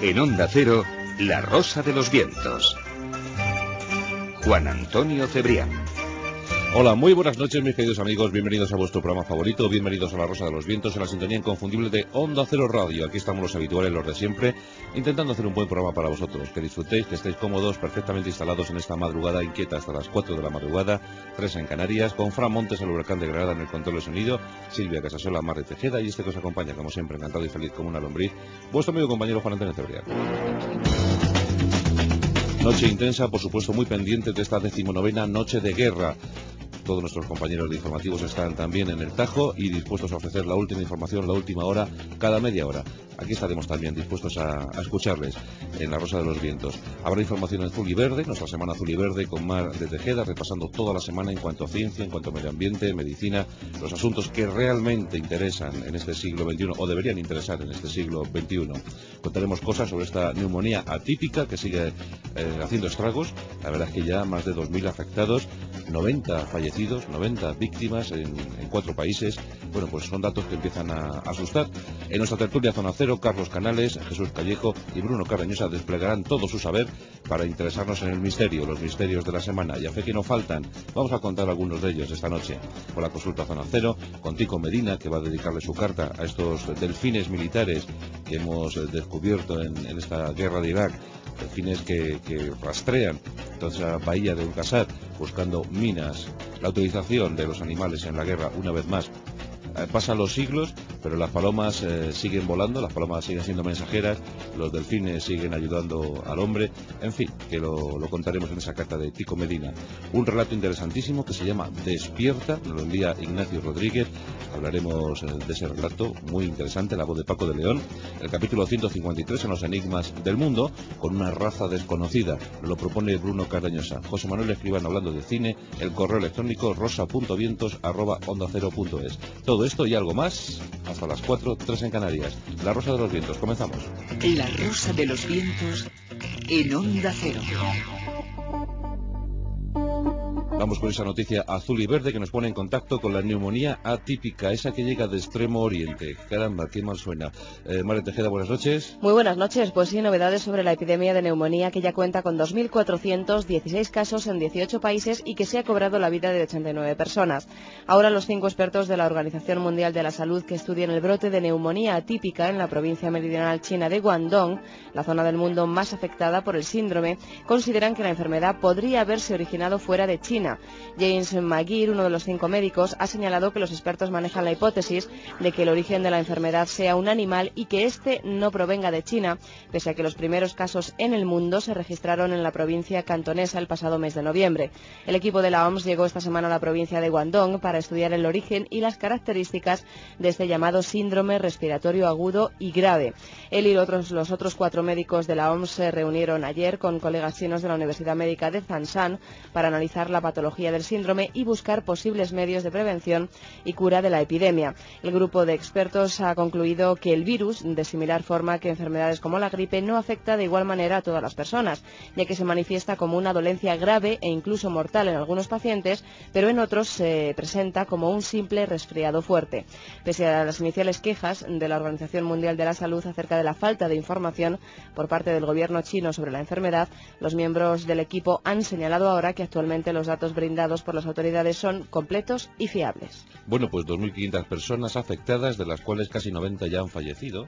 En Onda Cero, La Rosa de los Vientos. Juan Antonio Cebrián. Hola, muy buenas noches mis queridos amigos, bienvenidos a vuestro programa favorito, bienvenidos a La Rosa de los Vientos, en la sintonía inconfundible de Onda Cero Radio. Aquí estamos los habituales, los de siempre, intentando hacer un buen programa para vosotros, que disfrutéis, que estéis cómodos, perfectamente instalados en esta madrugada inquieta hasta las 4 de la madrugada, 3 en Canarias, con Fran Montes, el huracán de Granada en el control de sonido, Silvia Casasola, Mar de Tejeda, y este que os acompaña, como siempre, encantado y feliz como una lombriz, vuestro amigo y compañero Juan Antonio Cebrián. Noche intensa, por supuesto, muy pendiente de esta 19ª noche de guerra. Todos nuestros compañeros de informativos están también en el Tajo y dispuestos a ofrecer la última información, la última hora, cada media hora. Aquí estaremos también dispuestos a escucharles en La Rosa de los Vientos. Habrá información en azul y verde, nuestra semana azul y verde con Mar de Tejeda, repasando toda la semana en cuanto a ciencia, en cuanto a medio ambiente, medicina, los asuntos que realmente interesan en este siglo XXI o deberían interesar en este siglo XXI. Contaremos cosas sobre esta neumonía atípica que sigue haciendo estragos. La verdad es que ya más de 2.000 afectados, 90 fallecidos, 90 víctimas en 4 países. Bueno, pues son datos que empiezan a asustar. En nuestra tertulia Zona Cero, Carlos Canales, Jesús Callejo y Bruno Cardeñosa desplegarán todo su saber para interesarnos en el misterio, los misterios de la semana. Y a fe que no faltan, vamos a contar algunos de ellos esta noche. Con la consulta Zona Cero, con Tico Medina, que va a dedicarle su carta a estos delfines militares que hemos descubierto en esta guerra de Irak. Delfines que rastrean toda esa bahía de Uncasar buscando minas. La utilización de los animales en la guerra, una vez más. Pasan los siglos, pero las palomas siguen volando, las palomas siguen siendo mensajeras, los delfines siguen ayudando al hombre, en fin, que lo contaremos en esa carta de Tico Medina. Un relato interesantísimo que se llama Despierta, nos lo envía Ignacio Rodríguez, hablaremos de ese relato muy interesante, la voz de Paco de León, el capítulo 153 en los enigmas del mundo, con una raza desconocida, lo propone Bruno Cardeñosa. José Manuel Escribano hablando de cine, el correo electrónico rosa.vientos@ondacero.es. Todo esto y algo más hasta las 4, 3 en Canarias. La Rosa de los Vientos, comenzamos. La Rosa de los Vientos en Onda Cero. Vamos con esa noticia azul y verde que nos pone en contacto con la neumonía atípica, esa que llega de Extremo Oriente. Caramba, qué mal suena. Mar de Tejeda, buenas noches. Muy buenas noches. Pues sí, novedades sobre la epidemia de neumonía que ya cuenta con 2.416 casos en 18 países y que se ha cobrado la vida de 89 personas. Ahora los 5 expertos de la Organización Mundial de la Salud que estudian el brote de neumonía atípica en la provincia meridional china de Guangdong, la zona del mundo más afectada por el síndrome, consideran que la enfermedad podría haberse originado fuera de China. James McGeer, uno de los 5 médicos, ha señalado que los expertos manejan la hipótesis de que el origen de la enfermedad sea un animal y que este no provenga de China, pese a que los primeros casos en el mundo se registraron en la provincia cantonesa el pasado mes de noviembre. El equipo de la OMS llegó esta semana a la provincia de Guangdong para estudiar el origen y las características de este llamado síndrome respiratorio agudo y grave. Él y los otros 4 médicos de la OMS se reunieron ayer con colegas chinos de la Universidad Médica de Zanshan para analizar la patología del síndrome y buscar posibles medios de prevención y cura de la epidemia. El grupo de expertos ha concluido que el virus, de similar forma que enfermedades como la gripe, no afecta de igual manera a todas las personas, ya que se manifiesta como una dolencia grave e incluso mortal en algunos pacientes, pero en otros se presenta como un simple resfriado fuerte. Pese a las iniciales quejas de la Organización Mundial de la Salud acerca de la falta de información por parte del gobierno chino sobre la enfermedad, los miembros del equipo han señalado ahora que actualmente los datos brindados por las autoridades son completos y fiables. Bueno, pues 2.500 personas afectadas, de las cuales casi 90 ya han fallecido.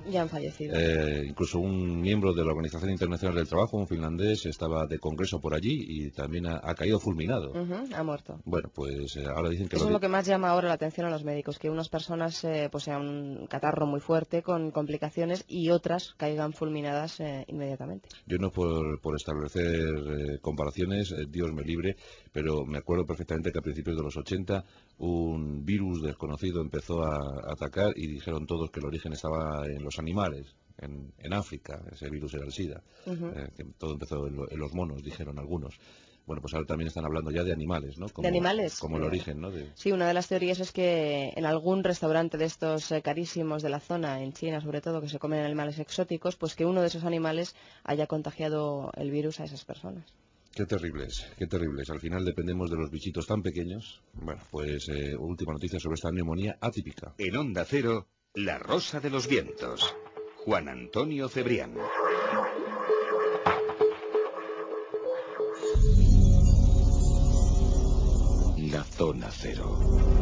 Incluso un miembro de la Organización Internacional del Trabajo, un finlandés, estaba de congreso por allí y también ha caído fulminado. Ha muerto. Bueno, pues ahora dicen que... Eso es lo que más llama ahora la atención a los médicos, que unas personas pues sean un catarro muy fuerte con complicaciones y otras caigan fulminadas inmediatamente. Yo no por establecer comparaciones, Dios me libre, pero me acuerdo perfectamente que a principios de los 80 un virus desconocido empezó a atacar y dijeron todos que el origen estaba en los animales, en África. Ese virus era el SIDA, que todo empezó en los monos, dijeron algunos. Bueno, pues ahora también están hablando ya de animales, ¿no? De animales. Como el origen, ¿no? Sí, una de las teorías es que en algún restaurante de estos carísimos de la zona, en China sobre todo, que se comen animales exóticos, pues que uno de esos animales haya contagiado el virus a esas personas. Qué terribles, qué terribles. Al final dependemos de los bichitos tan pequeños. Bueno, pues última noticia sobre esta neumonía atípica. En Onda Cero, La Rosa de los Vientos. Juan Antonio Cebrián. La Zona Cero.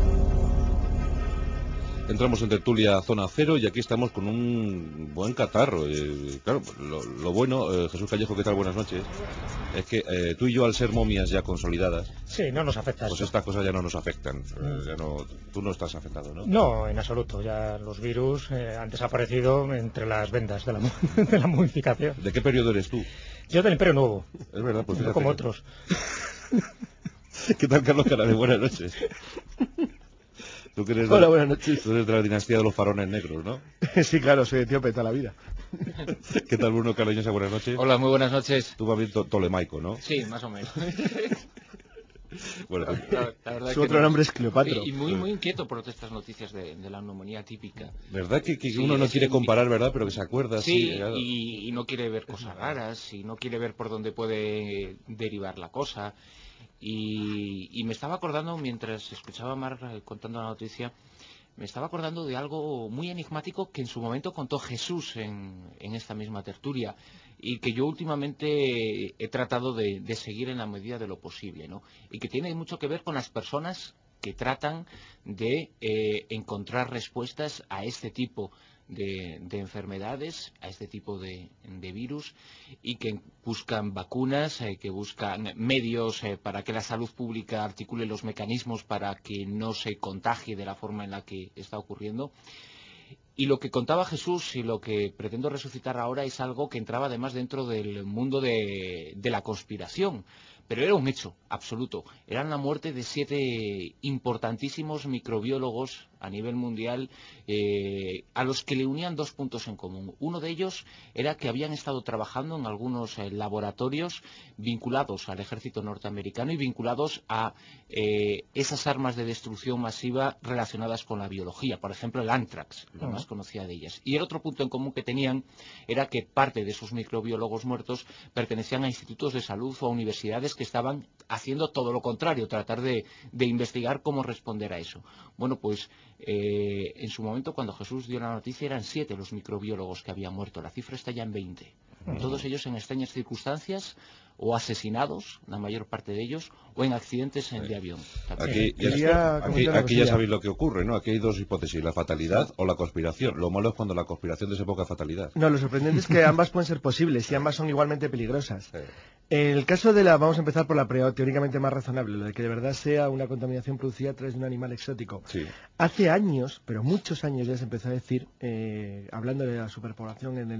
Entramos en tertulia Zona Cero y aquí estamos con un buen catarro. Claro, lo bueno, Jesús Callejo, ¿qué tal? Buenas noches. Es que tú y yo, al ser momias ya consolidadas, sí, no nos afecta pues eso. Estas cosas ya no nos afectan. Tú no estás afectado, ¿no? No, en absoluto. Ya los virus han desaparecido entre las vendas de la momificación. ¿De qué periodo eres tú? Yo del Imperio Nuevo. Es verdad, pues no fíjate. como otros. ¿Qué tal, Carlos Canales? Buenas noches. ¿Tú que eres Hola, buenas noches. Tú eres de la dinastía de los farones negros, ¿no? Sí, claro, soy etíope toda la vida. ¿Qué tal, Bruno Cardeñosa? Buenas noches. Hola, muy buenas noches. Tú vas bien tolemaico, ¿no? Sí, más o menos. Bueno, la verdad Su otro nombre es Cleopatra. Y muy inquieto por estas noticias de la neumonía típica. ¿Verdad que Sí, uno no quiere comparar, verdad? Pero que se acuerda. Sí, claro. y no quiere ver cosas raras, y no quiere ver por dónde puede derivar la cosa. Y me estaba acordando, mientras escuchaba a Mar contando la noticia, me estaba acordando de algo muy enigmático que en su momento contó Jesús en esta misma tertulia y que yo últimamente he tratado de seguir en la medida de lo posible, ¿no? Y que tiene mucho que ver con las personas que tratan de encontrar respuestas a este tipo de enfermedades, a este tipo de virus, y que buscan vacunas, que buscan medios para que la salud pública articule los mecanismos para que no se contagie de la forma en la que está ocurriendo. Y lo que contaba Jesús y lo que pretendo resucitar ahora es algo que entraba además dentro del mundo de la conspiración. Pero era un hecho absoluto. Era la muerte de 7 importantísimos microbiólogos a nivel mundial, a los que le unían 2 puntos en común. Uno de ellos era que habían estado trabajando en algunos laboratorios vinculados al ejército norteamericano y vinculados a esas armas de destrucción masiva relacionadas con la biología. Por ejemplo, el Anthrax, la más conocida de ellas. Y el otro punto en común que tenían era que parte de esos microbiólogos muertos pertenecían a institutos de salud o a universidades que estaban haciendo todo lo contrario, tratar de investigar cómo responder a eso. Bueno, pues en su momento, cuando Jesús dio la noticia, eran 7 los microbiólogos que habían muerto. La cifra está ya en 20. Todos ellos en extrañas circunstancias, o asesinados, la mayor parte de ellos, o en accidentes de avión. Aquí ya sabéis lo que ocurre, ¿no? Aquí hay 2 hipótesis, la fatalidad o la conspiración. Lo malo es cuando la conspiración desemboca fatalidad. No, lo sorprendente es que ambas pueden ser posibles y ambas son igualmente peligrosas. En el caso de vamos a empezar por la teóricamente más razonable, lo de que de verdad sea una contaminación producida a través de un animal exótico. Sí. Hace años, pero muchos años ya se empezó a decir, hablando de la superpoblación en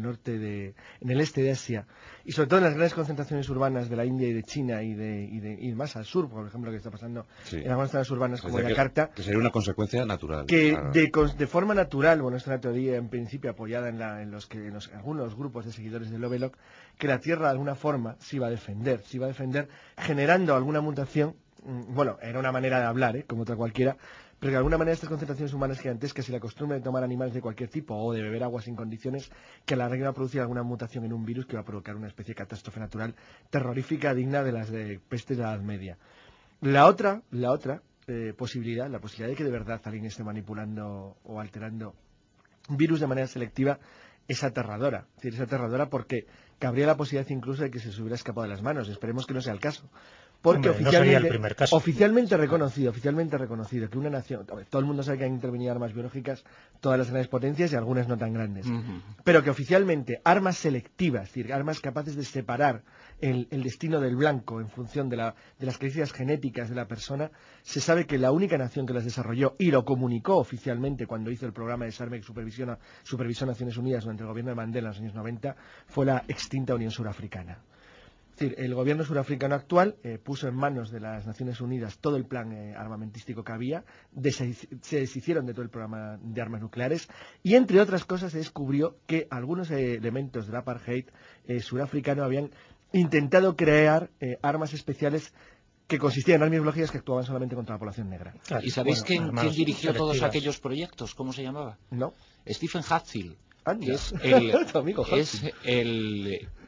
el este de Asia, y sobre todo en las grandes concentraciones urbanas de la India y de China y más al sur, por ejemplo, que está pasando en algunas zonas urbanas como Yakarta. Que sería una consecuencia natural. Que de forma natural, bueno, es una teoría en principio apoyada en algunos grupos de seguidores de Lovelock, que la Tierra de alguna forma se iba a defender generando alguna mutación. Bueno, era una manera de hablar, como otra cualquiera, pero que de alguna manera estas concentraciones humanas gigantescas y la costumbre de tomar animales de cualquier tipo o de beber agua sin condiciones, que a la regla va a producir alguna mutación en un virus que va a provocar una especie de catástrofe natural terrorífica digna de las de pestes de la Edad Media. La otra posibilidad, la posibilidad de que de verdad alguien esté manipulando o alterando virus de manera selectiva, es aterradora. Es decir, es aterradora porque cabría la posibilidad incluso de que se les hubiera escapado de las manos. Esperemos que no sea el caso. Porque no sería el primer caso. oficialmente reconocido que una nación, todo el mundo sabe que han intervenido armas biológicas, todas las grandes potencias y algunas no tan grandes, pero que oficialmente armas selectivas, es decir, armas capaces de separar el destino del blanco en función de las características genéticas de la persona, se sabe que la única nación que las desarrolló y lo comunicó oficialmente cuando hizo el programa de desarme que supervisó Naciones Unidas durante el gobierno de Mandela en los años 90, fue la extinta Unión Surafricana. Es decir, el gobierno surafricano actual puso en manos de las Naciones Unidas todo el plan armamentístico que había, se deshicieron de todo el programa de armas nucleares y, entre otras cosas, se descubrió que algunos elementos del apartheid surafricano habían intentado crear armas especiales que consistían en armas biológicas que actuaban solamente contra la población negra. ¿Y sabéis quién dirigió todos aquellos proyectos? ¿Cómo se llamaba? No. Stephen Hatfield, que es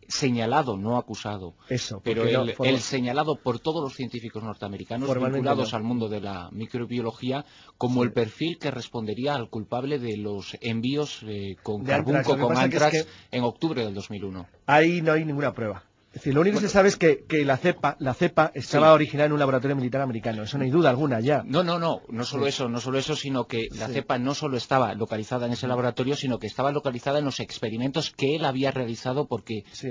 señalado, no acusado, Eso, pero el señalado por todos los científicos norteamericanos vinculados al mundo de la microbiología como el perfil que respondería al culpable de los envíos con carbunco, con antrax, en octubre del 2001. Ahí no hay ninguna prueba. Es decir, lo único que se sabe es que la cepa estaba originada en un laboratorio militar americano. Eso no hay duda alguna ya. No solo eso, sino que la cepa no solo estaba localizada en ese laboratorio, sino que estaba localizada en los experimentos que él había realizado, porque se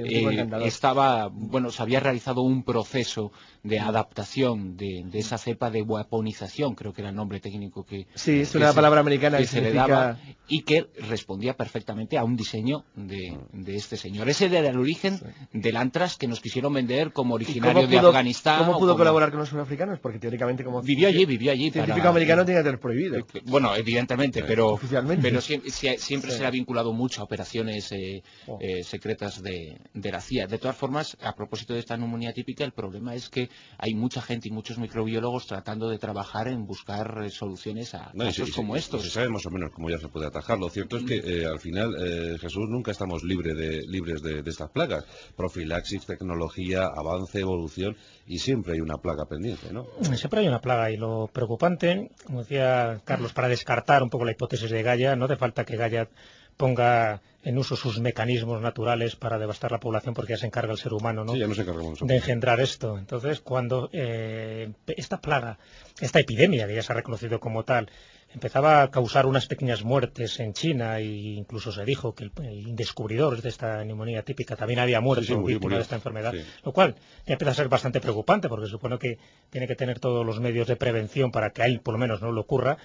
había realizado un proceso de adaptación de esa cepa, de weaponización, creo que era el nombre técnico que es una palabra americana que se le daba, y que respondía perfectamente a un diseño de este señor. Ese era el origen del antrax que nos quisieron vender como originario de Afganistán. ¿Cómo pudo colaborar con los surafricanos? Porque teóricamente vivió allí. Científico americano tenía que tener prohibido. Bueno, evidentemente, pero siempre Sí. se le ha vinculado mucho a operaciones secretas de la CIA. De todas formas, a propósito de esta neumonía típica, el problema es que hay mucha gente y muchos microbiólogos tratando de trabajar en buscar soluciones a casos como estos. Se sabe más o menos cómo ya se puede atajar. Lo cierto es que al final, Jesús, nunca estamos libres de estas plagas. Profilaxis, tecnología, avance, evolución, y siempre hay una plaga pendiente, ¿no? Siempre hay una plaga, y lo preocupante, como decía Carlos, para descartar un poco la hipótesis de Gaia, no hace falta que Gaia ponga en uso sus mecanismos naturales para devastar la población, porque ya se encarga el ser humano, ¿no? Sí, ya nos encargamos nosotros de engendrar esto. Entonces, cuando esta plaga, esta epidemia, que ya se ha reconocido como tal, empezaba a causar unas pequeñas muertes en China, e incluso se dijo que el descubridor de esta neumonía típica también había muerto víctima de esta enfermedad, lo cual ya empieza a ser bastante preocupante, porque supone que tiene que tener todos los medios de prevención para que a él por lo menos no le ocurra.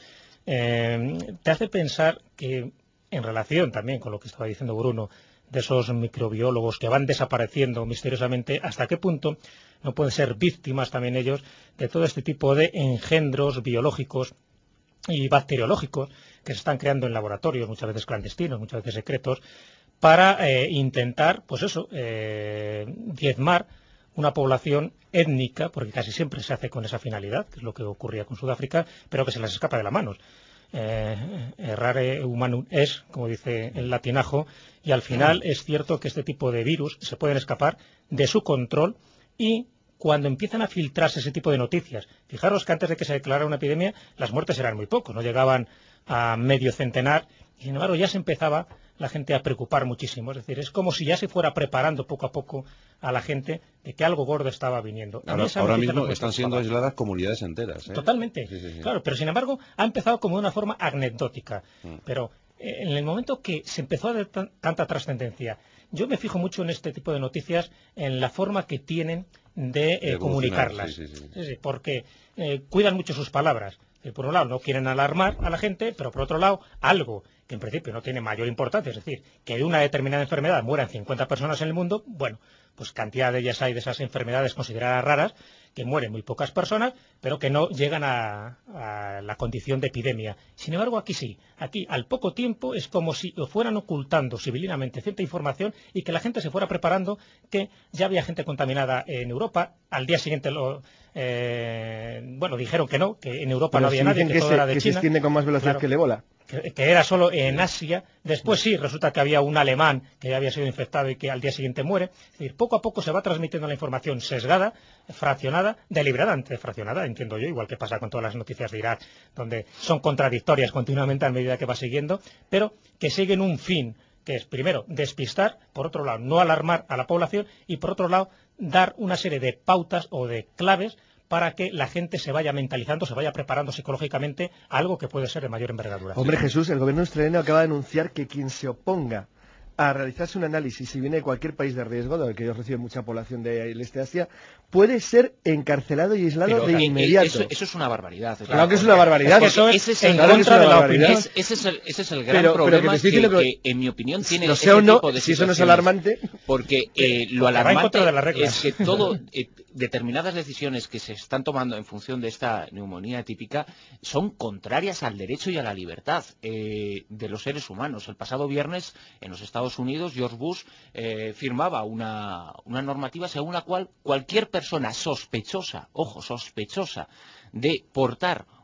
Te hace pensar que, en relación también con lo que estaba diciendo Bruno, de esos microbiólogos que van desapareciendo misteriosamente, ¿hasta qué punto no pueden ser víctimas también ellos de todo este tipo de engendros biológicos y bacteriológicos que se están creando en laboratorios, muchas veces clandestinos, muchas veces secretos, para intentar, diezmar una población étnica, porque casi siempre se hace con esa finalidad, que es lo que ocurría con Sudáfrica, pero que se les escapa de las manos. Errare humanum est, como dice el latinajo, y al final es cierto que este tipo de virus se pueden escapar de su control, y cuando empiezan a filtrarse ese tipo de noticias, fijaros que antes de que se declarara una epidemia las muertes eran muy pocos, no llegaban a medio centenar, y sin embargo ya se empezaba la gente a preocupar muchísimo. Es decir, es como si ya se fuera preparando poco a poco a la gente de que algo gordo estaba viniendo. Ahora mismo están siendo aisladas comunidades enteras, ¿eh? Totalmente, sí. Claro, pero sin embargo ha empezado como de una forma anecdótica. Pero en el momento que se empezó a dar tanta trascendencia, yo me fijo mucho en este tipo de noticias, en la forma que tienen de comunicarlas. Sí, porque cuidan mucho sus palabras. Por un lado no quieren alarmar a la gente, pero por otro lado algo que en principio no tiene mayor importancia, es decir, que de una determinada enfermedad mueran 50 personas en el mundo, bueno, pues cantidad de ellas hay de esas enfermedades consideradas raras, que mueren muy pocas personas, pero que no llegan a la condición de epidemia. Sin embargo, aquí sí, aquí al poco tiempo es como si fueran ocultando civilinamente cierta información y que la gente se fuera preparando, que ya había gente contaminada en Europa, al día siguiente dijeron que no, que en Europa no había nadie, que todo era de China. Que se extiende con más velocidad que el ébola. Que era solo en Asia. Después sí, resulta que había un alemán que ya había sido infectado y que al día siguiente muere. Es decir, poco a poco se va transmitiendo la información sesgada, fraccionada, deliberadamente fraccionada, entiendo yo, igual que pasa con todas las noticias de Irak, donde son contradictorias continuamente a medida que va siguiendo, pero que siguen un fin, que es, primero, despistar, por otro lado, no alarmar a la población, y por otro lado, dar una serie de pautas o de claves para que la gente se vaya mentalizando, se vaya preparando psicológicamente a algo que puede ser de mayor envergadura. Hombre, Jesús, el gobierno australiano acaba de anunciar que quien se oponga a realizarse un análisis si viene de cualquier país de riesgo, del que ellos reciben mucha población del este de Asia, puede ser encarcelado y aislado de inmediato. Eso es una barbaridad. Claro que es una barbaridad. Eso es en contra de la opinión. Ese es el gran problema que en mi opinión tiene ese tipo de si eso no es alarmante. Porque lo alarmante es que determinadas decisiones que se están tomando en función de esta neumonía típica son contrarias al derecho y a la libertad de los seres humanos. El pasado viernes en los Estados Unidos, George Bush firmaba una normativa según la cual cualquier persona sospechosa, de portar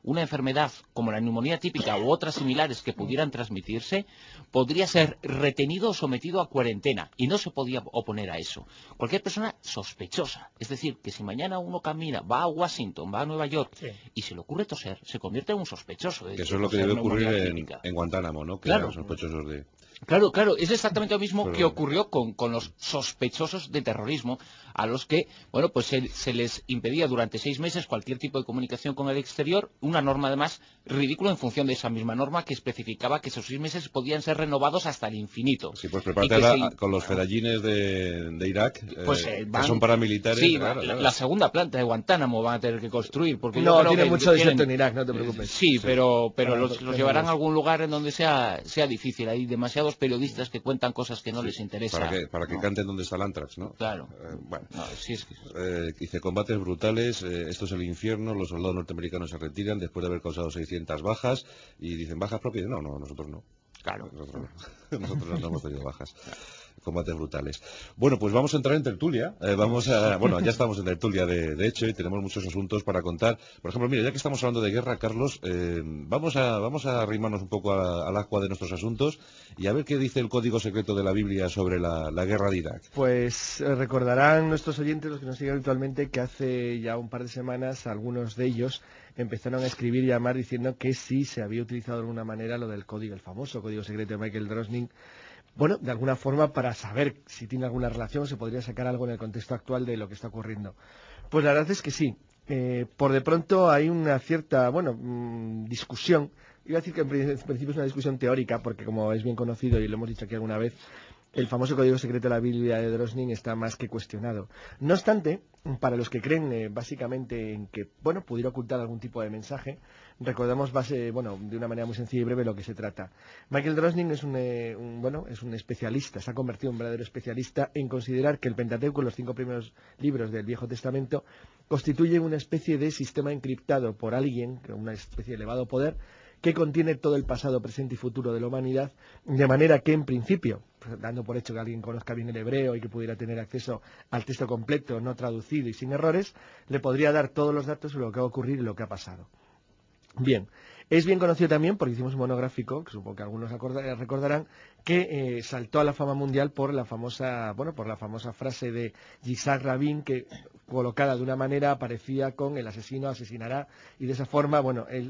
una enfermedad como la neumonía típica u otras similares que pudieran transmitirse, podría ser retenido o sometido a cuarentena y no se podía oponer a eso. Cualquier persona sospechosa, es decir, que si mañana uno camina, va a Washington, va a Nueva York y se le ocurre toser, se convierte en un sospechoso. Que eso es lo que debe ocurrir en Guantánamo, ¿no? Que claro. Sospechosos de... Claro, es exactamente lo mismo que ocurrió con los sospechosos de terrorismo, a los que, bueno, pues se les impedía durante 6 meses cualquier tipo de comunicación con el exterior, una norma además ridícula en función de esa misma norma que especificaba que esos 6 meses podían ser renovados hasta el infinito. Sí, pues prepárate con los fedallines de Irak, que son paramilitares. Sí, claro. La segunda planta de Guantánamo van a tener que construir. Porque no, tiene mucho desierto en Irak, no te preocupes. Sí, pero los llevarán a algún lugar en donde sea difícil. Hay demasiados periodistas que cuentan cosas que no les interesan. Para que canten donde está el Antrax, ¿no? Claro. Bueno, sí es que... dice, combates brutales, esto es el infierno, los soldados norteamericanos se retiran después de haber causado 600 bajas, y dicen, ¿bajas propias? No, nosotros no. Claro. Nosotros no hemos tenido bajas. Combates brutales. Bueno, pues vamos a entrar en tertulia. Ya estamos en tertulia de hecho, y tenemos muchos asuntos para contar. Por ejemplo, mira, ya que estamos hablando de guerra, Carlos, vamos a arrimarnos un poco al agua de nuestros asuntos y a ver qué dice el código secreto de la Biblia sobre la guerra de Irak. Pues recordarán nuestros oyentes, los que nos siguen habitualmente, que hace ya un par de semanas algunos de ellos empezaron a escribir y llamar diciendo que sí se había utilizado de alguna manera lo del código, el famoso código secreto de Michael Drosnin. Bueno, de alguna forma, para saber si tiene alguna relación, se podría sacar algo en el contexto actual de lo que está ocurriendo. Pues la verdad es que sí. Por de pronto hay una cierta, discusión. Iba a decir que en principio es una discusión teórica, porque como es bien conocido y lo hemos dicho aquí alguna vez, el famoso código secreto de la Biblia de Drosnin está más que cuestionado. No obstante, para los que creen básicamente en que pudiera ocultar algún tipo de mensaje, recordamos de una manera muy sencilla y breve lo que se trata. Michael Drosnin es un especialista, se ha convertido en un verdadero especialista en considerar que el Pentateuco, los 5 primeros libros del Viejo Testamento, constituyen una especie de sistema encriptado por alguien, una especie de elevado poder, que contiene todo el pasado, presente y futuro de la humanidad, de manera que en principio, dando por hecho que alguien conozca bien el hebreo y que pudiera tener acceso al texto completo, no traducido y sin errores, le podría dar todos los datos sobre lo que va a ocurrir y lo que ha pasado. Bien, es bien conocido también, porque hicimos un monográfico, que supongo que algunos recordarán, que saltó a la fama mundial por la famosa frase de Yitzhak Rabin, que colocada de una manera parecía con el asesino asesinará, y de esa forma,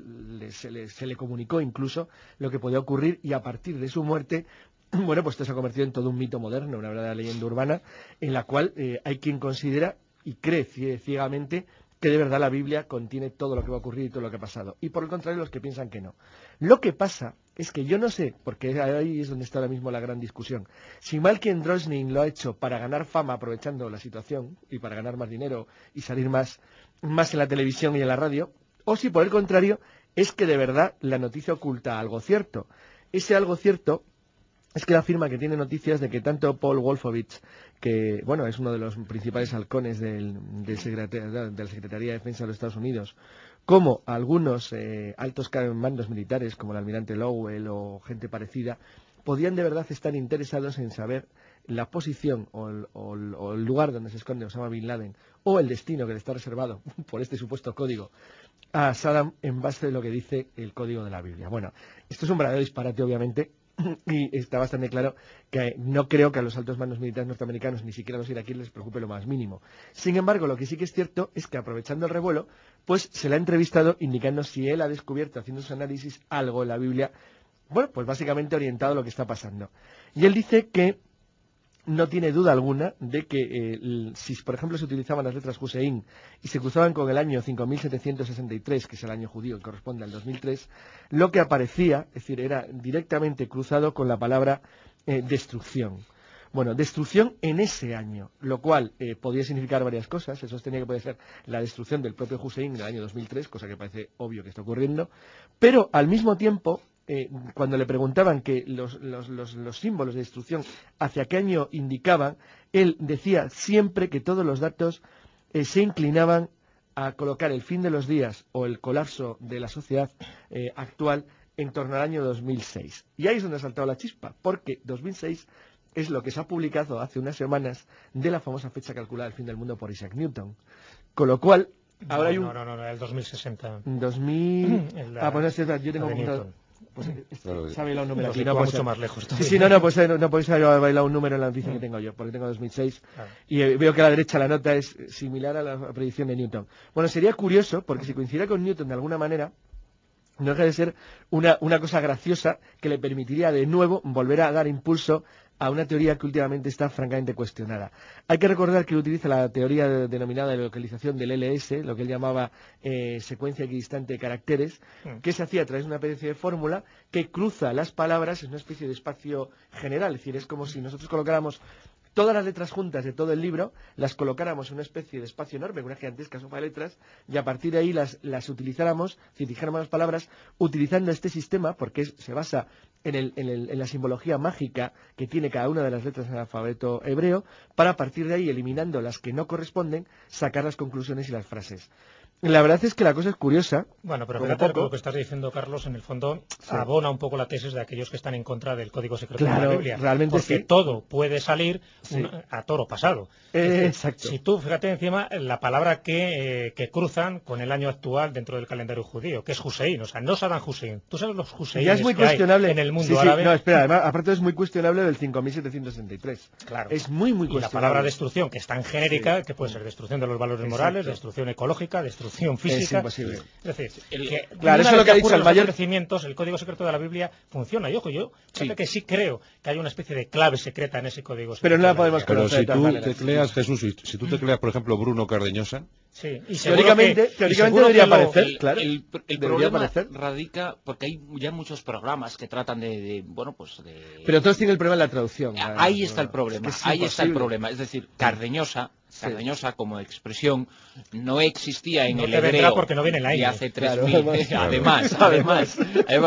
se le comunicó incluso lo que podía ocurrir, y a partir de su muerte, pues esto se ha convertido en todo un mito moderno, una verdadera leyenda urbana, en la cual hay quien considera y cree ciegamente que de verdad la Biblia contiene todo lo que va a ocurrir y todo lo que ha pasado. Y por el contrario, los que piensan que no. Lo que pasa es que yo no sé, porque ahí es donde está ahora mismo la gran discusión, si Michael Drosnin lo ha hecho para ganar fama aprovechando la situación y para ganar más dinero y salir más en la televisión y en la radio, o si por el contrario es que de verdad la noticia oculta algo cierto. Ese algo cierto es que él afirma que tiene noticias de que tanto Paul Wolfowitz, que es uno de los principales halcones de la Secretaría de Defensa de los Estados Unidos, como algunos altos mandos militares, como el almirante Lowell o gente parecida, podían de verdad estar interesados en saber la posición o el lugar donde se esconde Osama Bin Laden, o el destino que le está reservado por este supuesto código a Saddam, en base a lo que dice el código de la Biblia. Bueno, esto es un verdadero disparate, obviamente, y está bastante claro que no creo que a los altos mandos militares norteamericanos, ni siquiera a los iraquíes, les preocupe lo más mínimo. Sin embargo, lo que sí que es cierto es que, aprovechando el revuelo, pues se le ha entrevistado indicando si él ha descubierto, haciendo su análisis, algo en la Biblia, pues básicamente orientado a lo que está pasando. Y él dice que no tiene duda alguna de que si, por ejemplo, se utilizaban las letras Hussein y se cruzaban con el año 5763, que es el año judío que corresponde al 2003, lo que aparecía, es decir, era directamente cruzado con la palabra destrucción. Bueno, destrucción en ese año, lo cual podría significar varias cosas. Se sostenía que puede ser la destrucción del propio Hussein en el año 2003, cosa que parece obvio que está ocurriendo, pero al mismo tiempo, cuando le preguntaban que los símbolos de destrucción hacia qué año indicaban, él decía siempre que todos los datos se inclinaban a colocar el fin de los días o el colapso de la sociedad actual en torno al año 2006. Y ahí es donde ha saltado la chispa, porque 2006 es lo que se ha publicado hace unas semanas de la famosa fecha calculada del fin del mundo por Isaac Newton. Con lo cual, Ahora hay un... No, el 2060. 2000... pues no sé, yo tengo... Pues se ha bailado un número aquí. No, pues, mucho más lejos. Sí, pues no podéis haber bailado un número en la noticia que tengo yo, porque tengo 2006. Y veo que a la derecha la nota es similar a la predicción de Newton. Bueno, sería curioso, porque si coincidiera con Newton de alguna manera, no deja de ser una cosa graciosa que le permitiría de nuevo volver a dar impulso a una teoría que últimamente está francamente cuestionada. Hay que recordar que él utiliza la teoría denominada de localización del LS, lo que él llamaba secuencia equidistante de caracteres, que se hacía a través de una especie de fórmula que cruza las palabras en una especie de espacio general. Es decir, es como si nosotros colocáramos todas las letras juntas de todo el libro, las colocáramos en una especie de espacio enorme, una gigantesca sopa de letras, y a partir de ahí las utilizáramos, si dijéramos las palabras, utilizando este sistema, porque se basa en la simbología mágica que tiene cada una de las letras en el alfabeto hebreo, para a partir de ahí, eliminando las que no corresponden, sacar las conclusiones y las frases. La verdad es que la cosa es curiosa. Bueno, pero fíjate lo que estás diciendo, Carlos, en el fondo abona un poco la tesis de aquellos que están en contra del código secreto de la Biblia. Realmente porque todo puede salir a toro pasado. Exacto. Si tú, fíjate encima, la palabra que cruzan con el año actual dentro del calendario judío, que es Hussein, o sea, no Saddam Hussein. Tú sabes los Hussein que hay en el mundo árabe. No, espera, además, aparte es muy cuestionable del 5763. Claro. Es muy cuestionable. Y la palabra destrucción, que es tan genérica, que puede ser destrucción de los valores morales, destrucción ecológica, destrucción física. Es imposible. Es decir, claro, eso es lo que ha dicho el mayor acontecimientos, el código secreto de la Biblia funciona. Y ojo, yo fíjate que sí creo que hay una especie de clave secreta en ese código secreto. Pero no la podemos conocer. Pero si tú tecleas, Jesús, si tú tecleas, por ejemplo, Bruno Cardeñosa, sí, y teóricamente debería aparecer, claro. El problema radica porque hay ya muchos programas que tratan bueno, pues de... Pero todos tienen el problema de la traducción. Ahí está el problema, ahí está el problema. Es decir, Cardeñosa como expresión no existía en el hebreo porque no viene el aire. Y hace 3000. Además.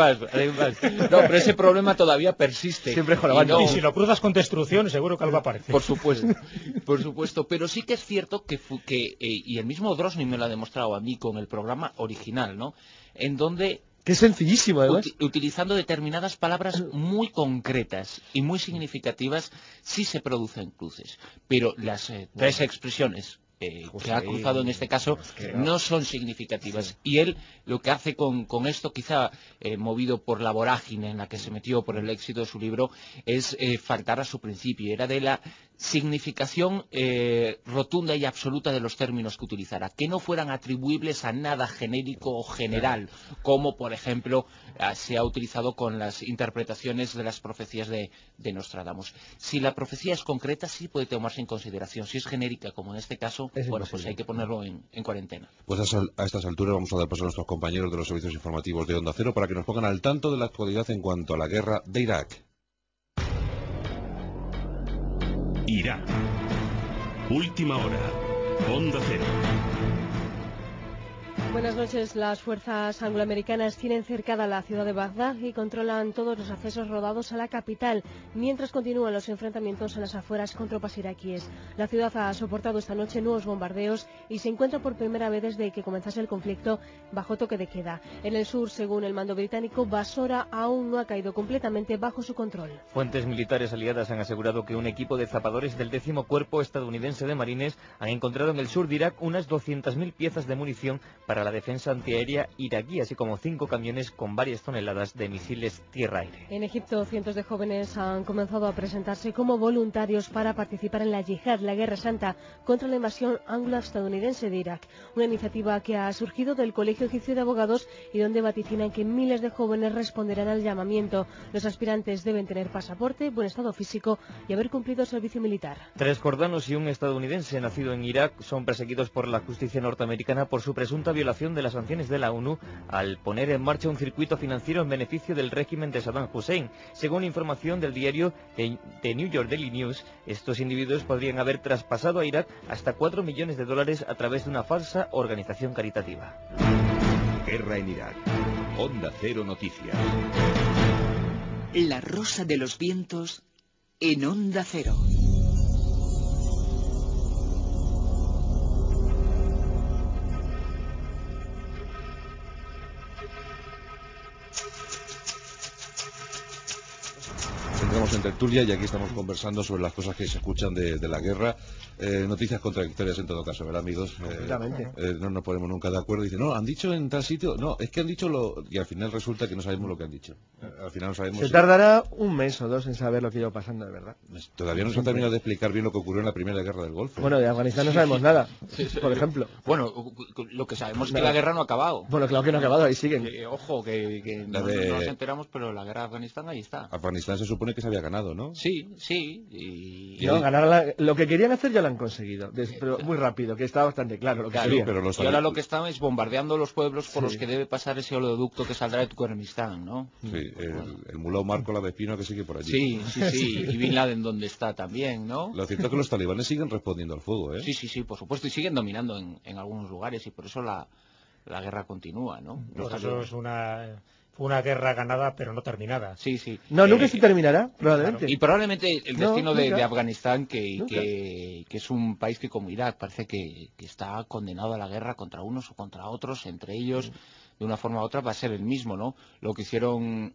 No, pero ese problema todavía persiste. Siempre jorobando. Y si lo cruzas con destrucción, seguro que algo aparece. Por supuesto. Pero sí que es cierto que y el mismo Drosnin me lo ha demostrado a mí con el programa original, ¿no? En donde... Que es sencillísimo, además. Utilizando determinadas palabras muy concretas y muy significativas, sí se producen cruces. Pero las tres expresiones que ha cruzado en este caso no son significativas. Y él lo que hace con esto, quizá movido por la vorágine en la que se metió por el éxito de su libro, es faltar a su principio. Era de la significación rotunda y absoluta de los términos que utilizara, que no fueran atribuibles a nada genérico o general, como por ejemplo se ha utilizado con las interpretaciones de las profecías de Nostradamus. Si la profecía es concreta, sí puede tomarse en consideración. Si es genérica, como en este caso, pues hay que ponerlo en cuarentena. Pues a estas alturas vamos a dar paso a nuestros compañeros de los servicios informativos de Onda Cero para que nos pongan al tanto de la actualidad en cuanto a la guerra de Irak. Irak. Última hora. Onda Cero. Buenas noches. Las fuerzas angloamericanas tienen cercada la ciudad de Bagdad y controlan todos los accesos rodados a la capital, mientras continúan los enfrentamientos en las afueras con tropas iraquíes. La ciudad ha soportado esta noche nuevos bombardeos y se encuentra por primera vez desde que comenzase el conflicto bajo toque de queda. En el sur, según el mando británico, Basora aún no ha caído completamente bajo su control. Fuentes militares aliadas han asegurado que un equipo de zapadores del 10º Cuerpo estadounidense de Marines han encontrado en el sur de Irak unas 200.000 piezas de munición para la defensa antiaérea iraquí, así como 5 camiones con varias toneladas de misiles tierra-aire. En Egipto, cientos de jóvenes han comenzado a presentarse como voluntarios para participar en la yihad, la guerra santa, contra la invasión anglo-estadounidense de Irak. Una iniciativa que ha surgido del Colegio Egipcio de Abogados y donde vaticinan que miles de jóvenes responderán al llamamiento. Los aspirantes deben tener pasaporte, buen estado físico y haber cumplido servicio militar. 3 jordanos y un estadounidense nacido en Irak son perseguidos por la justicia norteamericana por su presunta violación de las sanciones de la ONU al poner en marcha un circuito financiero en beneficio del régimen de Saddam Hussein. Según información del diario The New York Daily News, estos individuos podrían haber traspasado a Irak hasta $4 millones a través de una falsa organización caritativa. Guerra en Irak. Onda Cero Noticias. La Rosa de los Vientos en Onda Cero. estamos en tertulia y aquí estamos conversando sobre las cosas que se escuchan de la guerra. Noticias contradictorias en todo caso, ¿verdad, amigos? No nos ponemos nunca de acuerdo. Dicen, no, han dicho en tal sitio, no, es que han dicho lo... Y al final resulta que no sabemos lo que han dicho. Al final no sabemos... Se tardará un mes o dos en saber lo que iba pasando de verdad. Todavía no se ha terminado de explicar bien lo que ocurrió en la primera guerra del Golfo. Bueno, de Afganistán no sabemos nada, por ejemplo. Bueno, lo que sabemos es que la guerra no ha acabado. Bueno, claro que no ha acabado, ahí siguen. Ojo, que no nos enteramos, pero la guerra de Afganistán ahí está. Afganistán se supone que se había ganado, ¿no? Sí. No, lo que querían hacer ya lo han conseguido, pero muy rápido, que está bastante claro lo que querían. Y ahora lo que están es bombardeando los pueblos por los que debe pasar ese oleoducto que saldrá de Turkmenistán, ¿no? Sí, el mulao Marco la Vespino que sigue por allí. Sí, y Bin Laden donde está también, ¿no? Lo cierto es que los talibanes siguen respondiendo al fuego, ¿eh? Sí, por supuesto, y siguen dominando en algunos lugares, y por eso la guerra continúa, ¿no? Pues eso es fue una guerra ganada pero no terminada. Sí. No, nunca se terminará, probablemente. Claro. Y probablemente el destino de Afganistán, que es un país que como Irak parece que está condenado a la guerra contra unos o contra otros, entre ellos, de una forma u otra, va a ser el mismo, ¿no? Lo que hicieron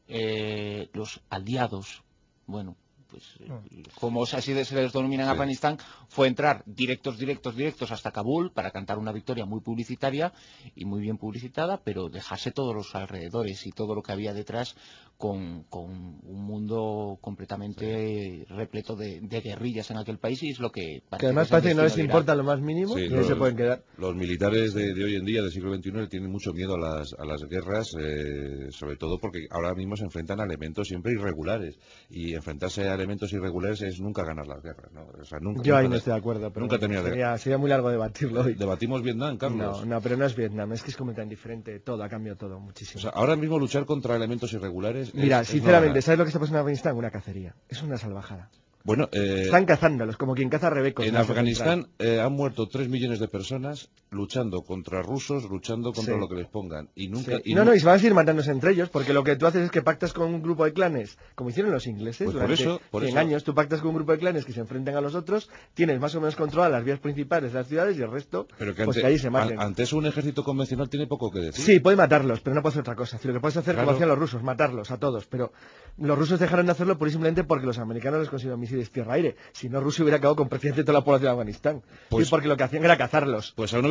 los aliados, bueno, pues como así se les denomina en Afganistán, fue entrar directos hasta Kabul para cantar una victoria muy publicitaria y muy bien publicitada, pero dejarse todos los alrededores y todo lo que había detrás con un mundo completamente repleto de guerrillas en aquel país, y es lo que además parece que no les importa lo más mínimo y se pueden quedar. Los militares de hoy en día, del siglo XXI, tienen mucho miedo a las guerras, sobre todo porque ahora mismo se enfrentan a elementos siempre irregulares, y enfrentarse a elementos irregulares es nunca ganar las guerras, ¿no? O sea, yo ahí no estoy de acuerdo, pero nunca sería muy largo debatirlo hoy. ¿Debatimos Vietnam, Carlos? No, pero no es Vietnam, es que es completamente diferente, todo ha cambiado todo muchísimo. O sea, ahora mismo luchar contra elementos irregulares... Mira, sinceramente, ¿sabes lo que está pasando en Afganistán? Una cacería, es una salvajada. Bueno, están cazándolos, como quien caza rebecos. En Afganistán han muerto 3 millones de personas luchando contra rusos, luchando contra lo que les pongan. Y nunca... Y se van a seguir matándose entre ellos, porque lo que tú haces es que pactas con un grupo de clanes, como hicieron los ingleses, pues durante 100 años. Tú pactas con un grupo de clanes que se enfrentan a los otros, tienes más o menos controladas las vías principales de las ciudades y el resto, que ahí se maten. Antes un ejército convencional tiene poco que decir. Sí, puede matarlos, pero no puede hacer otra cosa. Lo que puedes hacer, como hacían los rusos, matarlos a todos. Pero los rusos dejaron de hacerlo simplemente porque los americanos les consiguieron misiles tierra-aire. Si no, Rusia hubiera acabado con prácticamente toda la población de Afganistán. Y porque lo que hacían era cazarlos. Pues aún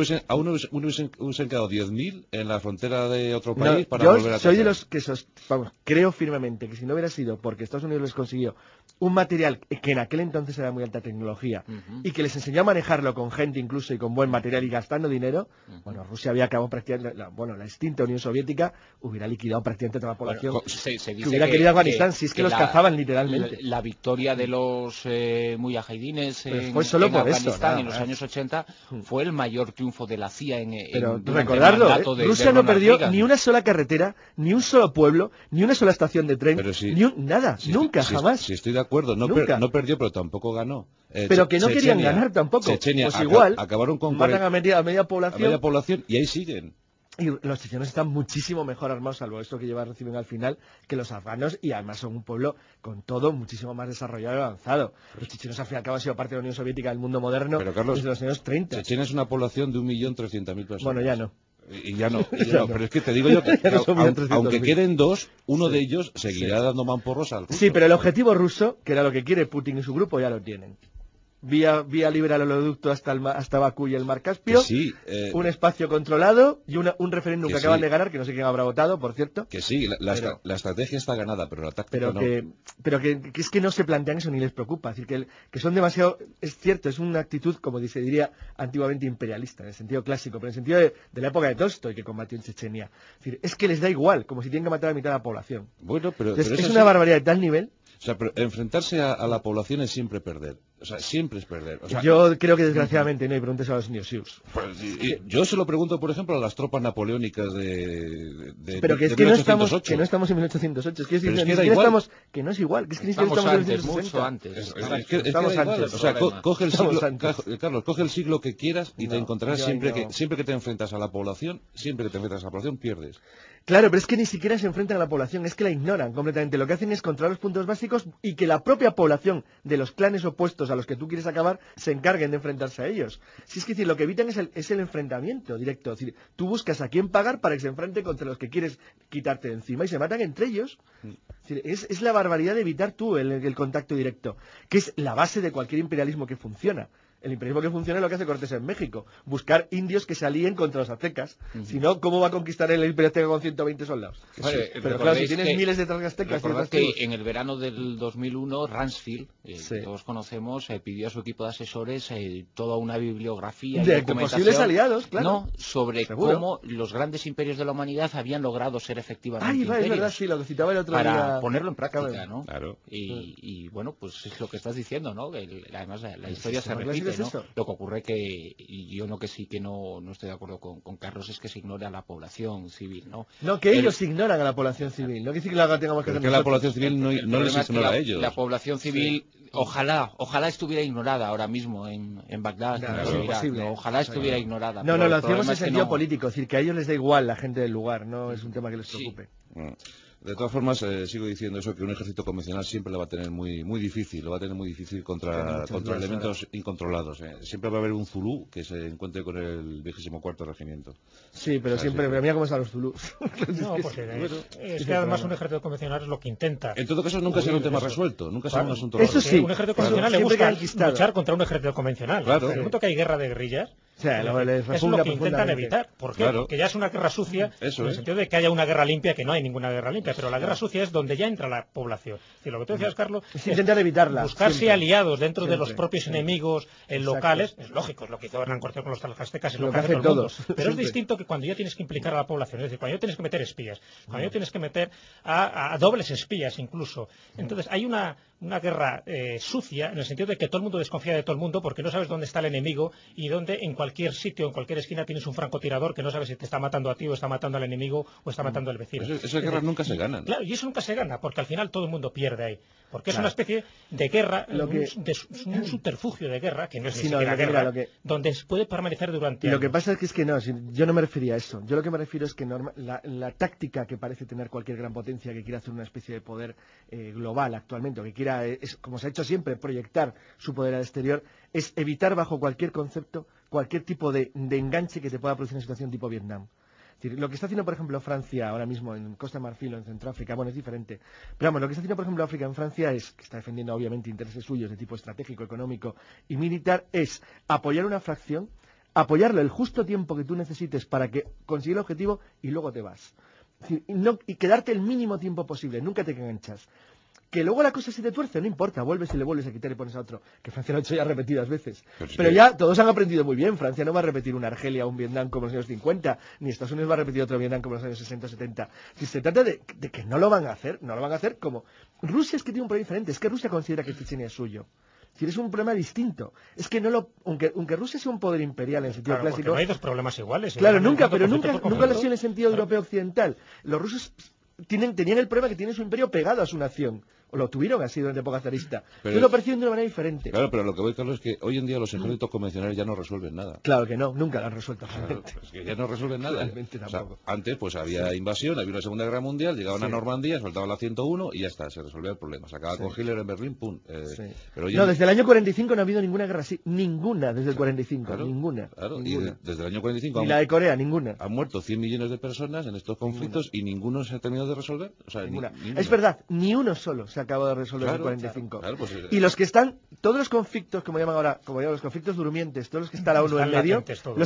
hubiesen quedado 10.000 en la frontera de otro país para volver a cazar. Yo soy de los que creo firmemente que si no hubiera sido porque Estados Unidos les consiguió un material que en aquel entonces era muy alta tecnología y que les enseñó a manejarlo con gente incluso y con buen material y gastando dinero, bueno, Rusia había acabado prácticamente, la extinta Unión Soviética hubiera liquidado prácticamente toda la población que hubiera querido Afganistán, si es que los cazaban literalmente. La victoria de los mujahidines en Afganistán en los años 80 fue el mayor triunfo de la CIA pero recordarlo, Rusia no perdió ni una sola carretera, ni un solo pueblo, ni una sola estación de tren, nada, nunca, jamás. Si estoy de acuerdo, no perdió, pero tampoco ganó. Pero que no querían ganar tampoco. Chechenia, pues igual, acabaron con matan a media población y ahí siguen. Y los chechenos están muchísimo mejor armados, salvo esto que reciben al final, que los afganos, y además son un pueblo con todo muchísimo más desarrollado y avanzado. Los chechenos al fin y al cabo han sido parte de la Unión Soviética del mundo moderno desde los años 30. Chechenia es una población de 1.300.000 personas. Bueno, ya no. Y ya no, pero es que te digo yo que aunque queden dos, uno de ellos seguirá dando mamporros al ruso. Sí, pero el objetivo ruso, que era lo que quiere Putin y su grupo, ya lo tienen. Vía libre al oleoducto hasta Bakú y el Mar Caspio, un espacio controlado y un referéndum que acaban de ganar, que no sé quién habrá votado, por cierto. Que sí, la estrategia está ganada, pero la táctica no. Pero que es que no se plantean eso ni les preocupa, es decir, que son demasiado, es cierto, es una actitud, como se diría antiguamente, imperialista, en el sentido clásico, pero en el sentido de la época de Tolstoy, que combatió en Chechenia. Es decir, es que les da igual, como si tienen que matar a la mitad de la población. Bueno, pero es una barbaridad de tal nivel. O sea, pero enfrentarse a la población es siempre perder. O sea, siempre es perder. O sea, yo creo que desgraciadamente no, y preguntes a los New Sioux. Pues, yo se lo pregunto, por ejemplo, a las tropas napoleónicas pero que es que no estamos en 1808. Es que no es igual. Que es que estamos antes, mucho antes. Estamos antes. O sea, coge el siglo, Carlos, coge el siglo que quieras y te encontrarás siempre que te enfrentas a la población, pierdes. Claro, pero es que ni siquiera se enfrentan a la población, es que la ignoran completamente. Lo que hacen es controlar los puntos básicos y que la propia población de los clanes opuestos a los que tú quieres acabar se encarguen de enfrentarse a ellos. Si es que decir, lo que evitan es el enfrentamiento directo. Es decir, tú buscas a quién pagar para que se enfrente contra los que quieres quitarte de encima y se matan entre ellos. Es la barbaridad de evitar tú el contacto directo, que es la base de cualquier imperialismo que funciona. El imperialismo que funciona es lo que hace Cortés en México, buscar indios que se alíen contra los aztecas. Si no, ¿cómo va a conquistar el imperio azteca con 120 soldados? Vale, pero claro, si tienes miles de aztecas... Recordad que en el verano del 2001, Rumsfeld, que todos conocemos, pidió a su equipo de asesores toda una bibliografía y documentación, posibles aliados, claro. No, sobre cómo los grandes imperios de la humanidad habían logrado ser efectivamente imperios. Es verdad, sí, lo que citaba el otro día. Para ponerlo en práctica, ¿no? Claro. Y bueno, pues es lo que estás diciendo, ¿no? Además, la historia se repite, ¿no? Lo que ocurre y yo no estoy de acuerdo con Carlos, es que se ignora a la población civil, ¿no? No, que ellos ignoran a la población civil, no que sí que la tengamos que hacer nosotros. La población civil no les ignora a ellos. La población civil, ojalá estuviera ignorada ahora mismo en Bagdad, en Irak, ¿no? Ojalá estuviera ignorada. No, lo hacemos en sentido político, es decir, que a ellos les da igual la gente del lugar, no es un tema que les preocupe. De todas formas, sigo diciendo eso, que un ejército convencional siempre lo va a tener muy difícil, contra elementos incontrolados. Siempre va a haber un zulú que se encuentre con el 24º regimiento. Sí, pero siempre, pero mira cómo están los zulús. No, porque es que además un ejército convencional es lo que intenta. En todo caso, nunca será un tema resuelto, nunca será un asunto resuelto. Eso sí. Un ejército convencional le gusta luchar contra un ejército convencional. Claro. En el momento que hay guerra de guerrillas, es lo que intentan evitar. ¿Por qué? Claro. Porque ya es una guerra sucia, en el sentido de que haya una guerra limpia, que no hay ninguna guerra limpia, pero la guerra sucia es donde ya entra la población. Si lo que tú decías, Carlos, es intentar evitarla. Buscarse aliados dentro de los propios enemigos locales, es lógico, es lo que hizo Hernán Cortés con los aztecas, es lo que hace todo el mundo. Pero es distinto que cuando ya tienes que implicar a la población, es decir, cuando ya tienes que meter espías, cuando ya tienes que meter a dobles espías incluso. Entonces hay una guerra sucia, en el sentido de que todo el mundo desconfía de todo el mundo porque no sabes dónde está el enemigo y dónde en cualquier sitio, en cualquier esquina tienes un francotirador que no sabes si te está matando a ti o está matando al enemigo o está matando al vecino. Esas guerras nunca se ganan. Claro, y eso nunca se gana porque al final todo el mundo pierde ahí. Porque es una especie de guerra, un subterfugio de guerra, que no es ni siquiera guerra, donde se puede permanecer durante años. Lo que pasa es que no, yo no me refería a eso. Yo lo que me refiero es que la táctica que parece tener cualquier gran potencia que quiera hacer una especie de poder global actualmente, o que quiera, como se ha hecho siempre, proyectar su poder al exterior, es evitar bajo cualquier concepto, cualquier tipo de enganche que te pueda producir una situación tipo Vietnam. Es decir, lo que está haciendo, por ejemplo, Francia ahora mismo en Costa de Marfil o en Centroáfrica, bueno, es diferente. Pero vamos, lo que está haciendo, por ejemplo, África en Francia es, que está defendiendo obviamente intereses suyos de tipo estratégico, económico y militar, es apoyar una fracción, apoyarlo el justo tiempo que tú necesites para que consiga el objetivo y luego te vas. Es decir, y quedarte el mínimo tiempo posible, nunca te enganchas. Que luego la cosa se te tuerce, no importa, vuelves y le vuelves a quitar y pones a otro, que Francia lo ha hecho ya repetidas veces. Pero ya todos han aprendido muy bien, Francia no va a repetir una Argelia o un Vietnam como en los años 50, ni Estados Unidos va a repetir otro Vietnam como en los años 60 o 70. Si se trata de que no lo van a hacer como... Rusia es que tiene un problema diferente, es que Rusia considera que Chechenia es suyo. Si es un problema distinto, es que aunque Rusia sea un poder imperial en el sentido clásico... no hay dos problemas iguales. Claro, nunca lo ha sido en el sentido europeo occidental. Los rusos tenían el problema que tienen su imperio pegado a su nación. O lo tuvieron así durante época zarista. Pero lo perciben de una manera diferente. Claro, pero lo que voy, Carlos, es que hoy en día los ejércitos convencionales ya no resuelven nada. Claro que no, nunca lo han resuelto. Claro, es que ya no resuelven nada. Realmente tampoco. O sea, antes pues había invasión, había una Segunda Guerra Mundial, llegaban a Normandía, soltaban la 101 y ya está, se resolvía el problema. Se acaba con Hitler en Berlín, pum. Pero desde el año 45 no ha habido ninguna guerra así. Ninguna desde el 45, ninguna. Claro, ninguna. Y desde el año 45... Ni la de Corea, ninguna. Han muerto 100 millones de personas en estos conflictos y ninguno se ha terminado de resolver. O sea, ninguna. Es verdad, ni uno solo se acaba de resolver. 45. Claro, pues, y los que están, todos los conflictos, como llaman ahora, los conflictos durmientes, todos los que está la ONU en medio,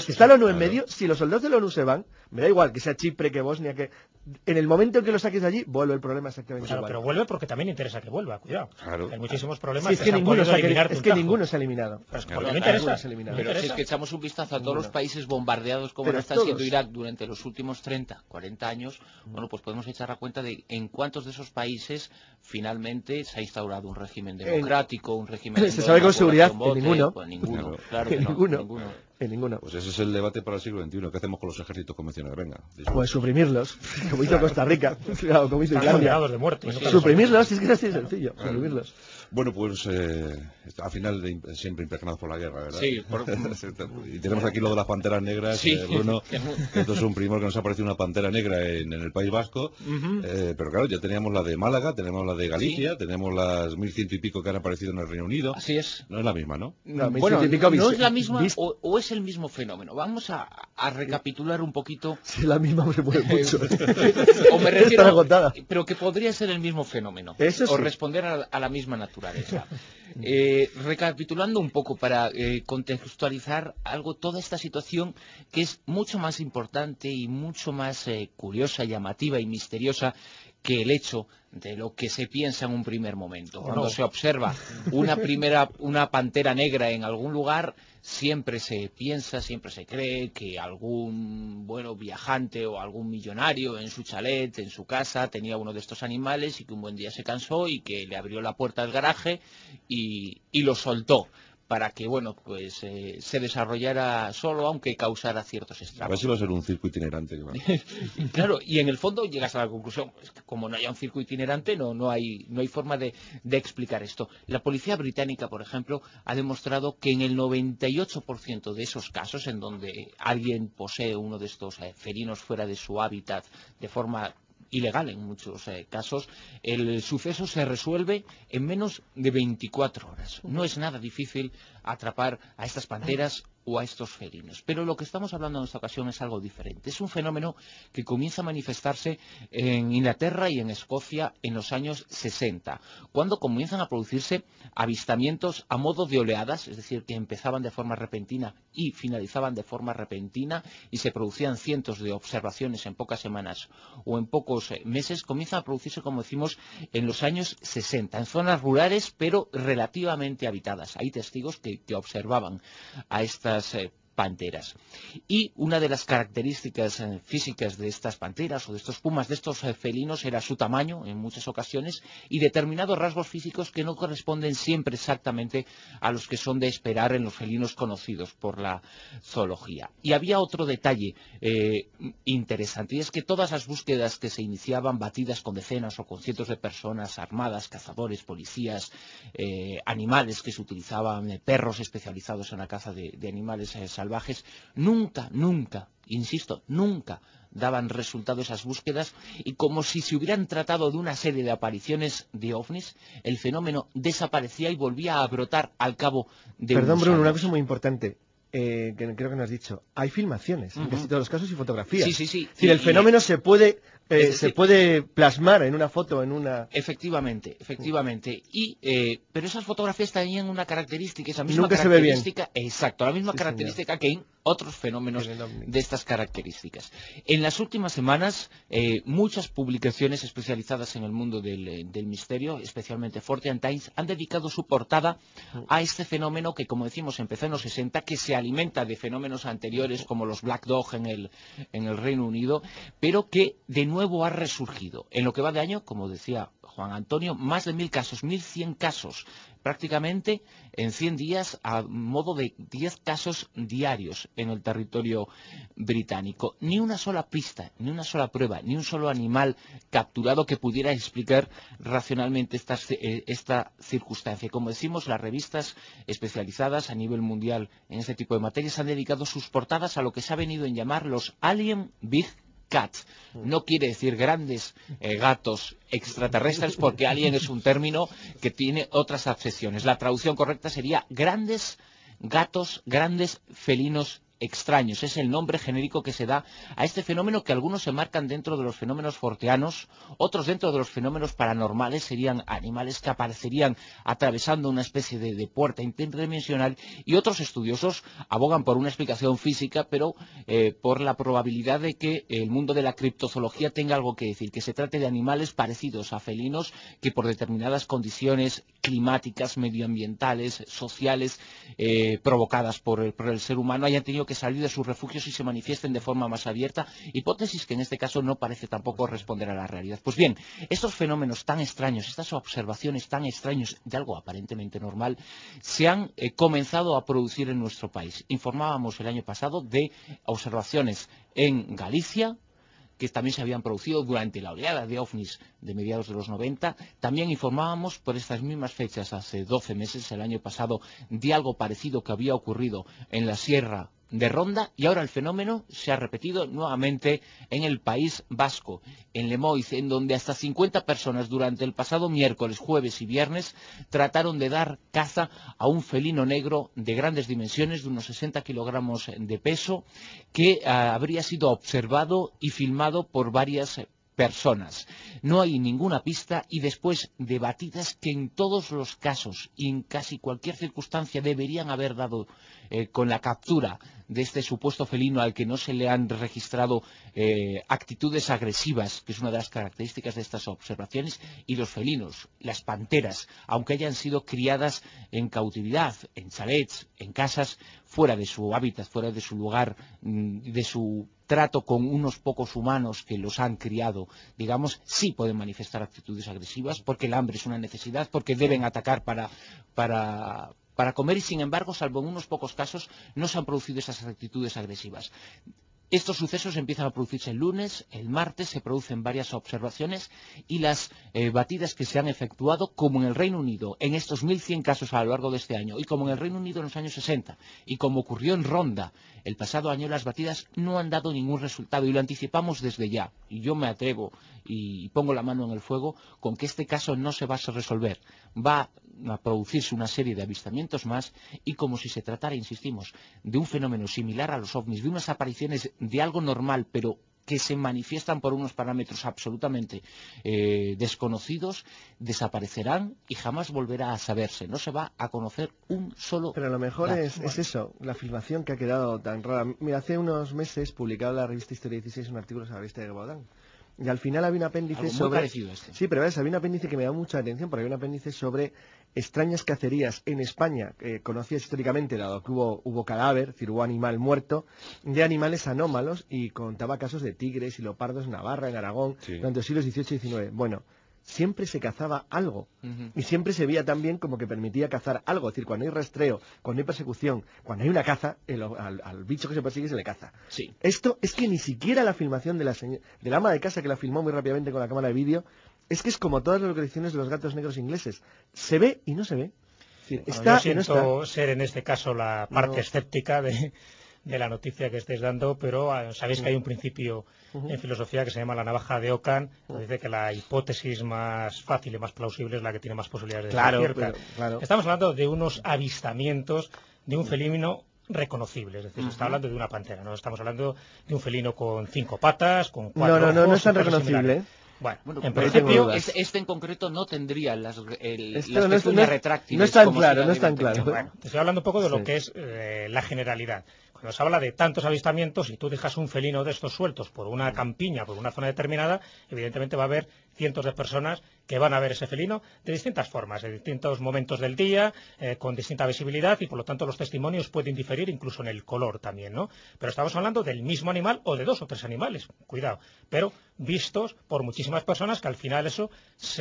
si los soldados de la ONU se van, me da igual que sea Chipre, que Bosnia, que en el momento en que lo saques de allí, vuelve el problema exactamente igual. Pero vuelve porque también interesa que vuelva, cuidado. Claro. Hay muchísimos problemas es que ninguno se ha eliminado. Porque interesa. Pero si es que echamos un vistazo a todos los países bombardeados como lo están siendo Irak durante los últimos 30, 40 años, bueno, pues podemos echar la cuenta de en cuántos de esos países finalmente se ha instaurado un régimen democrático, un régimen... Se sabe con seguridad, en ninguno. Pues ninguno, claro en ninguno. Pues ese es el debate para el siglo XXI. ¿Qué hacemos con los ejércitos convencionales? Venga. Pues suprimirlos, como hizo Costa Rica, como hizo Islandia. De muerte, suprimirlos, es que es así de sencillo, suprimirlos. Bueno, pues al final siempre impregnados por la guerra, ¿verdad? Sí. Y tenemos aquí lo de las panteras negras, sí. Bruno. Esto es un primor que nos ha aparecido una pantera negra en el País Vasco. Pero claro, ya teníamos la de Málaga, tenemos la de Galicia, tenemos las 1100 y pico que han aparecido en el Reino Unido. Así es. No es la misma, ¿no? Bueno, no es la misma o es el mismo fenómeno. Vamos a recapitular un poquito. Si es la misma, me puede mucho. O me refiero, pero que podría ser el mismo fenómeno. Eso sí. O responder a la misma naturaleza. Recapitulando un poco para contextualizar toda esta situación que es mucho más importante y mucho más curiosa, llamativa y misteriosa que el hecho de lo que se piensa en un primer momento. Cuando se observa una pantera negra en algún lugar, siempre se piensa, siempre se cree que algún viajante o algún millonario en su chalet, en su casa, tenía uno de estos animales y que un buen día se cansó y que le abrió la puerta del garaje y lo soltó para que se desarrollara solo, aunque causara ciertos estragos. A ver si va a ser un circo itinerante. Claro, y en el fondo llegas a la conclusión, pues, que como no haya un circo itinerante, no hay forma de explicar esto. La policía británica, por ejemplo, ha demostrado que en el 98% de esos casos en donde alguien posee uno de estos felinos fuera de su hábitat de forma ilegal en muchos casos, el suceso se resuelve en menos de 24 horas. No es nada difícil atrapar a estas panteras o a estos felinos. Pero lo que estamos hablando en esta ocasión es algo diferente. Es un fenómeno que comienza a manifestarse en Inglaterra y en Escocia en los años 60, cuando comienzan a producirse avistamientos a modo de oleadas, es decir, que empezaban de forma repentina y finalizaban de forma repentina y se producían cientos de observaciones en pocas semanas o en pocos meses. Comienzan a producirse, como decimos, en los años 60, en zonas rurales pero relativamente habitadas. Hay testigos que observaban a estas panteras. Y una de las características físicas de estas panteras o de estos pumas, de estos felinos, era su tamaño en muchas ocasiones y determinados rasgos físicos que no corresponden siempre exactamente a los que son de esperar en los felinos conocidos por la zoología. Y había otro detalle interesante, y es que todas las búsquedas que se iniciaban, batidas con decenas o con cientos de personas armadas, cazadores, policías, animales que se utilizaban, perros especializados en la caza de animales salvajes, nunca, insisto, nunca daban resultado esas búsquedas, y como si se hubieran tratado de una serie de apariciones de ovnis, el fenómeno desaparecía y volvía a brotar al cabo de unos Perdón, Bruno, años. una cosa muy importante. Que creo que no has dicho, hay filmaciones en casi todos los casos y fotografías. Sí. Es decir, el fenómeno se puede plasmar en una foto, en una... Efectivamente. Pero esas fotografías tenían una característica, esa misma Nunca característica, se ve bien. Exacto, la misma característica que en otros fenómenos de estas características. En las últimas semanas, muchas publicaciones especializadas en el mundo del misterio, especialmente Fortean Times, han dedicado su portada a este fenómeno que, como decimos, empezó en los 60, que se alimenta de fenómenos anteriores como los Black Dog en el Reino Unido, pero que de nuevo ha resurgido. En lo que va de año, como decía Juan Antonio, más de 1000 casos, 1100 casos, prácticamente en 100 días, a modo de 10 casos diarios en el territorio británico. Ni una sola pista, ni una sola prueba, ni un solo animal capturado que pudiera explicar racionalmente esta circunstancia. Como decimos, las revistas especializadas a nivel mundial en este tipo de materias han dedicado sus portadas a lo que se ha venido en llamar los Alien Big Cat. No quiere decir grandes gatos extraterrestres, porque alien es un término que tiene otras acepciones. La traducción correcta sería grandes gatos, grandes felinos extraños. Es el nombre genérico que se da a este fenómeno, que algunos se marcan dentro de los fenómenos forteanos, otros dentro de los fenómenos paranormales, serían animales que aparecerían atravesando una especie de puerta interdimensional, y otros estudiosos abogan por una explicación física, pero por la probabilidad de que el mundo de la criptozoología tenga algo que decir, que se trate de animales parecidos a felinos que por determinadas condiciones climáticas, medioambientales, sociales, provocadas por el ser humano, hayan tenido que salir de sus refugios y se manifiesten de forma más abierta, hipótesis que en este caso no parece tampoco responder a la realidad. Pues bien, estos fenómenos tan extraños, estas observaciones tan extrañas de algo aparentemente normal, se han comenzado a producir en nuestro país. Informábamos el año pasado de observaciones en Galicia, que también se habían producido durante la oleada de ovnis de mediados de los 90. También informábamos por estas mismas fechas, hace 12 meses, el año pasado, de algo parecido que había ocurrido en la Sierra de Ronda, y ahora el fenómeno se ha repetido nuevamente en el País Vasco, en Lemoiz, en donde hasta 50 personas durante el pasado miércoles, jueves y viernes trataron de dar caza a un felino negro de grandes dimensiones, de unos 60 kilogramos de peso, que habría sido observado y filmado por varias personas. No hay ninguna pista, y después de batidas que en todos los casos y en casi cualquier circunstancia deberían haber dado con la captura de este supuesto felino, al que no se le han registrado actitudes agresivas, que es una de las características de estas observaciones, y los felinos, las panteras, aunque hayan sido criadas en cautividad, en chalets, en casas, fuera de su hábitat, fuera de su lugar, de su trato con unos pocos humanos que los han criado, digamos, sí pueden manifestar actitudes agresivas, porque el hambre es una necesidad, porque deben atacar para comer, y sin embargo, salvo en unos pocos casos, no se han producido esas actitudes agresivas. Estos sucesos empiezan a producirse el lunes, el martes se producen varias observaciones, y las batidas que se han efectuado, como en el Reino Unido, en estos 1.100 casos a lo largo de este año, y como en el Reino Unido en los años 60, y como ocurrió en Ronda el pasado año, las batidas no han dado ningún resultado, y lo anticipamos desde ya. Y yo me atrevo y pongo la mano en el fuego con que este caso no se va a resolver. Va a producirse una serie de avistamientos más, y como si se tratara, insistimos, de un fenómeno similar a los ovnis, de unas apariciones de algo normal, pero que se manifiestan por unos parámetros absolutamente desconocidos, desaparecerán y jamás volverá a saberse. No se va a conocer un solo. Pero a lo mejor es eso, la filmación que ha quedado tan rara. Mira, hace unos meses publicaba la revista Historia 16 un artículo sobre la revista de Gabaldón. Y al final había un apéndice algo muy sobre... parecido a este. Sí, pero ves, había un apéndice que me da mucha atención, porque había un apéndice sobre extrañas cacerías en España, conocidas históricamente, dado que hubo cadáver, es decir, hubo animal muerto, de animales anómalos, y contaba casos de tigres y leopardos en Navarra, en Aragón, durante los siglos XVIII y XIX. Bueno, siempre se cazaba algo, y siempre se veía también como que permitía cazar algo, es decir, cuando hay rastreo, cuando hay persecución, cuando hay una caza, al bicho que se persigue se le caza. Sí. Esto es que ni siquiera la filmación de la ama de casa, que la filmó muy rápidamente con la cámara de vídeo, es que es como todas las localizaciones de los gatos negros ingleses, se ve y no se ve. Es decir, Yo siento ser en este caso la parte escéptica de la noticia que estés dando, pero sabéis que hay un principio en filosofía que se llama la navaja de Ockham, que dice que la hipótesis más fácil y más plausible es la que tiene más posibilidades de ser cierta. Claro. Estamos hablando de unos avistamientos de un felino reconocible, es decir, se está hablando de una pantera, no estamos hablando de un felino con 5 patas, con 4 ojos. No es tan reconocible. Bueno, en principio este en concreto no tendría las pezuñas retráctiles. No es tan claro, no es tan claro. Bueno, te estoy hablando un poco de lo que es la generalidad. Cuando se habla de tantos avistamientos, y tú dejas un felino de estos sueltos por una campiña, por una zona determinada, evidentemente va a haber cientos de personas que van a ver ese felino de distintas formas, en distintos momentos del día, con distinta visibilidad, y por lo tanto los testimonios pueden diferir incluso en el color también, ¿no? Pero estamos hablando del mismo animal o de 2 o 3 animales, cuidado, pero vistos por muchísimas personas, que al final eso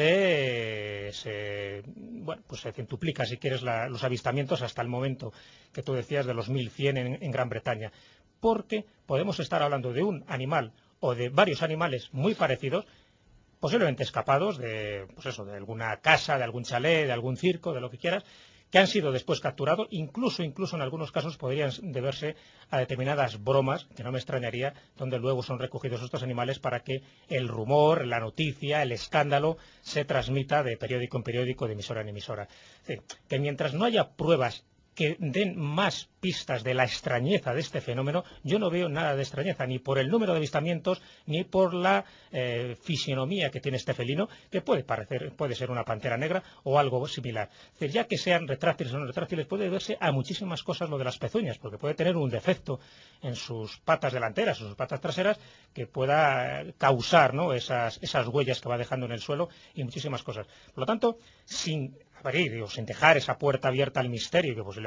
se centuplica, si quieres, los avistamientos hasta el momento que tú decías de los 1.100 en Gran Bretaña, porque podemos estar hablando de un animal o de varios animales muy parecidos, posiblemente escapados de alguna casa, de algún chalet, de algún circo, de lo que quieras, que han sido después capturados, incluso en algunos casos podrían deberse a determinadas bromas, que no me extrañaría, donde luego son recogidos estos animales para que el rumor, la noticia, el escándalo se transmita de periódico en periódico, de emisora en emisora. Es decir, que mientras no haya pruebas que den más pistas de la extrañeza de este fenómeno, yo no veo nada de extrañeza, ni por el número de avistamientos, ni por la fisionomía que tiene este felino, que puede ser una pantera negra o algo similar. Es decir, ya que sean retráctiles o no retráctiles, puede deberse a muchísimas cosas lo de las pezuñas, porque puede tener un defecto en sus patas delanteras o sus patas traseras que pueda causar, ¿no?, esas huellas que va dejando en el suelo, y muchísimas cosas. Por lo tanto, sin dejar esa puerta abierta al misterio, que posiblemente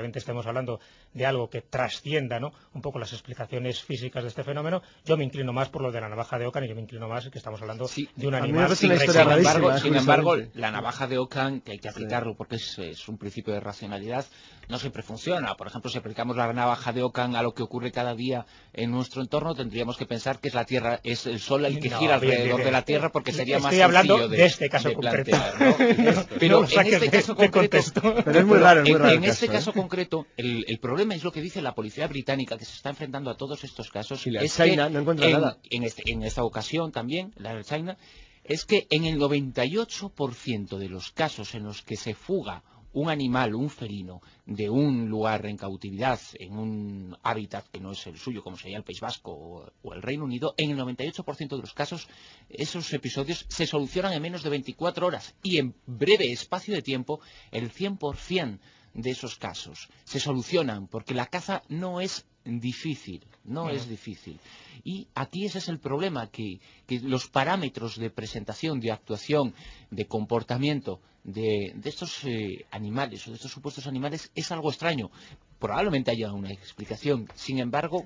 posiblemente estemos hablando de algo que trascienda, ¿no?, un poco las explicaciones físicas de este fenómeno. Yo me inclino más por lo de la navaja de Ockham, y yo me inclino más que estamos hablando de un animal. Sin embargo, la navaja de Ockham, que hay que aplicarlo porque es un principio de racionalidad, no siempre funciona. Por ejemplo, si aplicamos la navaja de Ockham a lo que ocurre cada día en nuestro entorno, tendríamos que pensar que es la Tierra, es el Sol el que gira alrededor de la Tierra, porque sería más sencillo hablando de este caso concreto, ¿no? Pero en este caso concreto, pero es muy raro, en este caso concreto, el problema es lo que dice la policía británica, que se está enfrentando a todos estos casos. Y la China no encuentra nada. En esta ocasión también, la de China, es que en el 98% de los casos en los que se fuga un animal, un felino, de un lugar en cautividad, en un hábitat que no es el suyo, como sería el País Vasco o el Reino Unido, en el 98% de los casos, esos episodios se solucionan en menos de 24 horas y en breve espacio de tiempo, el 100% de esos casos se solucionan, porque la caza no es difícil, es difícil. Y aquí ese es el problema, que los parámetros de presentación, de actuación, de comportamiento de estos animales o de estos supuestos animales es algo extraño. Probablemente haya una explicación. Sin embargo,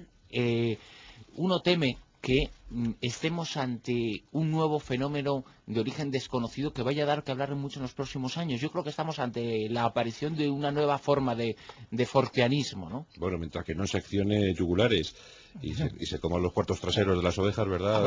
uno teme que estemos ante un nuevo fenómeno de origen desconocido que vaya a dar que hablar mucho en los próximos años. Yo creo que estamos ante la aparición de una nueva forma de forteanismo, ¿no? Bueno, mientras que no seccione yugulares y se coman los cuartos traseros de las ovejas, ¿verdad?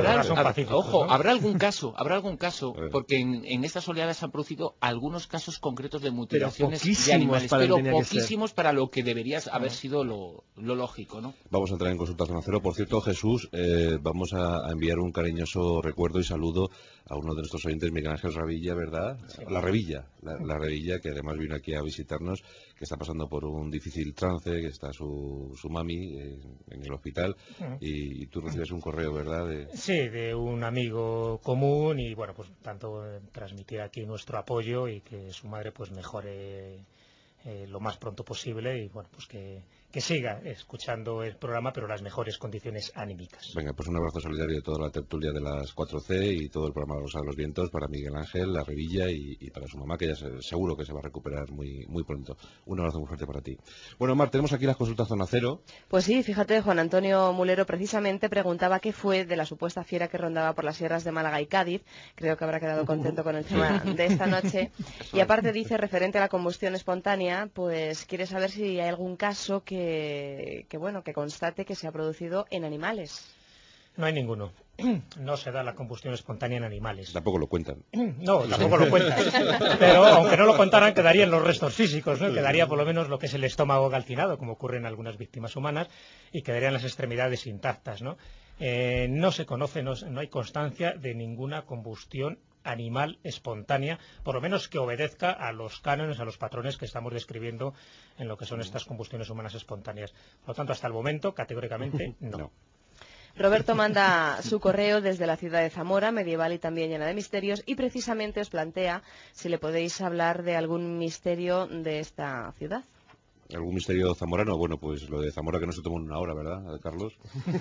Habrá algún caso, porque en estas oleadas se han producido algunos casos concretos de mutilaciones de animales, pero poquísimos para lo que debería haber sido lo lógico, ¿no? Vamos a entrar en Consulta Zona Cero. Por cierto, Jesús, vamos a enviar un cariñoso recuerdo y saludo a uno de nuestros oyentes, Miguel Ángel Revilla, ¿verdad? Sí. La Revilla, que además vino aquí a visitarnos, que está pasando por un difícil trance, que está su mami en el hospital, y tú recibes un correo, ¿verdad? Sí, de un amigo común, y bueno, pues tanto transmitir aquí nuestro apoyo y que su madre pues mejore lo más pronto posible, y bueno, pues que siga escuchando el programa, pero en las mejores condiciones anímicas. Venga, pues un abrazo solidario de toda la tertulia de las 4C y todo el programa La Rosa de los Vientos para Miguel Ángel, la Revilla y para su mamá, que ya seguro que se va a recuperar muy, muy pronto. Un abrazo muy fuerte para ti. Bueno, Mar, tenemos aquí las consultas Zona Cero. Pues sí, fíjate, Juan Antonio Mulero precisamente preguntaba qué fue de la supuesta fiera que rondaba por las sierras de Málaga y Cádiz. Creo que habrá quedado contento con el tema de esta noche. Y aparte dice, referente a la combustión espontánea, pues quiere saber si hay algún caso que constate que se ha producido en animales. No hay ninguno. No se da la combustión espontánea en animales. Tampoco lo cuentan. No, tampoco lo cuentan. Pero aunque no lo contaran, quedarían los restos físicos, ¿no? Quedaría por lo menos lo que es el estómago calcinado, como ocurre en algunas víctimas humanas, y quedarían las extremidades intactas, ¿no? No se conoce, no hay constancia de ninguna combustión animal espontánea, por lo menos que obedezca a los cánones, a los patrones que estamos describiendo en lo que son estas combustiones humanas espontáneas. Por lo tanto, hasta el momento, categóricamente, no. Roberto manda su correo desde la ciudad de Zamora, medieval y también llena de misterios, y precisamente os plantea si le podéis hablar de algún misterio de esta ciudad. ¿Algún misterio zamorano? Bueno, pues lo de Zamora que no se tomó en una hora, ¿verdad, Carlos?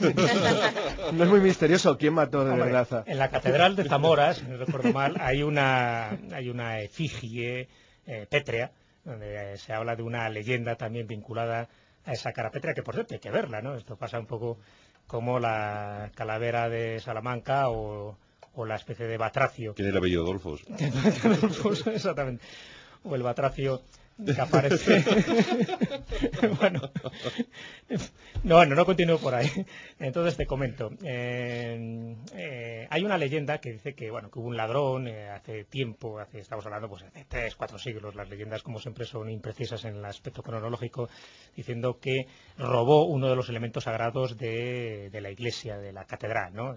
No es muy misterioso. ¿Quién mató de verdad? En la catedral de Zamora, si no recuerdo mal, hay una efigie pétrea, donde se habla de una leyenda también vinculada a esa cara pétrea, que por cierto hay que verla, ¿no? Esto pasa un poco como la calavera de Salamanca o la especie de batracio. ¿Quién es el apellido Dolfos? Exactamente. O el batracio que aparece. Bueno, no continúo por ahí. Entonces te comento. Hay una leyenda que dice que hubo un ladrón hace tiempo, estamos hablando pues hace 3-4 siglos. Las leyendas, como siempre, son imprecisas en el aspecto cronológico, diciendo que robó uno de los elementos sagrados de la iglesia, de la catedral, ¿no?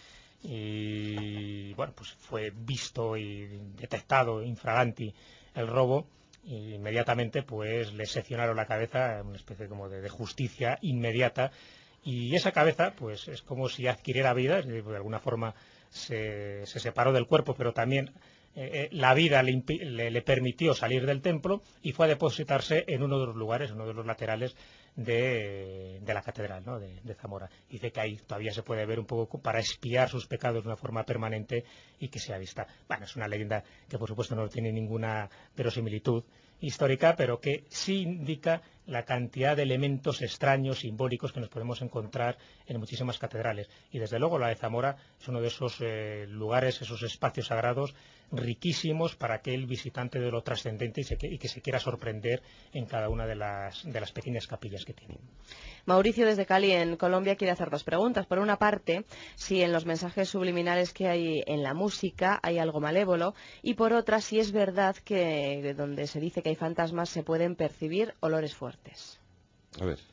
Y bueno, pues fue visto y detectado infraganti el robo, y inmediatamente pues le seccionaron la cabeza, una especie como de justicia inmediata, y esa cabeza pues es como si adquiriera vida, es decir, de alguna forma se separó del cuerpo, pero también la vida le permitió salir del templo y fue a depositarse en uno de los lugares, en uno de los laterales de la catedral, ¿no? de Zamora. Dice que ahí todavía se puede ver un poco para expiar sus pecados de una forma permanente y que sea vista. Bueno, es una leyenda que por supuesto no tiene ninguna verosimilitud histórica, pero que sí indica la cantidad de elementos extraños, simbólicos que nos podemos encontrar en muchísimas catedrales. Y desde luego la de Zamora es uno de esos lugares, esos espacios sagrados riquísimos para aquel visitante de lo trascendente y que se quiera sorprender en cada una de las pequeñas capillas que tiene. Mauricio desde Cali, en Colombia, quiere hacer dos preguntas. Por una parte, si en los mensajes subliminales que hay en la música hay algo malévolo, y por otra, si es verdad que donde se dice que hay fantasmas se pueden percibir olores fuertes. A ver.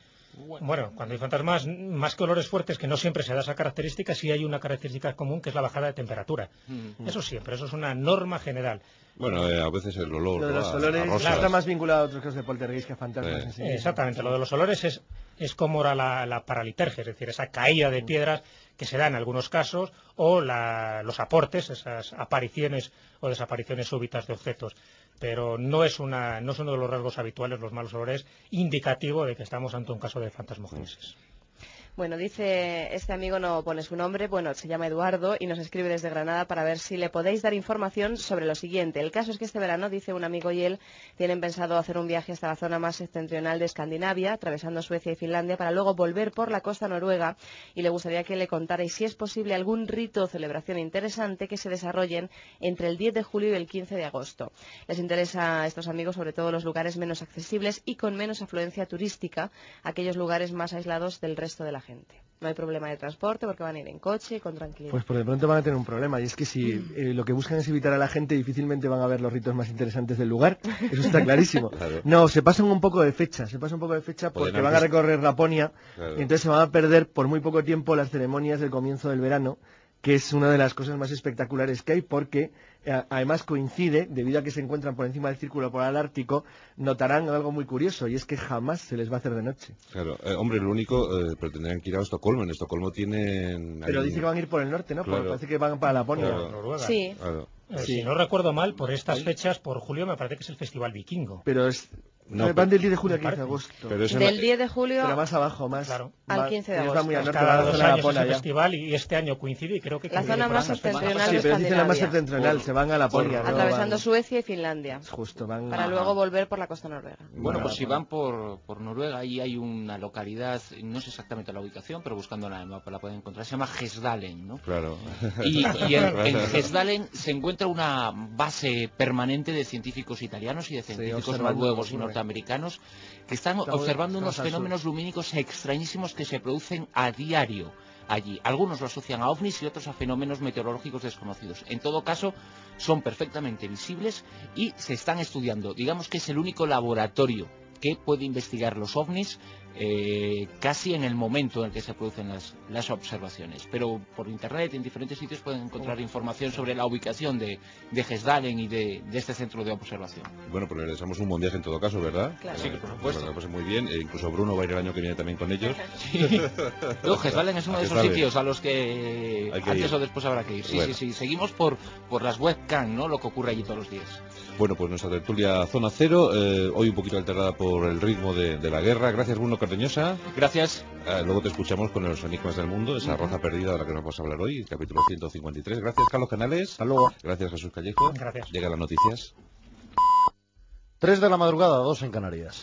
Bueno, cuando hay fantasmas, más que olores fuertes, que no siempre se da esa característica, sí hay una característica común, que es la bajada de temperatura. Eso siempre, eso es una norma general. Bueno, a veces el olor... Lo de los olores está más vinculado a otros casos de poltergeist que a fantasmas. Exactamente, lo de los olores es como era la paralitergia, es decir, esa caída de piedras que se da en algunos casos, o los aportes, esas apariciones o desapariciones súbitas de objetos. Pero no es uno de los rasgos habituales, los malos olores, indicativo de que estamos ante un caso de fantasmogénesis. Bueno, dice este amigo, no pone su nombre, bueno, se llama Eduardo y nos escribe desde Granada para ver si le podéis dar información sobre lo siguiente. El caso es que este verano, dice un amigo y él, tienen pensado hacer un viaje hasta la zona más septentrional de Escandinavia, atravesando Suecia y Finlandia, para luego volver por la costa noruega, y le gustaría que le contarais si es posible algún rito o celebración interesante que se desarrollen entre el 10 de julio y el 15 de agosto. Les interesa a estos amigos sobre todo los lugares menos accesibles y con menos afluencia turística, aquellos lugares más aislados del resto de la gente. No hay problema de transporte porque van a ir en coche con tranquilidad. Pues por de pronto van a tener un problema, y es que si lo que buscan es evitar a la gente, difícilmente van a ver los ritos más interesantes del lugar. Eso está clarísimo. Claro. No, se pasan un poco de fecha porque van a recorrer Laponia, claro. Y entonces se van a perder por muy poco tiempo las ceremonias del comienzo del verano, que es una de las cosas más espectaculares que hay, porque además coincide, debido a que se encuentran por encima del círculo polar ártico, notarán algo muy curioso, y es que jamás se les va a hacer de noche. Claro, hombre, lo único, pero tendrían que ir a Estocolmo. En Estocolmo tienen... Pero dice que van a ir por el norte, ¿no? Claro. Parece que van para Laponia. Claro. Noruega. Sí. Claro. Si no recuerdo mal, por estas fechas, por julio, me parece que es el Festival Vikingo. Pero van del 10 de julio al 15 de agosto. Del 10 de julio pero más abajo, al 15 de agosto. Muy al norte, cada 2 años es el festival, y este año coincide, y creo que... La zona más septentrional sí, de pero dicen la más Escandinavia. septentrional, se van a Laponia. Atravesando Suecia y Finlandia. Justo, para luego volver por la costa noruega. Bueno, pues si van por Noruega, ahí hay una localidad, no sé exactamente la ubicación, pero buscando en el mapa la pueden encontrar, se llama Hesdalen, ¿no? Claro. Y en Hesdalen se encuentra una base permanente de científicos italianos y de científicos noruegos y norteamericanos que están observando unos fenómenos lumínicos extrañísimos que se producen a diario allí. Algunos lo asocian a ovnis y otros a fenómenos meteorológicos desconocidos. En todo caso, son perfectamente visibles y se están estudiando. Digamos que es el único laboratorio que puede investigar los ovnis casi en el momento en el que se producen las observaciones. Pero por internet, en diferentes sitios, pueden encontrar información sobre la ubicación de Hesdalen y de este centro de observación. Bueno, pues les deseamos un buen viaje en todo caso, ¿verdad? Claro. Sí, por supuesto. Bueno, pues muy bien, incluso Bruno va a ir el año que viene también con ellos. Sí. No, Hesdalen es uno de esos sitios a los que antes ir. O después habrá que ir. Sí, bueno. sí. Seguimos por las webcam, ¿no? Lo que ocurre allí todos los días. Bueno, pues nuestra tertulia Zona Cero, hoy un poquito alterada por el ritmo de la guerra. Gracias, Bruno Cardeñosa. Gracias. Luego te escuchamos con los enigmas del mundo, esa roza perdida de la que nos vamos a hablar hoy, el capítulo 153. Gracias, Carlos Canales. Hasta luego. Gracias, Jesús Callejo. Gracias. Llegan las noticias. 3 de la madrugada, 2 en Canarias.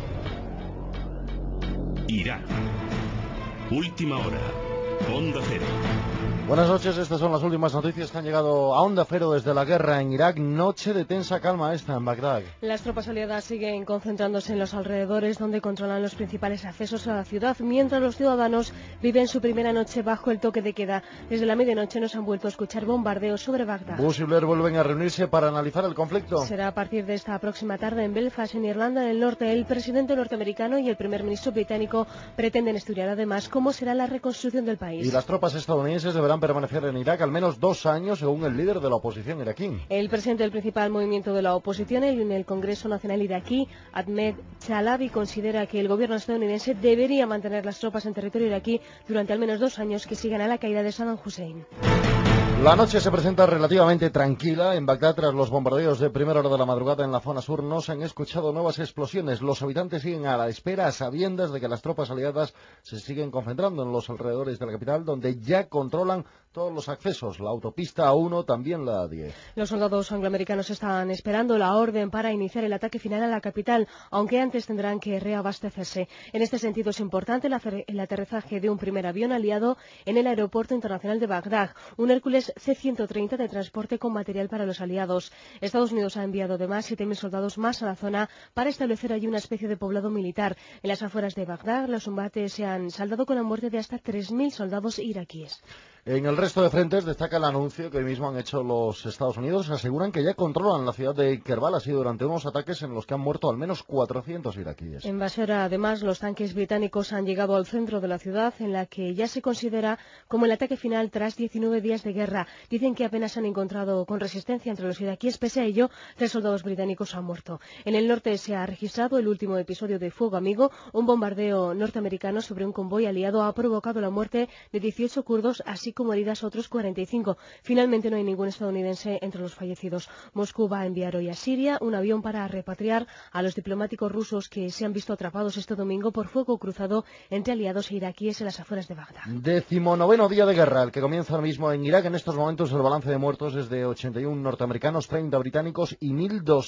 Irak. Última hora. Onda Cero. Buenas noches, estas son las últimas noticias que han llegado a Onda Cero desde la guerra en Irak. Noche de tensa calma esta en Bagdad. Las tropas aliadas siguen concentrándose en los alrededores, donde controlan los principales accesos a la ciudad, mientras los ciudadanos viven su primera noche bajo el toque de queda. Desde la medianoche nos han vuelto a escuchar bombardeos sobre Bagdad. Bush y Blair vuelven a reunirse para analizar el conflicto. Será a partir de esta próxima tarde en Belfast, en Irlanda del Norte. El presidente norteamericano y el primer ministro británico pretenden estudiar además cómo será la reconstrucción del país. Y las tropas estadounidenses deberán permanecer en Irak al menos 2 años, según el líder de la oposición iraquí. El presidente del principal movimiento de la oposición en el Congreso Nacional iraquí, Ahmed Chalabi, considera que el gobierno estadounidense debería mantener las tropas en territorio iraquí durante al menos 2 años que sigan a la caída de Saddam Hussein. La noche se presenta relativamente tranquila en Bagdad tras los bombardeos de primera hora de la madrugada en la zona sur. No se han escuchado nuevas explosiones. Los habitantes siguen a la espera, a sabiendas de que las tropas aliadas se siguen concentrando en los alrededores de la capital, donde ya controlan todos los accesos, la autopista A1, también la A10. Los soldados angloamericanos están esperando la orden para iniciar el ataque final a la capital, aunque antes tendrán que reabastecerse. En este sentido es importante el aterrizaje de un primer avión aliado en el aeropuerto internacional de Bagdad, un Hércules C-130 de transporte con material para los aliados. Estados Unidos ha enviado además 7.000 soldados más a la zona para establecer allí una especie de poblado militar. En las afueras de Bagdad, los combates se han saldado con la muerte de hasta 3.000 soldados iraquíes. En el resto de frentes destaca el anuncio que hoy mismo han hecho los Estados Unidos. Aseguran que ya controlan la ciudad de Kerbala, así durante unos ataques en los que han muerto al menos 400 iraquíes. En Basra, además, los tanques británicos han llegado al centro de la ciudad, en la que ya se considera como el ataque final tras 19 días de guerra. Dicen que apenas han encontrado con resistencia entre los iraquíes. Pese a ello, 3 soldados británicos han muerto. En el norte se ha registrado el último episodio de fuego amigo. Un bombardeo norteamericano sobre un convoy aliado ha provocado la muerte de 18 kurdos, así como heridas otros 45. Finalmente no hay ningún estadounidense entre los fallecidos. Moscú va a enviar hoy a Siria un avión para repatriar a los diplomáticos rusos que se han visto atrapados este domingo por fuego cruzado entre aliados e iraquíes en las afueras de Bagdad. 19º día de guerra, el que comienza ahora mismo en Irak. En estos momentos el balance de muertos es de 81 norteamericanos, 30 británicos y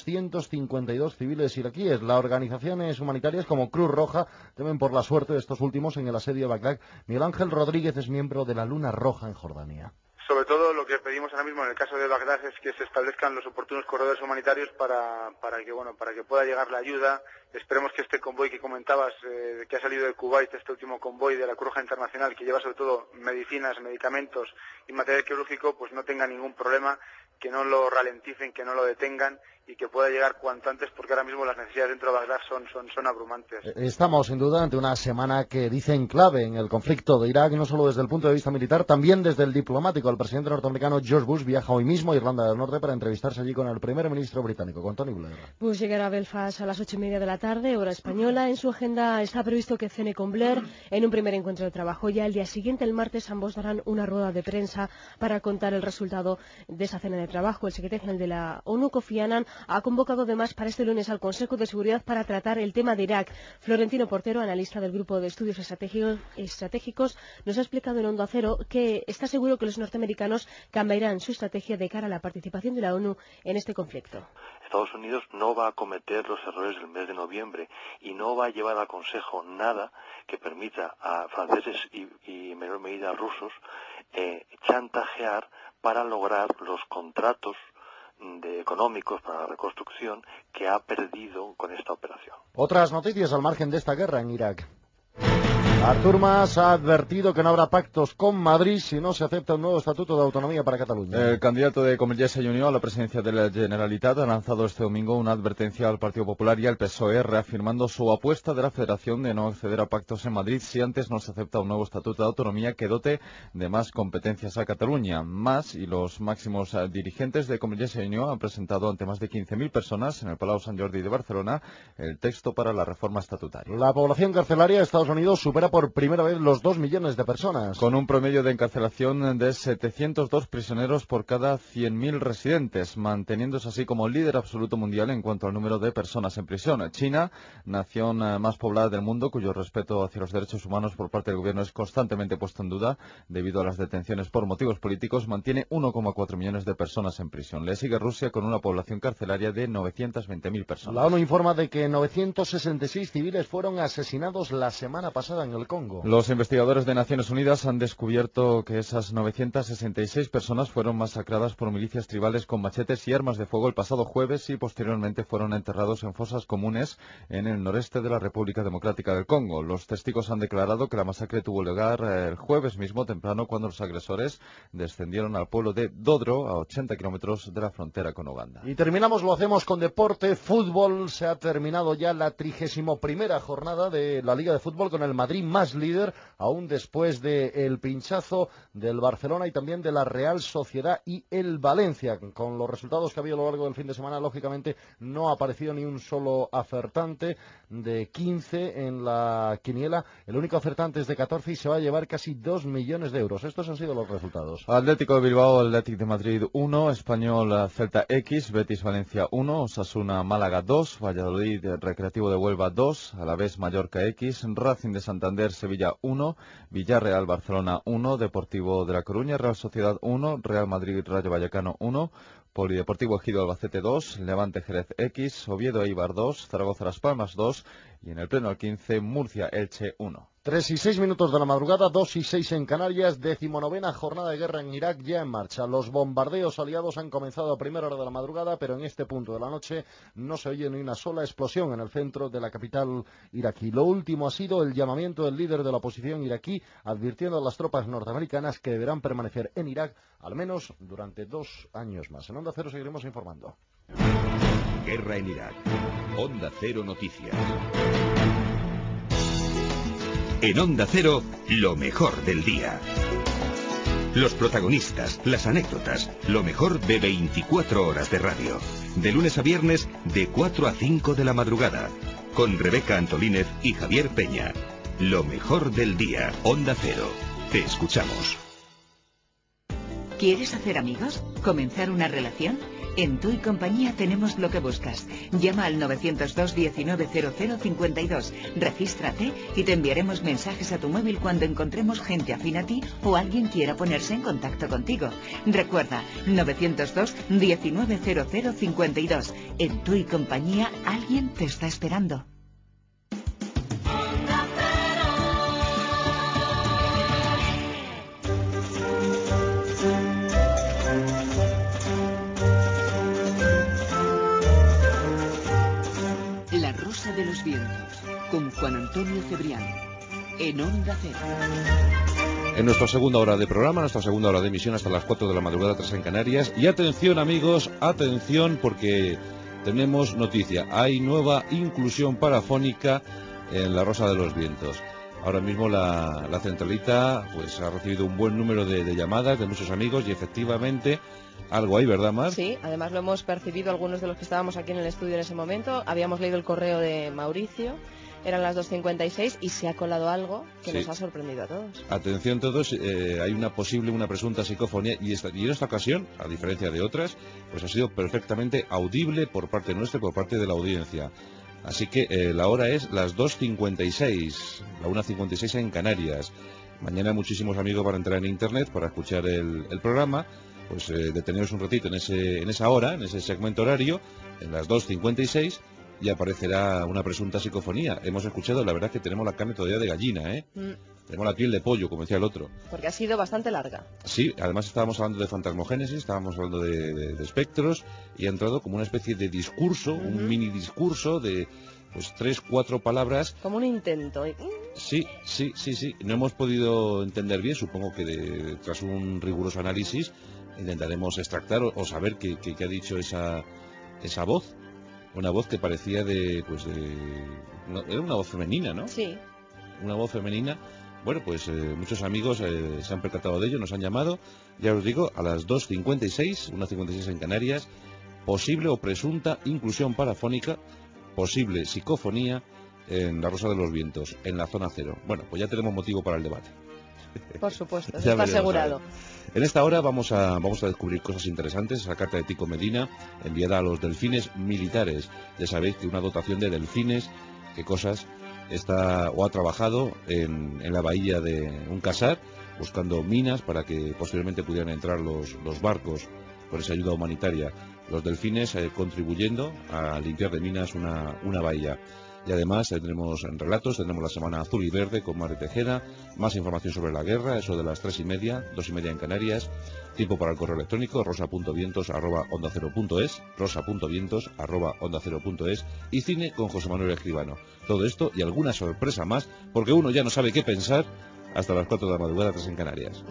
1.252 civiles iraquíes. Las organizaciones humanitarias como Cruz Roja temen por la suerte de estos últimos en el asedio de Bagdad. Miguel Ángel Rodríguez es miembro de la Luna Roja en Jordania. Sobre todo lo que pedimos ahora mismo en el caso de Bagdad es que se establezcan los oportunos corredores humanitarios para que pueda llegar la ayuda. Esperemos que este convoy que comentabas, que ha salido de Kuwait, este último convoy de la Cruz Roja Internacional, que lleva sobre todo medicinas, medicamentos y material quirúrgico, pues no tenga ningún problema, que no lo ralenticen, que no lo detengan y que pueda llegar cuanto antes, porque ahora mismo las necesidades dentro de Bagdad son abrumantes. Estamos sin duda ante una semana que dicen clave en el conflicto de Irak, y no solo desde el punto de vista militar, también desde el diplomático. El presidente norteamericano George Bush viaja hoy mismo a Irlanda del Norte para entrevistarse allí con el primer ministro británico, con Tony Blair. Bush llegará a Belfast a las 8:30 de la tarde, hora española. En su agenda está previsto que cene con Blair en un primer encuentro de trabajo. Ya el día siguiente, el martes, ambos darán una rueda de prensa para contar el resultado de esa cena de trabajo. El secretario general de la ONU, Kofi Annan, ha convocado además para este lunes al Consejo de Seguridad para tratar el tema de Irak. Florentino Portero, analista del Grupo de Estudios Estratégicos, nos ha explicado en Onda Cero que está seguro que los norteamericanos cambiarán su estrategia de cara a la participación de la ONU en este conflicto. Estados Unidos no va a cometer los errores del mes de noviembre y no va a llevar al Consejo nada que permita a franceses y en menor medida a rusos chantajear para lograr los contratos económicos para la reconstrucción que ha perdido con esta operación. Otras noticias al margen de esta guerra en Irak. Artur Mas ha advertido que no habrá pactos con Madrid si no se acepta un nuevo estatuto de autonomía para Cataluña. El candidato de Convergencia y Unió a la presidencia de la Generalitat ha lanzado este domingo una advertencia al Partido Popular y al PSOE, reafirmando su apuesta de la Federación de no acceder a pactos en Madrid si antes no se acepta un nuevo estatuto de autonomía que dote de más competencias a Cataluña. Mas y los máximos dirigentes de Convergencia y Unió han presentado ante más de 15.000 personas en el Palau Sant Jordi de Barcelona el texto para la reforma estatutaria. La población carcelaria de Estados Unidos supera por primera vez los 2 millones de personas. Con un promedio de encarcelación de 702 prisioneros por cada 100.000 residentes, manteniéndose así como líder absoluto mundial en cuanto al número de personas en prisión. China, nación más poblada del mundo, cuyo respeto hacia los derechos humanos por parte del gobierno es constantemente puesto en duda debido a las detenciones por motivos políticos, mantiene 1,4 millones de personas en prisión. Le sigue Rusia con una población carcelaria de 920.000 personas. La ONU informa de que 966 civiles fueron asesinados la semana pasada en el Congo. Los investigadores de Naciones Unidas han descubierto que esas 966 personas fueron masacradas por milicias tribales con machetes y armas de fuego el pasado jueves y posteriormente fueron enterrados en fosas comunes en el noreste de la República Democrática del Congo. Los testigos han declarado que la masacre tuvo lugar el jueves mismo temprano cuando los agresores descendieron al pueblo de Dodro, a 80 kilómetros de la frontera con Uganda. Y terminamos, lo hacemos con deporte, fútbol. Se ha terminado ya la 31ª jornada de la Liga de Fútbol con el Madrid más líder, aún después del pinchazo del Barcelona y también de la Real Sociedad y el Valencia. Con los resultados que ha habido a lo largo del fin de semana, lógicamente no ha aparecido ni un solo acertante. De 15 en la quiniela, el único acertante es de 14 y se va a llevar casi 2 millones de euros. Estos han sido los resultados. Atlético de Bilbao, Athletic de Madrid 1, Español Celta X, Betis Valencia 1, Osasuna Málaga 2, Valladolid Recreativo de Huelva 2, Alavés Mallorca X, Racing de Santander Santander Sevilla 1, Villarreal Barcelona 1, Deportivo de La Coruña Real Sociedad 1, Real Madrid Rayo Vallecano 1, Polideportivo Ejido Albacete 2, Levante Jerez X, Oviedo Eibar 2, Zaragoza Las Palmas 2 y en el pleno al 15 Murcia Elche 1. 3 y 6 minutos de la madrugada, 2 y 6 en Canarias, 19ª jornada de guerra en Irak ya en marcha. Los bombardeos aliados han comenzado a primera hora de la madrugada, pero en este punto de la noche no se oye ni una sola explosión en el centro de la capital iraquí. Lo último ha sido el llamamiento del líder de la oposición iraquí, advirtiendo a las tropas norteamericanas que deberán permanecer en Irak al menos durante 2 años más. En Onda Cero seguiremos informando. Guerra en Irak. Onda Cero Noticias. En Onda Cero, lo mejor del día. Los protagonistas, las anécdotas, lo mejor de 24 horas de radio. De lunes a viernes, de 4 a 5 de la madrugada. Con Rebeca Antolínez y Javier Peña. Lo mejor del día. Onda Cero. Te escuchamos. ¿Quieres hacer amigos? ¿Comenzar una relación? En Tu y Compañía tenemos lo que buscas. Llama al 902 19 0052, regístrate y te enviaremos mensajes a tu móvil cuando encontremos gente afín a ti o alguien quiera ponerse en contacto contigo. Recuerda, 902 19 0052. En Tu y Compañía alguien te está esperando. La Rosa de los Vientos, con Juan Antonio Cebrián, en Onda Cero. En nuestra segunda hora de programa, nuestra segunda hora de emisión hasta las 4 de la madrugada, 3 en Canarias. Y atención amigos, atención porque tenemos noticia. Hay nueva inclusión parafónica en La Rosa de los Vientos. Ahora mismo la centralita pues ha recibido un buen número de llamadas de muchos amigos y efectivamente algo hay, ¿verdad, Mar? Sí, además lo hemos percibido algunos de los que estábamos aquí en el estudio en ese momento. Habíamos leído el correo de Mauricio, eran las 2:56 y se ha colado algo que nos ha sorprendido a todos. Atención todos, hay una presunta psicofonía y en esta ocasión, a diferencia de otras, pues ha sido perfectamente audible por parte nuestra y por parte de la audiencia. Así que la hora es las 2:56, la 1:56 en Canarias. Mañana muchísimos amigos van a entrar en internet para escuchar el programa. Pues deteneros un ratito en esa hora, en ese segmento horario, en las 2:56, y aparecerá una presunta psicofonía. Hemos escuchado, la verdad es que tenemos la carne todavía de gallina, ¿eh? Tenemos la piel de pollo, como decía el otro. Porque ha sido bastante larga. Sí, además estábamos hablando de fantasmogénesis, estábamos hablando de espectros, y ha entrado como una especie de discurso, un mini discurso de pues 3-4 palabras. Como un intento. Sí. No hemos podido entender bien, supongo que tras un riguroso análisis intentaremos extractar o saber qué ha dicho esa voz. Una voz que parecía era una voz femenina, ¿no? Sí. Una voz femenina. Bueno, pues muchos amigos se han percatado de ello, nos han llamado, ya os digo, a las 2:56, 1:56 en Canarias, posible o presunta inclusión parafónica, posible psicofonía en La Rosa de los Vientos, en la zona cero. Bueno, pues ya tenemos motivo para el debate. Por supuesto, está asegurado. En esta hora vamos a descubrir cosas interesantes. Esa carta de Tico Medina, enviada a los delfines militares. Ya sabéis que una dotación de delfines, qué cosas, ha trabajado en la bahía de Uncasar, buscando minas para que posteriormente pudieran entrar los barcos con esa ayuda humanitaria. Los delfines contribuyendo a limpiar de minas una bahía. Y además tendremos relatos, tendremos la semana azul y verde con Mar de Tejeda, más información sobre la guerra, eso de las 3:30, 2:30 en Canarias, tiempo para el correo electrónico, rosa.vientos@ondacero.es, rosa.vientos@ondacero.es, y cine con José Manuel Escribano. Todo esto y alguna sorpresa más, porque uno ya no sabe qué pensar hasta las 4 de la madrugada, 3 en Canarias.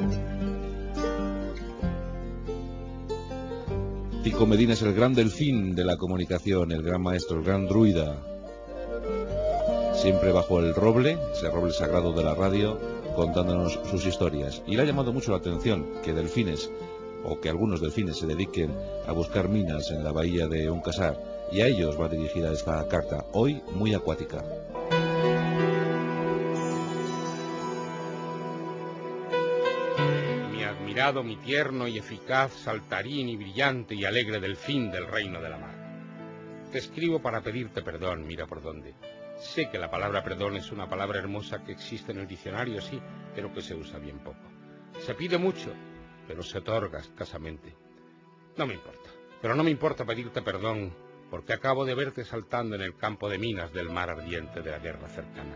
Tico Medina es el gran delfín de la comunicación, el gran maestro, el gran druida. Siempre bajo el roble, ese roble sagrado de la radio, contándonos sus historias. Y le ha llamado mucho la atención que delfines, o que algunos delfines se dediquen a buscar minas en la bahía de Uncasar. Y a ellos va dirigida esta carta, hoy muy acuática. Mi admirado, mi tierno y eficaz, saltarín y brillante y alegre delfín del reino de la mar. Te escribo para pedirte perdón, mira por dónde. Sé que la palabra perdón es una palabra hermosa que existe en el diccionario, sí, pero que se usa bien poco. Se pide mucho, pero se otorga escasamente. No me importa, pero no me importa pedirte perdón, porque acabo de verte saltando en el campo de minas del mar ardiente de la guerra cercana.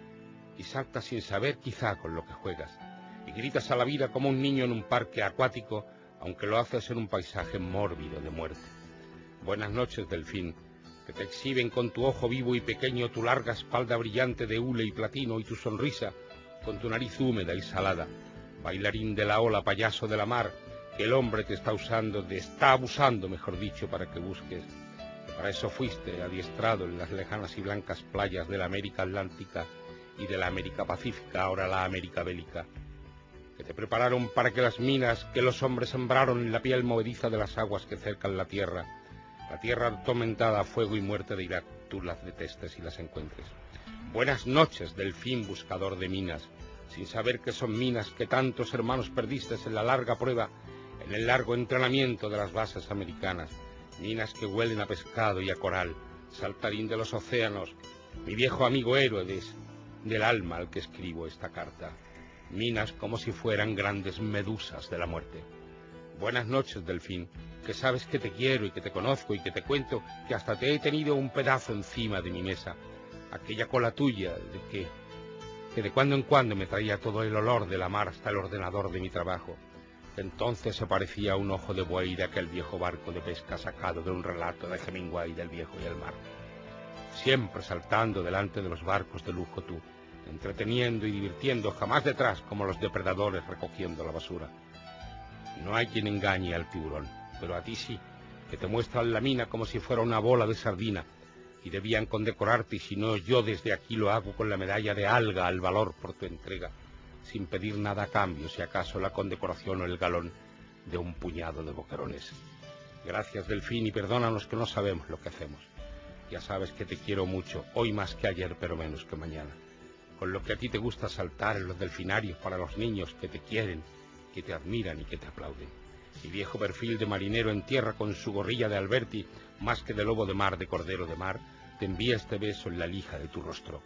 Y saltas sin saber quizá con lo que juegas, y gritas a la vida como un niño en un parque acuático, aunque lo haces en un paisaje mórbido de muerte. Buenas noches, delfín, que te exhiben con tu ojo vivo y pequeño tu larga espalda brillante de hule y platino y tu sonrisa, con tu nariz húmeda y salada, bailarín de la ola, payaso de la mar, que el hombre te está abusando, mejor dicho, para que busques. Que para eso fuiste adiestrado en las lejanas y blancas playas de la América Atlántica y de la América Pacífica, ahora la América Bélica. Que te prepararon para que las minas que los hombres sembraron en la piel movediza de las aguas que cercan la tierra atormentada a fuego y muerte de Irak, tú las detestes y las encuentres. Buenas noches, delfín buscador de minas, sin saber que son minas que tantos hermanos perdiste en la larga prueba, en el largo entrenamiento de las bases americanas, minas que huelen a pescado y a coral, saltarín de los océanos, mi viejo amigo héroe del alma al que escribo esta carta, minas como si fueran grandes medusas de la muerte. Buenas noches, delfín, que sabes que te quiero y que te conozco y que te cuento que hasta te he tenido un pedazo encima de mi mesa, aquella cola tuya que de cuando en cuando me traía todo el olor de la mar hasta el ordenador de mi trabajo, que entonces se parecía a un ojo de buey de aquel viejo barco de pesca sacado de un relato de Hemingway del viejo y el mar. Siempre saltando delante de los barcos de lujo tú, entreteniendo y divirtiendo, jamás detrás como los depredadores recogiendo la basura. No hay quien engañe al tiburón, pero a ti sí, que te muestran la mina como si fuera una bola de sardina, y debían condecorarte, y si no, yo desde aquí lo hago con la medalla de alga al valor por tu entrega, sin pedir nada a cambio, si acaso la condecoración o el galón de un puñado de boquerones. Gracias, delfín, y perdónanos que no sabemos lo que hacemos. Ya sabes que te quiero mucho, hoy más que ayer, pero menos que mañana. Con lo que a ti te gusta saltar en los delfinarios para los niños que te quieren, que te admiran y que te aplauden. Mi viejo perfil de marinero en tierra con su gorrilla de Alberti, más que de lobo de mar, de cordero de mar, te envía este beso en la lija de tu rostro.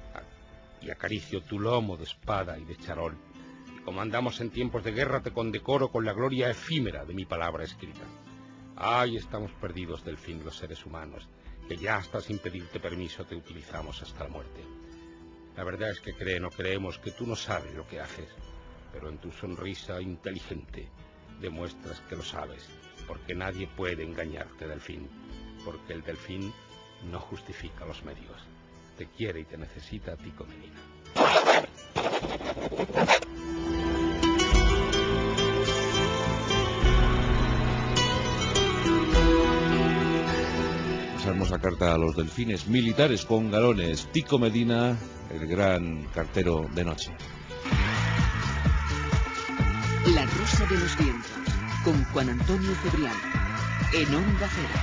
Y acaricio tu lomo de espada y de charol. Y como andamos en tiempos de guerra, te condecoro con la gloria efímera de mi palabra escrita. Ay, estamos perdidos, delfín, los seres humanos, que ya hasta sin pedirte permiso te utilizamos hasta la muerte. La verdad es que no creemos que tú no sabes lo que haces, pero en tu sonrisa inteligente demuestras que lo sabes, porque nadie puede engañarte, delfín, porque el delfín no justifica los medios. Te quiere y te necesita, Tico Medina. Esa hermosa carta a los delfines militares con galones. Tico Medina, el gran cartero de noche. La Rosa de los Vientos, con Juan Antonio Cebrián, en Onda Cero.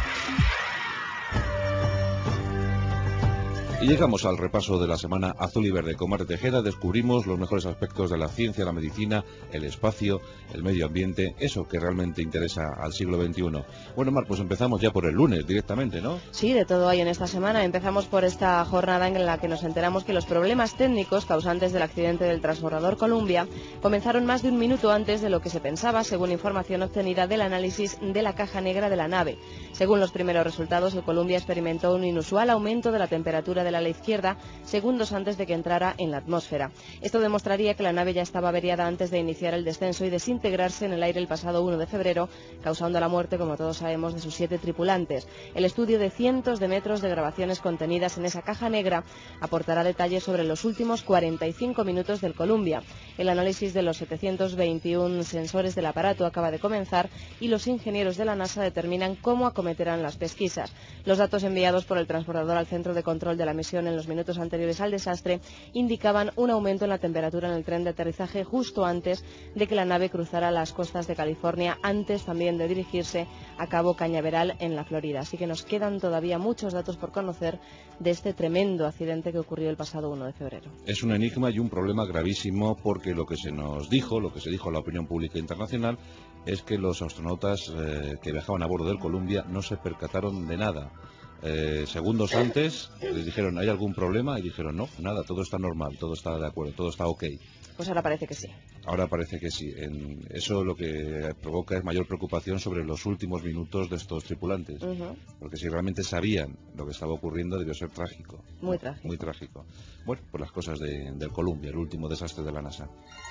Y llegamos al repaso de la semana azul y verde. Con Mar Tejeda descubrimos los mejores aspectos de la ciencia, la medicina, el espacio, el medio ambiente, eso que realmente interesa al siglo XXI. Bueno, Mar, pues empezamos ya por el lunes directamente, ¿no? Sí, de todo hay en esta semana. Empezamos por esta jornada en la que nos enteramos que los problemas técnicos causantes del accidente del transbordador Columbia comenzaron más de un minuto antes de lo que se pensaba, según información obtenida del análisis de la caja negra de la nave. Según los primeros resultados, el Columbia experimentó un inusual aumento de la temperatura del ala izquierda segundos antes de que entrara en la atmósfera. Esto demostraría que la nave ya estaba averiada antes de iniciar el descenso y desintegrarse en el aire el pasado 1 de febrero, causando la muerte, como todos sabemos, de sus 7 tripulantes. El estudio de cientos de metros de grabaciones contenidas en esa caja negra aportará detalles sobre los últimos 45 minutos del Columbia. El análisis de los 721 sensores del aparato acaba de comenzar y los ingenieros de la NASA determinan cómo acometerán las pesquisas. Los datos enviados por el transbordador al centro de control de la misión en los minutos anteriores al desastre indicaban un aumento en la temperatura en el tren de aterrizaje justo antes de que la nave cruzara las costas de California, antes también de dirigirse a Cabo Cañaveral en la Florida. Así que nos quedan todavía muchos datos por conocer de este tremendo accidente que ocurrió el pasado 1 de febrero. Es un enigma y un problema gravísimo porque lo que se dijo a la opinión pública internacional es que los astronautas que viajaban a bordo del Columbia no se percataron de nada. segundos antes les dijeron, ¿hay algún problema? Y dijeron, no, nada, todo está normal, todo está de acuerdo, todo está ok. Pues ahora parece que sí. Ahora parece que sí. Eso lo que provoca es mayor preocupación sobre los últimos minutos de estos tripulantes. Porque si realmente sabían lo que estaba ocurriendo, debió ser trágico. Muy trágico. Muy trágico. Bueno, pues las cosas del Columbia, el último desastre de la NASA.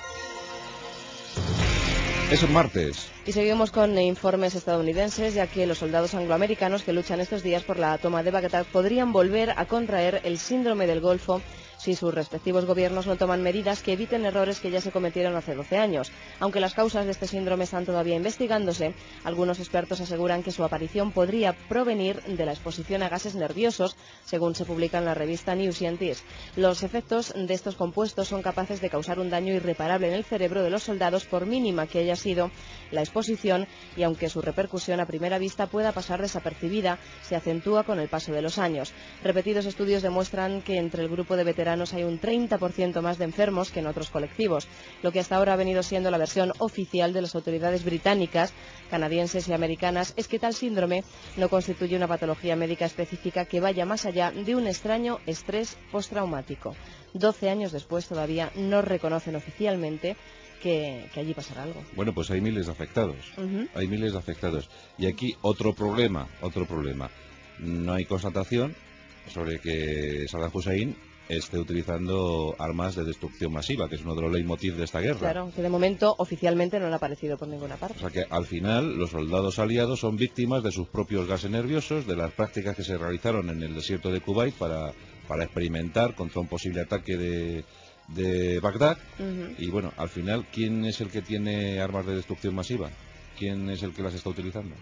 Es el martes. Y seguimos con informes estadounidenses, ya que los soldados angloamericanos que luchan estos días por la toma de Bagdad podrían volver a contraer el síndrome del Golfo si sus respectivos gobiernos no toman medidas que eviten errores que ya se cometieron hace 12 años. Aunque las causas de este síndrome están todavía investigándose, algunos expertos aseguran que su aparición podría provenir de la exposición a gases nerviosos, según se publica en la revista New Scientist. Los efectos de estos compuestos son capaces de causar un daño irreparable en el cerebro de los soldados, por mínima que haya sido la exposición, y aunque su repercusión a primera vista pueda pasar desapercibida, se acentúa con el paso de los años. Repetidos estudios demuestran que entre el grupo de veteranos hay un 30% más de enfermos que en otros colectivos, lo que hasta ahora ha venido siendo la versión oficial de las autoridades británicas, canadienses y americanas es que tal síndrome no constituye una patología médica específica que vaya más allá de un extraño estrés postraumático. 12 años después todavía no reconocen oficialmente que allí pasará algo. Bueno, pues hay miles de afectados. Hay miles de afectados. Y aquí otro problema. No hay constatación sobre que Saddam Hussein esté utilizando armas de destrucción masiva, que es uno de los leitmotiv de esta guerra. Claro, que de momento oficialmente no han aparecido por ninguna parte. O sea que al final los soldados aliados son víctimas de sus propios gases nerviosos, de las prácticas que se realizaron en el desierto de Kuwait para experimentar contra un posible ataque de Bagdad. Y bueno, al final, ¿quién es el que tiene armas de destrucción masiva? ¿Quién es el que las está utilizando?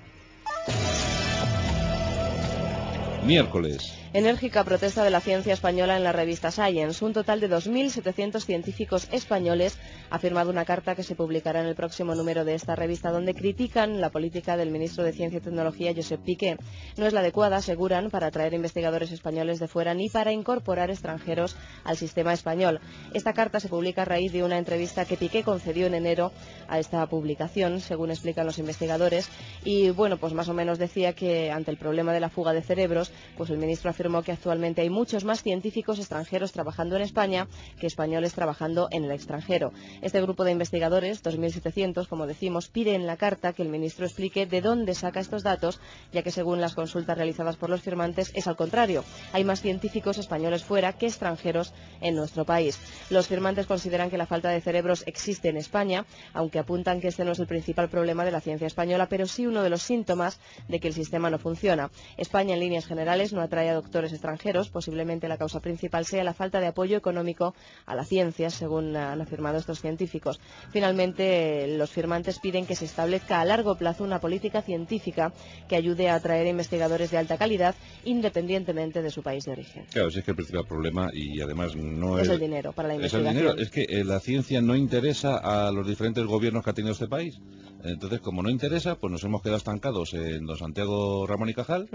Miércoles. Enérgica protesta de la ciencia española en la revista Science. Un total de 2.700 científicos españoles ha firmado una carta que se publicará en el próximo número de esta revista, donde critican la política del ministro de Ciencia y Tecnología, Josep Piqué. No es la adecuada, aseguran, para atraer investigadores españoles de fuera ni para incorporar extranjeros al sistema español. Esta carta se publica a raíz de una entrevista que Piqué concedió en enero a esta publicación, según explican los investigadores. Y bueno, pues más o menos decía que ante el problema de la fuga de cerebros, pues el ministro afirmó que actualmente hay muchos más científicos extranjeros trabajando en España que españoles trabajando en el extranjero. Este grupo de investigadores, 2.700, como decimos, pide en la carta que el ministro explique de dónde saca estos datos, ya que según las consultas realizadas por los firmantes es al contrario. Hay más científicos españoles fuera que extranjeros en nuestro país. Los firmantes consideran que la falta de cerebros existe en España, aunque apuntan que este no es el principal problema de la ciencia española, pero sí uno de los síntomas de que el sistema no funciona. España, en líneas generales, no atrae a doctores extranjeros. Posiblemente la causa principal sea la falta de apoyo económico a la ciencia, según han afirmado estos científicos. Finalmente, los firmantes piden que se establezca a largo plazo una política científica que ayude a atraer investigadores de alta calidad independientemente de su país de origen. Claro, es que el principal problema, y además no es el dinero para la investigación. Es el dinero, es que la ciencia no interesa a los diferentes gobiernos que ha tenido este país. Entonces, como no interesa, pues nos hemos quedado estancados en don Santiago Ramón y Cajal,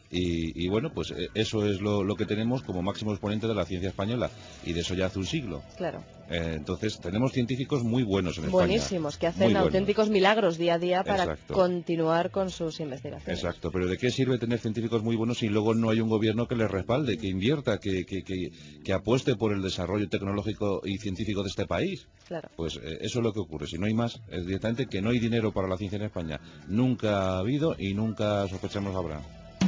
y bueno, pues eso es lo que tenemos como máximo exponente de la ciencia española, y de eso ya hace un siglo. Claro. Entonces, tenemos científicos muy buenos en España. Buenísimos, que hacen auténticos milagros día a día para continuar con sus investigaciones. Exacto, pero ¿de qué sirve tener científicos muy buenos si luego no hay un gobierno que les respalde, que invierta, que apueste por el desarrollo tecnológico y científico de este país? Claro. Pues eso es lo que ocurre. Si no hay más, es directamente que no hay dinero para la ciencia en España. Nunca ha habido y nunca sospechamos habrá.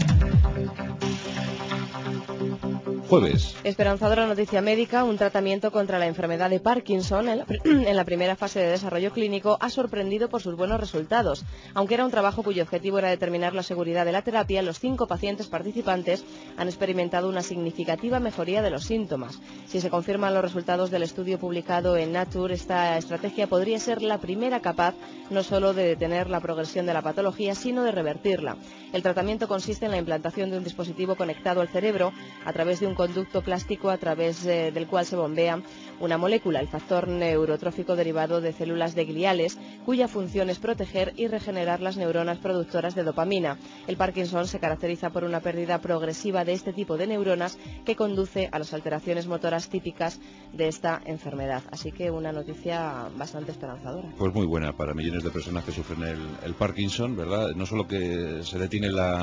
Jueves. Esperanzadora noticia médica: un tratamiento contra la enfermedad de Parkinson en la primera fase de desarrollo clínico ha sorprendido por sus buenos resultados. Aunque era un trabajo cuyo objetivo era determinar la seguridad de la terapia, los 5 pacientes participantes han experimentado una significativa mejoría de los síntomas. Si se confirman los resultados del estudio publicado en Nature, esta estrategia podría ser la primera capaz no solo de detener la progresión de la patología, sino de revertirla. El tratamiento consiste en la implantación de un dispositivo conectado al cerebro a través de un conducto plástico a través del cual se bombea una molécula, el factor neurotrófico derivado de células de gliales, cuya función es proteger y regenerar las neuronas productoras de dopamina. El Parkinson se caracteriza por una pérdida progresiva de este tipo de neuronas que conduce a las alteraciones motoras típicas de esta enfermedad. Así que una noticia bastante esperanzadora. Pues muy buena para millones de personas que sufren el Parkinson, ¿verdad? No solo que se detiene la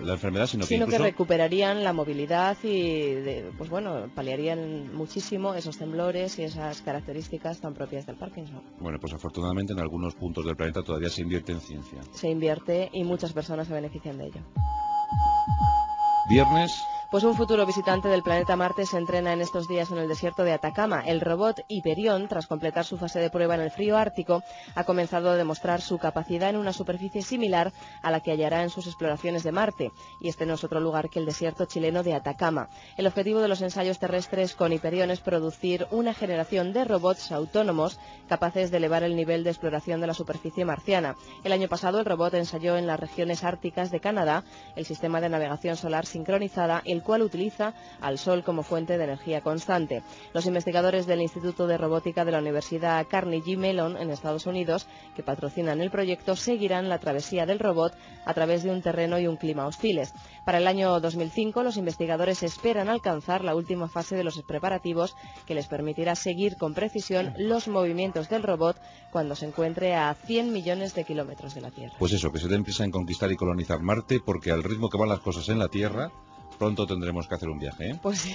la enfermedad, sino que incluso... que recuperarían la movilidad y, pues bueno, paliarían muchísimo esos temblores y esas características tan propias del Parkinson. Bueno, pues afortunadamente en algunos puntos del planeta todavía se invierte en ciencia. Se invierte y muchas personas se benefician de ello. Viernes. Pues un futuro visitante del planeta Marte se entrena en estos días en el desierto de Atacama. El robot Hyperion, tras completar su fase de prueba en el frío ártico, ha comenzado a demostrar su capacidad en una superficie similar a la que hallará en sus exploraciones de Marte. Y este no es otro lugar que el desierto chileno de Atacama. El objetivo de los ensayos terrestres con Hyperion es producir una generación de robots autónomos capaces de elevar el nivel de exploración de la superficie marciana. El año pasado el robot ensayó en las regiones árticas de Canadá el sistema de navegación solar sincronizada, el cual utiliza al Sol como fuente de energía constante. Los investigadores del Instituto de Robótica de la Universidad Carnegie Mellon en Estados Unidos, que patrocinan el proyecto, seguirán la travesía del robot a través de un terreno y un clima hostiles. Para el año 2005, los investigadores esperan alcanzar la última fase de los preparativos que les permitirá seguir con precisión los movimientos del robot cuando se encuentre a 100 millones de kilómetros de la Tierra. Pues eso, que se den prisa en conquistar y colonizar Marte, porque al ritmo que van las cosas en la Tierra, pronto tendremos que hacer un viaje, ¿eh? Pues sí.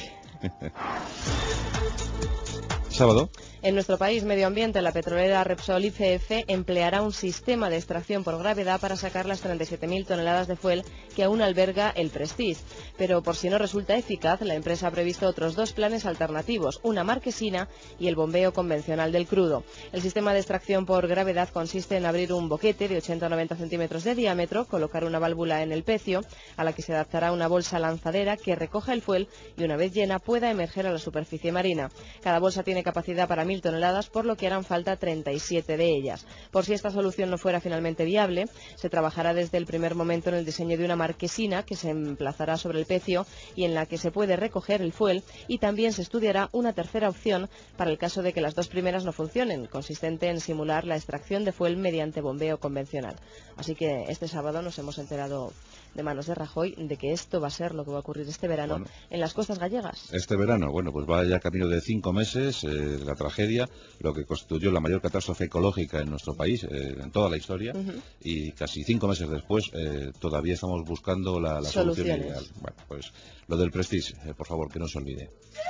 ¿Sábado? En nuestro país, Medio Ambiente, la petrolera Repsol YPF empleará un sistema de extracción por gravedad para sacar las 37.000 toneladas de fuel que aún alberga el Prestige. Pero por si no resulta eficaz, la empresa ha previsto otros dos planes alternativos, una marquesina y el bombeo convencional del crudo. El sistema de extracción por gravedad consiste en abrir un boquete de 80 o 90 centímetros de diámetro, colocar una válvula en el pecio, a la que se adaptará una bolsa lanzadera que recoja el fuel y una vez llena pueda emerger a la superficie marina. Cada bolsa tiene capacidad para 1.000 toneladas, por lo que harán falta 37 de ellas. Por si esta solución no fuera finalmente viable, se trabajará desde el primer momento en el diseño de una marquesina que se emplazará sobre el pecio y en la que se puede recoger el fuel, y también se estudiará una tercera opción para el caso de que las dos primeras no funcionen, consistente en simular la extracción de fuel mediante bombeo convencional. Así que este sábado nos hemos enterado de manos de Rajoy de que esto va a ser lo que va a ocurrir este verano en las costas gallegas. Este verano, bueno, pues va ya camino de 5 meses la tragedia, lo que constituyó la mayor catástrofe ecológica en nuestro país, en toda la historia, y casi 5 meses después todavía estamos buscando la solución ideal. Bueno, pues lo del Prestige, por favor, que no se olvide.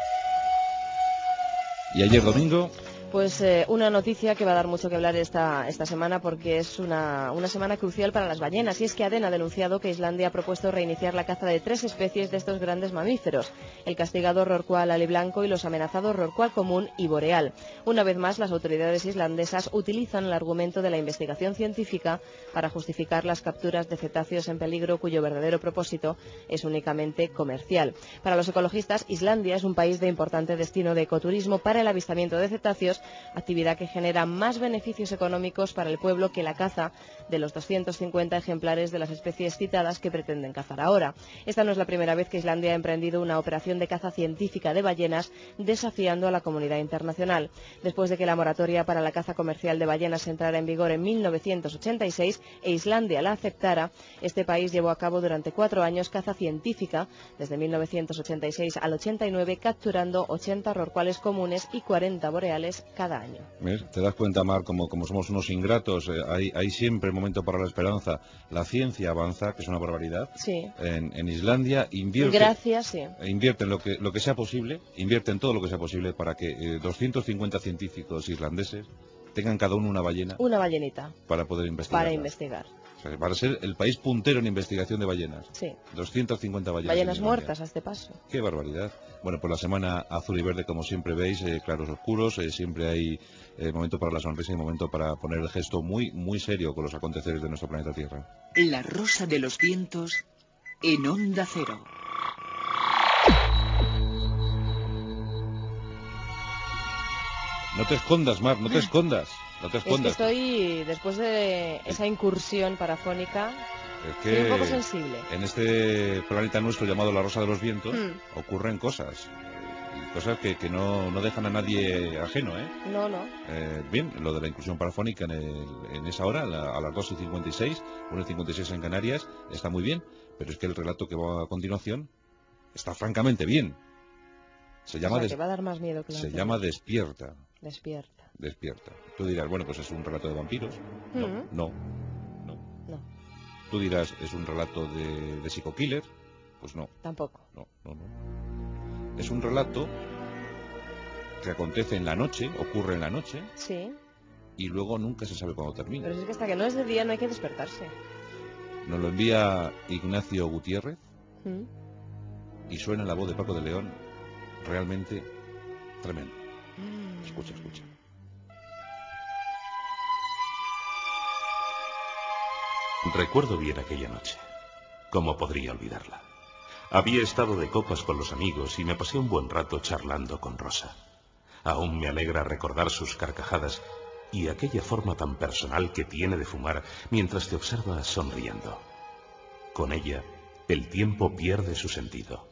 Y ayer domingo... Pues una noticia que va a dar mucho que hablar esta semana, porque es una semana crucial para las ballenas, y es que ADEN ha denunciado que Islandia ha propuesto reiniciar la caza de 3 especies de estos grandes mamíferos, el castigado rorcual aliblanco y los amenazados rorcual común y boreal. Una vez más, las autoridades islandesas utilizan el argumento de la investigación científica para justificar las capturas de cetáceos en peligro, cuyo verdadero propósito es únicamente comercial. Para los ecologistas, Islandia es un país de importante destino de ecoturismo para el avistamiento de cetáceos, actividad que genera más beneficios económicos para el pueblo que la caza de los 250 ejemplares de las especies citadas que pretenden cazar ahora. Esta no es la primera vez que Islandia ha emprendido una operación de caza científica de ballenas, desafiando a la comunidad internacional. Después de que la moratoria para la caza comercial de ballenas entrara en vigor en 1986 e Islandia la aceptara, este país llevó a cabo durante 4 años caza científica, desde 1986 al 89, capturando 80 rorcuales comunes y 40 boreales cada año. ¿Ves? ¿Te das cuenta, Mar, como somos unos ingratos? Hay siempre momento para la esperanza. La ciencia avanza, que es una barbaridad. Sí. En Islandia invierte... Gracias, sí. Invierten lo que sea posible, invierten todo lo que sea posible para que 250 científicos islandeses tengan cada uno una ballena. Una ballenita. Para poder investigar. Para investigar. O sea, para ser el país puntero en investigación de ballenas. Sí. 250 ballenas. Ballenas muertas a este paso. Qué barbaridad. Bueno, pues la semana azul y verde, como siempre veis, claros oscuros, siempre hay momento para la sonrisa y momento para poner el gesto muy, muy serio con los aconteceres de nuestro planeta Tierra. La rosa de los vientos en Onda Cero. No te escondas, Mar, no te escondas. No te escondas. Es que estoy, después de esa incursión parafónica, estoy un poco sensible. En este planeta nuestro llamado la Rosa de los Vientos ocurren cosas. Cosas que no dejan a nadie ajeno, ¿eh? No, no. Bien, lo de la incursión parafónica en esa hora, a las 2:56, 1:56 en Canarias, está muy bien, pero es que el relato que va a continuación está francamente bien. Se llama, que va a dar más miedo que la anterior. llama Despierta. Despierta. Despierta. Tú dirás, bueno, pues es un relato de vampiros. No. Tú dirás, ¿es un relato de psico-killer? Pues no. Tampoco. No. Es un relato que acontece en la noche, ocurre en la noche. Sí. Y luego nunca se sabe cuándo termina. Pero es que hasta que no es de día no hay que despertarse. Nos lo envía Ignacio Gutiérrez. Y suena la voz de Paco de León, realmente tremendo. Escucha. Recuerdo bien aquella noche. ¿Cómo podría olvidarla? Había estado de copas con los amigos y me pasé un buen rato charlando con Rosa. Aún me alegra recordar sus carcajadas y aquella forma tan personal que tiene de fumar mientras te observa sonriendo. Con ella, el tiempo pierde su sentido.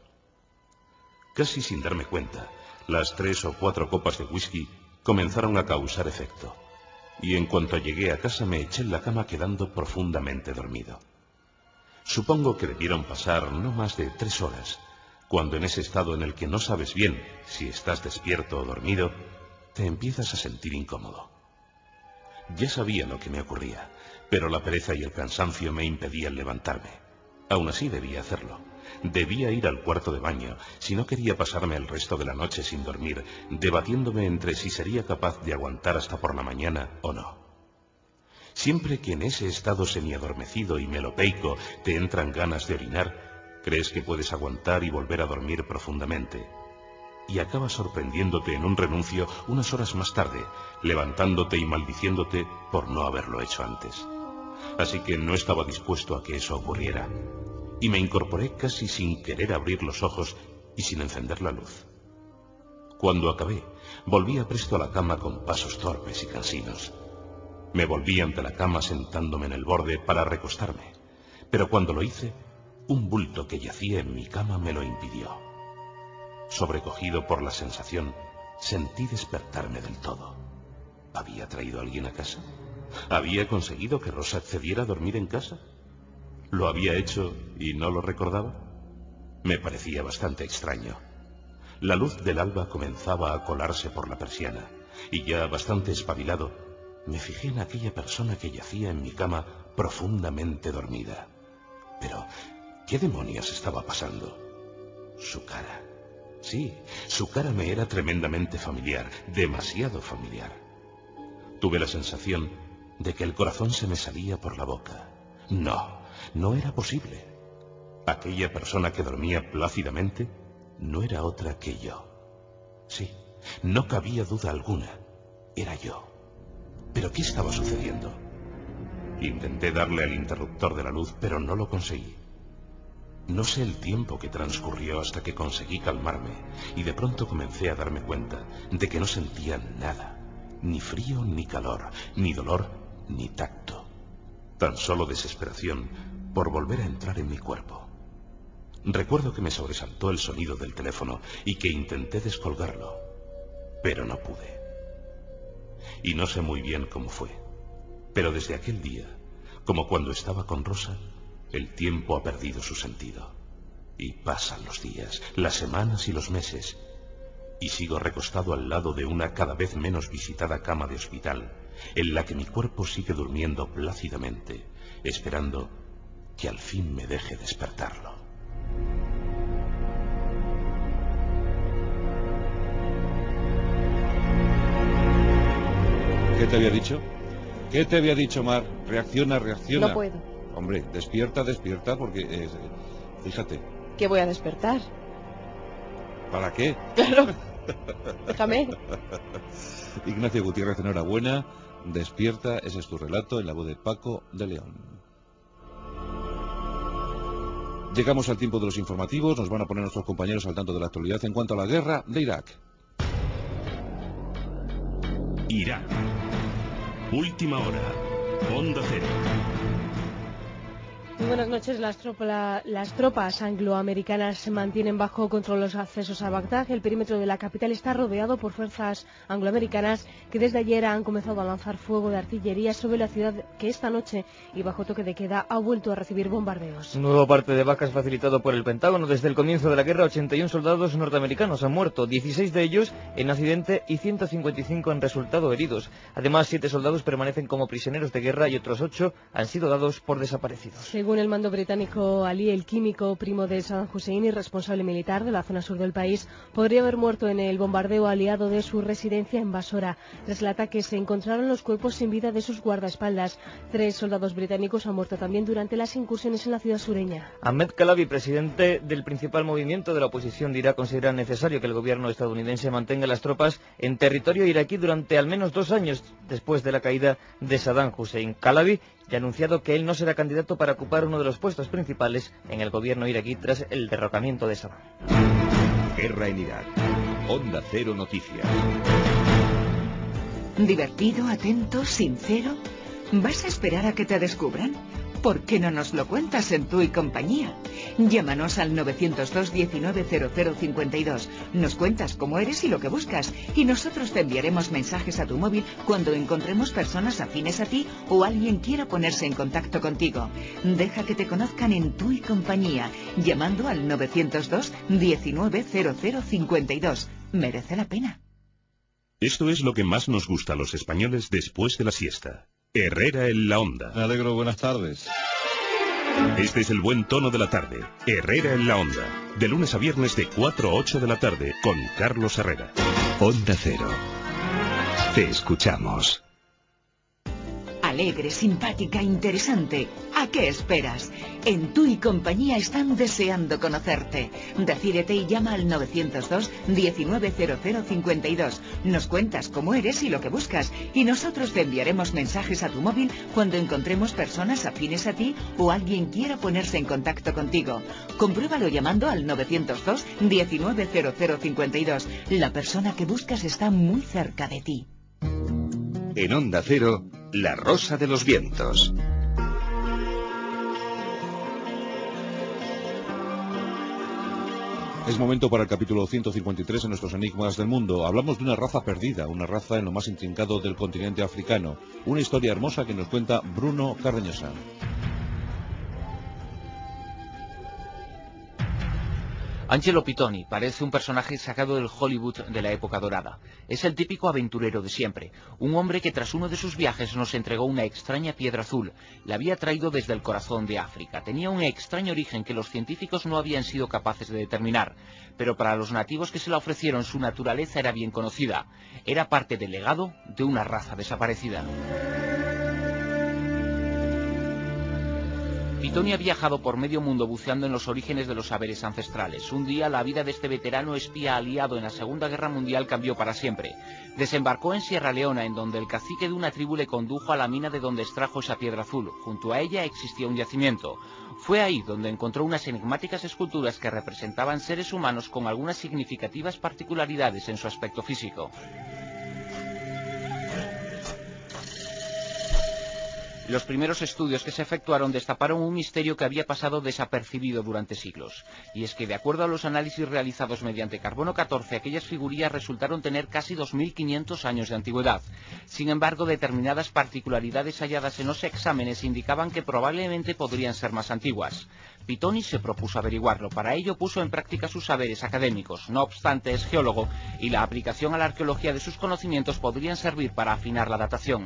Casi sin darme cuenta, las 3 o 4 copas de whisky comenzaron a causar efecto. Y en cuanto llegué a casa me eché en la cama quedando profundamente dormido. Supongo que debieron pasar no más de 3 horas, cuando en ese estado en el que no sabes bien si estás despierto o dormido, te empiezas a sentir incómodo. Ya sabía lo que me ocurría, pero la pereza y el cansancio me impedían levantarme. Aún así debía hacerlo. Debía ir al cuarto de baño, si no quería pasarme el resto de la noche sin dormir, debatiéndome entre si sería capaz de aguantar hasta por la mañana o no. Siempre que en ese estado semiadormecido y melopeico te entran ganas de orinar, crees que puedes aguantar y volver a dormir profundamente. Y acabas sorprendiéndote en un renuncio unas horas más tarde, levantándote y maldiciéndote por no haberlo hecho antes. Así que no estaba dispuesto a que eso ocurriera. Y me incorporé casi sin querer abrir los ojos y sin encender la luz. Cuando acabé, volví apresto a la cama con pasos torpes y cansinos. Me volví ante la cama sentándome en el borde para recostarme, pero cuando lo hice, un bulto que yacía en mi cama me lo impidió. Sobrecogido por la sensación, sentí despertarme del todo. ¿Había traído a alguien a casa? ¿Había conseguido que Rosa accediera a dormir en casa? ¿Lo había hecho y no lo recordaba? Me parecía bastante extraño. La luz del alba comenzaba a colarse por la persiana, y ya bastante espabilado, me fijé en aquella persona que yacía en mi cama profundamente dormida. Pero, ¿qué demonios estaba pasando? Su cara. Sí, su cara me era tremendamente familiar, demasiado familiar. Tuve la sensación de que el corazón se me salía por la boca. No era posible. Aquella persona que dormía plácidamente no era otra que yo. Sí, no cabía duda alguna. Era yo. ¿Pero qué estaba sucediendo? Intenté darle al interruptor de la luz, pero no lo conseguí. No sé el tiempo que transcurrió hasta que conseguí calmarme, y de pronto comencé a darme cuenta de que no sentía nada. Ni frío, ni calor, ni dolor, ni tacto. Tan solo desesperación por volver a entrar en mi cuerpo. Recuerdo que me sobresaltó el sonido del teléfono y que intenté descolgarlo, pero no pude. Y no sé muy bien cómo fue, pero desde aquel día, como cuando estaba con Rosa, el tiempo ha perdido su sentido. Y pasan los días, las semanas y los meses, y sigo recostado al lado de una cada vez menos visitada cama de hospital, en la que mi cuerpo sigue durmiendo plácidamente, esperando que al fin me deje despertarlo. ¿Qué te había dicho? ¿Qué te había dicho, Mar? Reacciona. No puedo. Hombre, despierta, porque... fíjate. ¿Qué voy a despertar? ¿Para qué? Claro. Déjame. Ignacio Gutiérrez, enhorabuena. Despierta, ese es tu relato en la voz de Paco de León. Llegamos al tiempo de los informativos. Nos van a poner nuestros compañeros al tanto de la actualidad en cuanto a la guerra de Irak. Irak. Última hora. Onda Cero. Muy buenas noches. Las tropas angloamericanas mantienen bajo control los accesos a Bagdad. El perímetro de la capital está rodeado por fuerzas angloamericanas que desde ayer han comenzado a lanzar fuego de artillería sobre la ciudad, que esta noche y bajo toque de queda ha vuelto a recibir bombardeos. Un nuevo parte de bajas facilitado por el Pentágono. Desde el comienzo de la guerra, 81 soldados norteamericanos han muerto, 16 de ellos en accidente y 155 han resultado heridos. Además, 7 soldados permanecen como prisioneros de guerra y otros 8 han sido dados por desaparecidos. Según el mando británico, Ali el Químico, primo de Saddam Hussein y responsable militar de la zona sur del país, podría haber muerto en el bombardeo aliado de su residencia en Basora. Tras el ataque se encontraron los cuerpos sin vida de sus guardaespaldas. 3 soldados británicos han muerto también durante las incursiones en la ciudad sureña. Ahmed Kalabi, presidente del principal movimiento de la oposición de Irak, considera necesario que el gobierno estadounidense mantenga las tropas en territorio iraquí durante al menos 2 años después de la caída de Saddam Hussein. Kalabi ya ha anunciado que él no será candidato para ocupar uno de los puestos principales en el gobierno iraquí tras el derrocamiento de Saddam. Guerra en Irak. Onda Cero Noticias. ¿Divertido, atento, sincero? ¿Vas a esperar a que te descubran? ¿Por qué no nos lo cuentas en Tú y Compañía? Llámanos al 902 19 0052. Nos cuentas cómo eres y lo que buscas, y nosotros te enviaremos mensajes a tu móvil cuando encontremos personas afines a ti o alguien quiera ponerse en contacto contigo. Deja que te conozcan en Tú y Compañía, llamando al 902 19 0052. Merece la pena. Esto es lo que más nos gusta a los españoles después de la siesta. Herrera en la Onda. Me alegro, buenas tardes. Este es el buen tono de la tarde. Herrera en la Onda. De lunes a viernes de 4 a 8 de la tarde con Carlos Herrera. Onda Cero. Te escuchamos. Alegre, simpática, interesante. ¿A qué esperas? En Tú y Compañía están deseando conocerte. Decídete y llama al 902 19 0052. Nos cuentas cómo eres y lo que buscas, y nosotros te enviaremos mensajes a tu móvil cuando encontremos personas afines a ti o alguien quiera ponerse en contacto contigo. Compruébalo llamando al 902 19 0052. La persona que buscas está muy cerca de ti. En Onda Cero, La Rosa de los Vientos. Es momento para el capítulo 153 en nuestros Enigmas del Mundo. Hablamos de una raza perdida, una raza en lo más intrincado del continente africano. Una historia hermosa que nos cuenta Bruno Cardeñosa. Angelo Pitoni parece un personaje sacado del Hollywood de la época dorada. Es el típico aventurero de siempre, un hombre que tras uno de sus viajes nos entregó una extraña piedra azul. La había traído desde el corazón de África. Tenía un extraño origen que los científicos no habían sido capaces de determinar, pero para los nativos que se la ofrecieron su naturaleza era bien conocida. Era parte del legado de una raza desaparecida. Pitoni ha viajado por medio mundo buceando en los orígenes de los saberes ancestrales. Un día la vida de este veterano espía aliado en la Segunda Guerra Mundial cambió para siempre. Desembarcó en Sierra Leona, en donde el cacique de una tribu le condujo a la mina de donde extrajo esa piedra azul. Junto a ella existía un yacimiento. Fue ahí donde encontró unas enigmáticas esculturas que representaban seres humanos con algunas significativas particularidades en su aspecto físico. Los primeros estudios que se efectuaron destaparon un misterio que había pasado desapercibido durante siglos. Y es que, de acuerdo a los análisis realizados mediante carbono 14, aquellas figurillas resultaron tener casi 2500 años de antigüedad. Sin embargo, determinadas particularidades halladas en los exámenes indicaban que probablemente podrían ser más antiguas. Pitoni se propuso averiguarlo. Para ello puso en práctica sus saberes académicos. No obstante, es geólogo y la aplicación a la arqueología de sus conocimientos podrían servir para afinar la datación.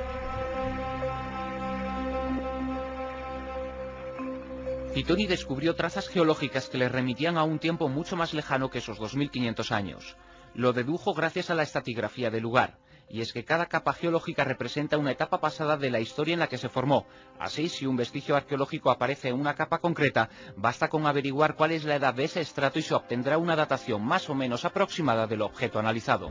Pitoni descubrió trazas geológicas que le remitían a un tiempo mucho más lejano que esos 2500 años. Lo dedujo gracias a la estratigrafía del lugar, y es que cada capa geológica representa una etapa pasada de la historia en la que se formó. Así, si un vestigio arqueológico aparece en una capa concreta, basta con averiguar cuál es la edad de ese estrato y se obtendrá una datación más o menos aproximada del objeto analizado.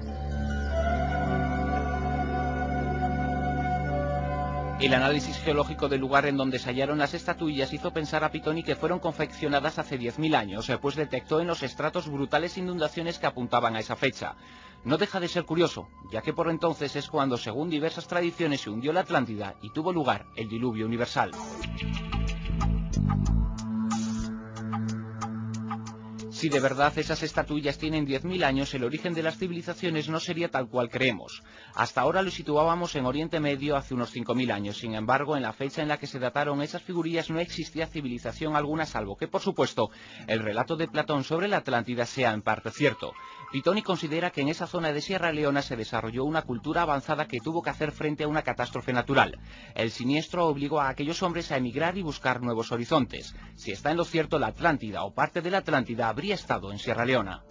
El análisis geológico del lugar en donde se hallaron las estatuillas hizo pensar a Pitoni que fueron confeccionadas hace 10.000 años, pues detectó en los estratos brutales inundaciones que apuntaban a esa fecha. No deja de ser curioso, ya que por entonces es cuando, según diversas tradiciones, se hundió la Atlántida y tuvo lugar el diluvio universal. Si de verdad esas estatuillas tienen 10.000 años, el origen de las civilizaciones no sería tal cual creemos. Hasta ahora lo situábamos en Oriente Medio hace unos 5.000 años. Sin embargo, en la fecha en la que se dataron esas figurillas no existía civilización alguna, salvo que, por supuesto, el relato de Platón sobre la Atlántida sea en parte cierto. Pitoni considera que en esa zona de Sierra Leona se desarrolló una cultura avanzada que tuvo que hacer frente a una catástrofe natural. El siniestro obligó a aquellos hombres a emigrar y buscar nuevos horizontes. Si está en lo cierto, la Atlántida o parte de la Atlántida habría estado en Sierra Leona.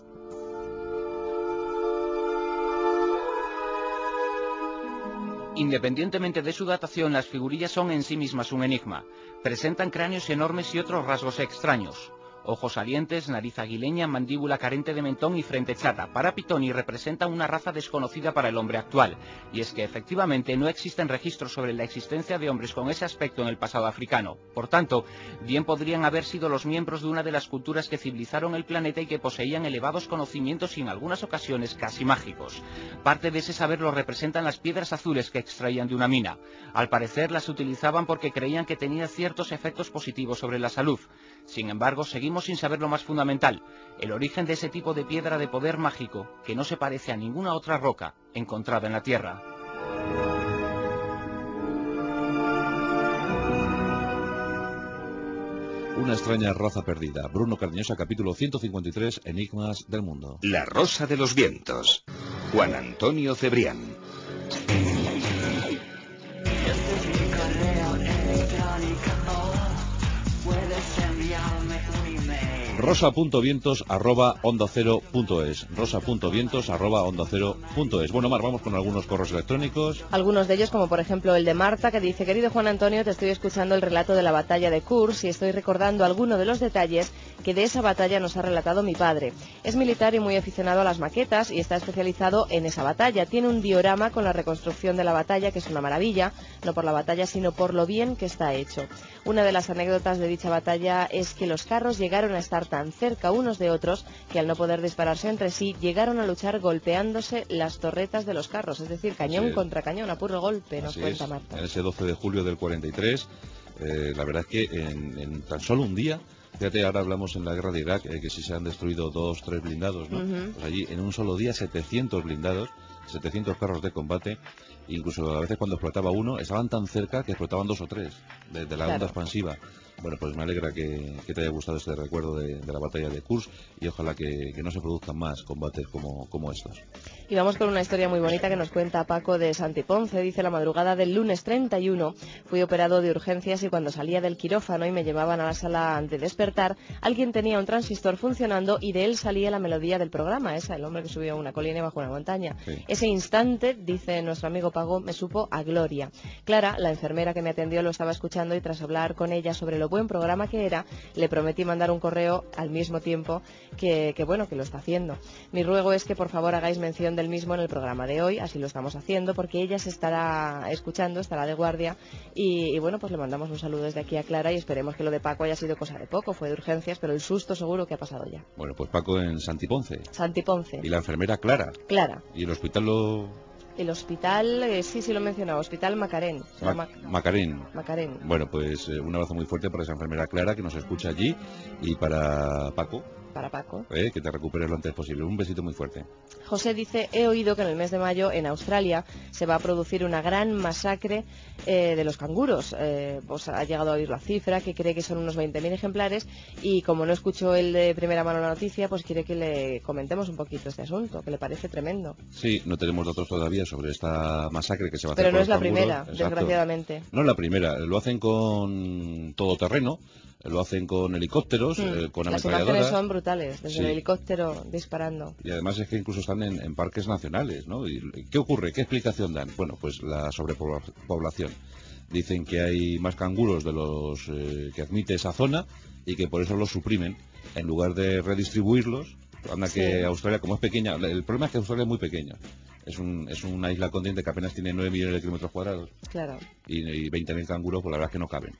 Independientemente de su datación, las figurillas son en sí mismas un enigma. Presentan cráneos enormes y otros rasgos extraños. Ojos salientes, nariz aguileña, mandíbula carente de mentón y frente chata. Para Pitoni representan una raza desconocida para el hombre actual. Y es que efectivamente no existen registros sobre la existencia de hombres con ese aspecto en el pasado africano. Por tanto, bien podrían haber sido los miembros de una de las culturas que civilizaron el planeta y que poseían elevados conocimientos y en algunas ocasiones casi mágicos. Parte de ese saber lo representan las piedras azules que extraían de una mina. Al parecer las utilizaban porque creían que tenían ciertos efectos positivos sobre la salud. Sin embargo, seguimos sin saber lo más fundamental, el origen de ese tipo de piedra de poder mágico que no se parece a ninguna otra roca encontrada en la Tierra. Una extraña raza perdida. Bruno Cardeñosa, capítulo 153, Enigmas del mundo. La rosa de los vientos. Juan Antonio Cebrián. rosa.vientos@ondacero.es. rosa.vientos@ondacero.es. Bueno, Mar, vamos con algunos correos electrónicos. Algunos de ellos, como por ejemplo el de Marta, que dice: querido Juan Antonio, te estoy escuchando el relato de la batalla de Kursk y estoy recordando algunos de los detalles que de esa batalla nos ha relatado mi padre. Es militar y muy aficionado a las maquetas y está especializado en esa batalla. Tiene un diorama con la reconstrucción de la batalla, que es una maravilla, no por la batalla, sino por lo bien que está hecho. Una de las anécdotas de dicha batalla es que los carros llegaron a estar tan cerca unos de otros que al no poder dispararse entre sí, llegaron a luchar golpeándose las torretas de los carros, es decir, cañón contra cañón, a puro golpe, nos cuenta Marta. En ese 12 de julio del 43, la verdad es que en tan solo un día, fíjate, ahora hablamos en la guerra de Irak, que si se han destruido 2, 3 blindados, ¿no? Pues allí en un solo día 700 blindados, 700 carros de combate, incluso a veces cuando explotaba uno, estaban tan cerca que explotaban 2 o 3 de la onda expansiva. Bueno, pues me alegra que te haya gustado este recuerdo de la batalla de Kursk y ojalá que no se produzcan más combates como estos. Y vamos con una historia muy bonita que nos cuenta Paco de Santiponce. Dice: la madrugada del lunes 31 fui operado de urgencias y cuando salía del quirófano y me llevaban a la sala de despertar, alguien tenía un transistor funcionando y de él salía la melodía del programa, esa, el hombre que subió una colina y bajó una montaña. Sí. Ese instante, dice nuestro amigo Paco, me supo a gloria. Clara, la enfermera que me atendió, lo estaba escuchando y tras hablar con ella sobre lo buen programa que era, le prometí mandar un correo al mismo tiempo que lo está haciendo. Mi ruego es que por favor hagáis mención del mismo en el programa de hoy, así lo estamos haciendo, porque ella se estará escuchando, estará de guardia y bueno, pues le mandamos un saludo desde aquí a Clara y esperemos que lo de Paco haya sido cosa de poco, fue de urgencias, pero el susto seguro que ha pasado ya. Bueno, pues Paco en Santiponce. Santiponce. Y la enfermera Clara. Clara. Y el hospital lo... El hospital, sí lo he mencionado, Hospital Macarén. Macarén. Macarén. Bueno, pues un abrazo muy fuerte para esa enfermera Clara que nos escucha allí y para Paco. Para Paco. Que te recuperes lo antes posible. Un besito muy fuerte. José dice: he oído que en el mes de mayo en Australia se va a producir una gran masacre de los canguros. Pues ha llegado a oír la cifra, que cree que son unos 20.000 ejemplares y como no escuchó él de primera mano la noticia, pues quiere que le comentemos un poquito este asunto, que le parece tremendo. Sí, no tenemos datos todavía sobre esta masacre que se va a hacer. Pero no con es la canguros. primera, Exacto. Desgraciadamente. No es la primera, lo hacen con todoterreno. Lo hacen con helicópteros, con ametralladoras. Las imágenes son brutales, desde el helicóptero disparando. Y además es que incluso están en parques nacionales, ¿no? ¿Y qué ocurre? ¿Qué explicación dan? Bueno, pues la sobrepoblación. Dicen que hay más canguros de los que admite esa zona y que por eso los suprimen en lugar de redistribuirlos. Anda que Australia, como es pequeña, el problema es que Australia es muy pequeña. Es una isla continente que apenas tiene 9 millones de kilómetros cuadrados. Claro. Y 20.000 canguros, pues la verdad es que no caben.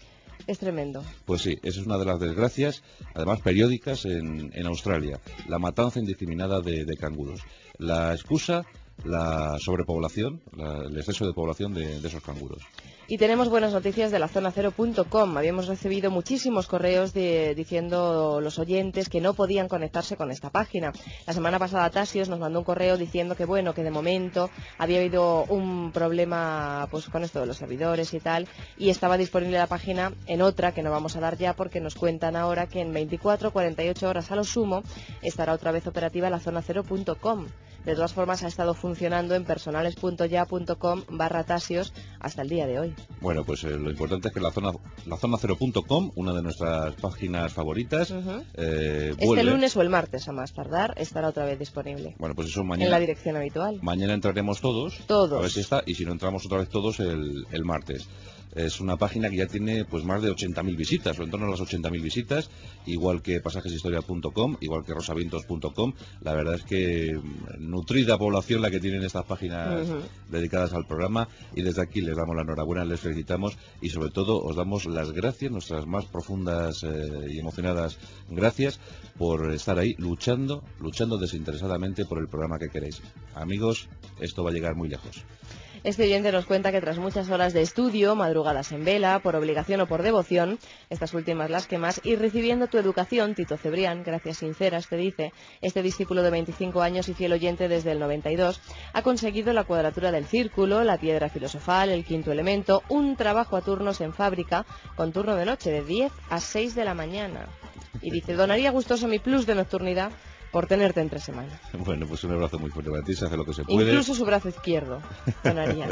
Es tremendo. Pues sí, esa es una de las desgracias, además periódicas en Australia, la matanza indiscriminada de canguros. La excusa, la sobrepoblación, el exceso de población de esos canguros. Y tenemos buenas noticias de la zonacero.com. Habíamos recibido muchísimos correos diciendo los oyentes que no podían conectarse con esta página. La semana pasada Tasios nos mandó un correo diciendo que bueno, que de momento había habido un problema pues con esto de los servidores y tal, y estaba disponible la página en otra que no vamos a dar ya porque nos cuentan ahora que en 24-48 horas a lo sumo estará otra vez operativa la zonacero.com. De todas formas ha estado funcionando en personales.ya.com/Tasios hasta el día de hoy. Bueno, pues lo importante es que la zonacero.com, una de nuestras páginas favoritas, vuelve. Este lunes o el martes a más tardar estará otra vez disponible. Bueno, pues eso mañana. En la dirección habitual. Mañana entraremos todos. Todos. A ver si está, y si no entramos otra vez todos el martes. Es una página que ya tiene pues más de 80.000 visitas, o en torno a las 80.000 visitas, igual que pasajeshistoria.com, igual que rosavientos.com. La verdad es que nutrida población la que tienen estas páginas dedicadas al programa, y desde aquí les damos la enhorabuena, les felicitamos y sobre todo os damos las gracias, nuestras más profundas y emocionadas gracias por estar ahí luchando desinteresadamente por el programa que queréis. Amigos, esto va a llegar muy lejos. Este oyente nos cuenta que tras muchas horas de estudio, madrugadas en vela, por obligación o por devoción, estas últimas las que más, y recibiendo tu educación, Tito Cebrián, gracias sinceras, te dice, este discípulo de 25 años y fiel oyente desde el 92, ha conseguido la cuadratura del círculo, la piedra filosofal, el quinto elemento, un trabajo a turnos en fábrica, con turno de noche de 10 a 6 de la mañana. Y dice, donaría gustoso mi plus de nocturnidad por tenerte entre semana. Bueno, pues un abrazo muy fuerte para ti, se hace lo que se puede. Incluso su brazo izquierdo donaría.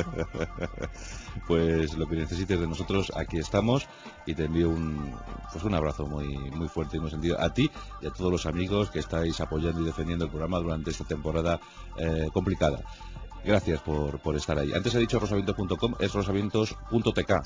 Pues lo que necesites de nosotros, aquí estamos, y te envío un abrazo muy fuerte y muy sentido a ti y a todos los amigos que estáis apoyando y defendiendo el programa durante esta temporada complicada. Gracias por estar ahí. Antes he dicho rosavientos.com, es rosavientos.tk.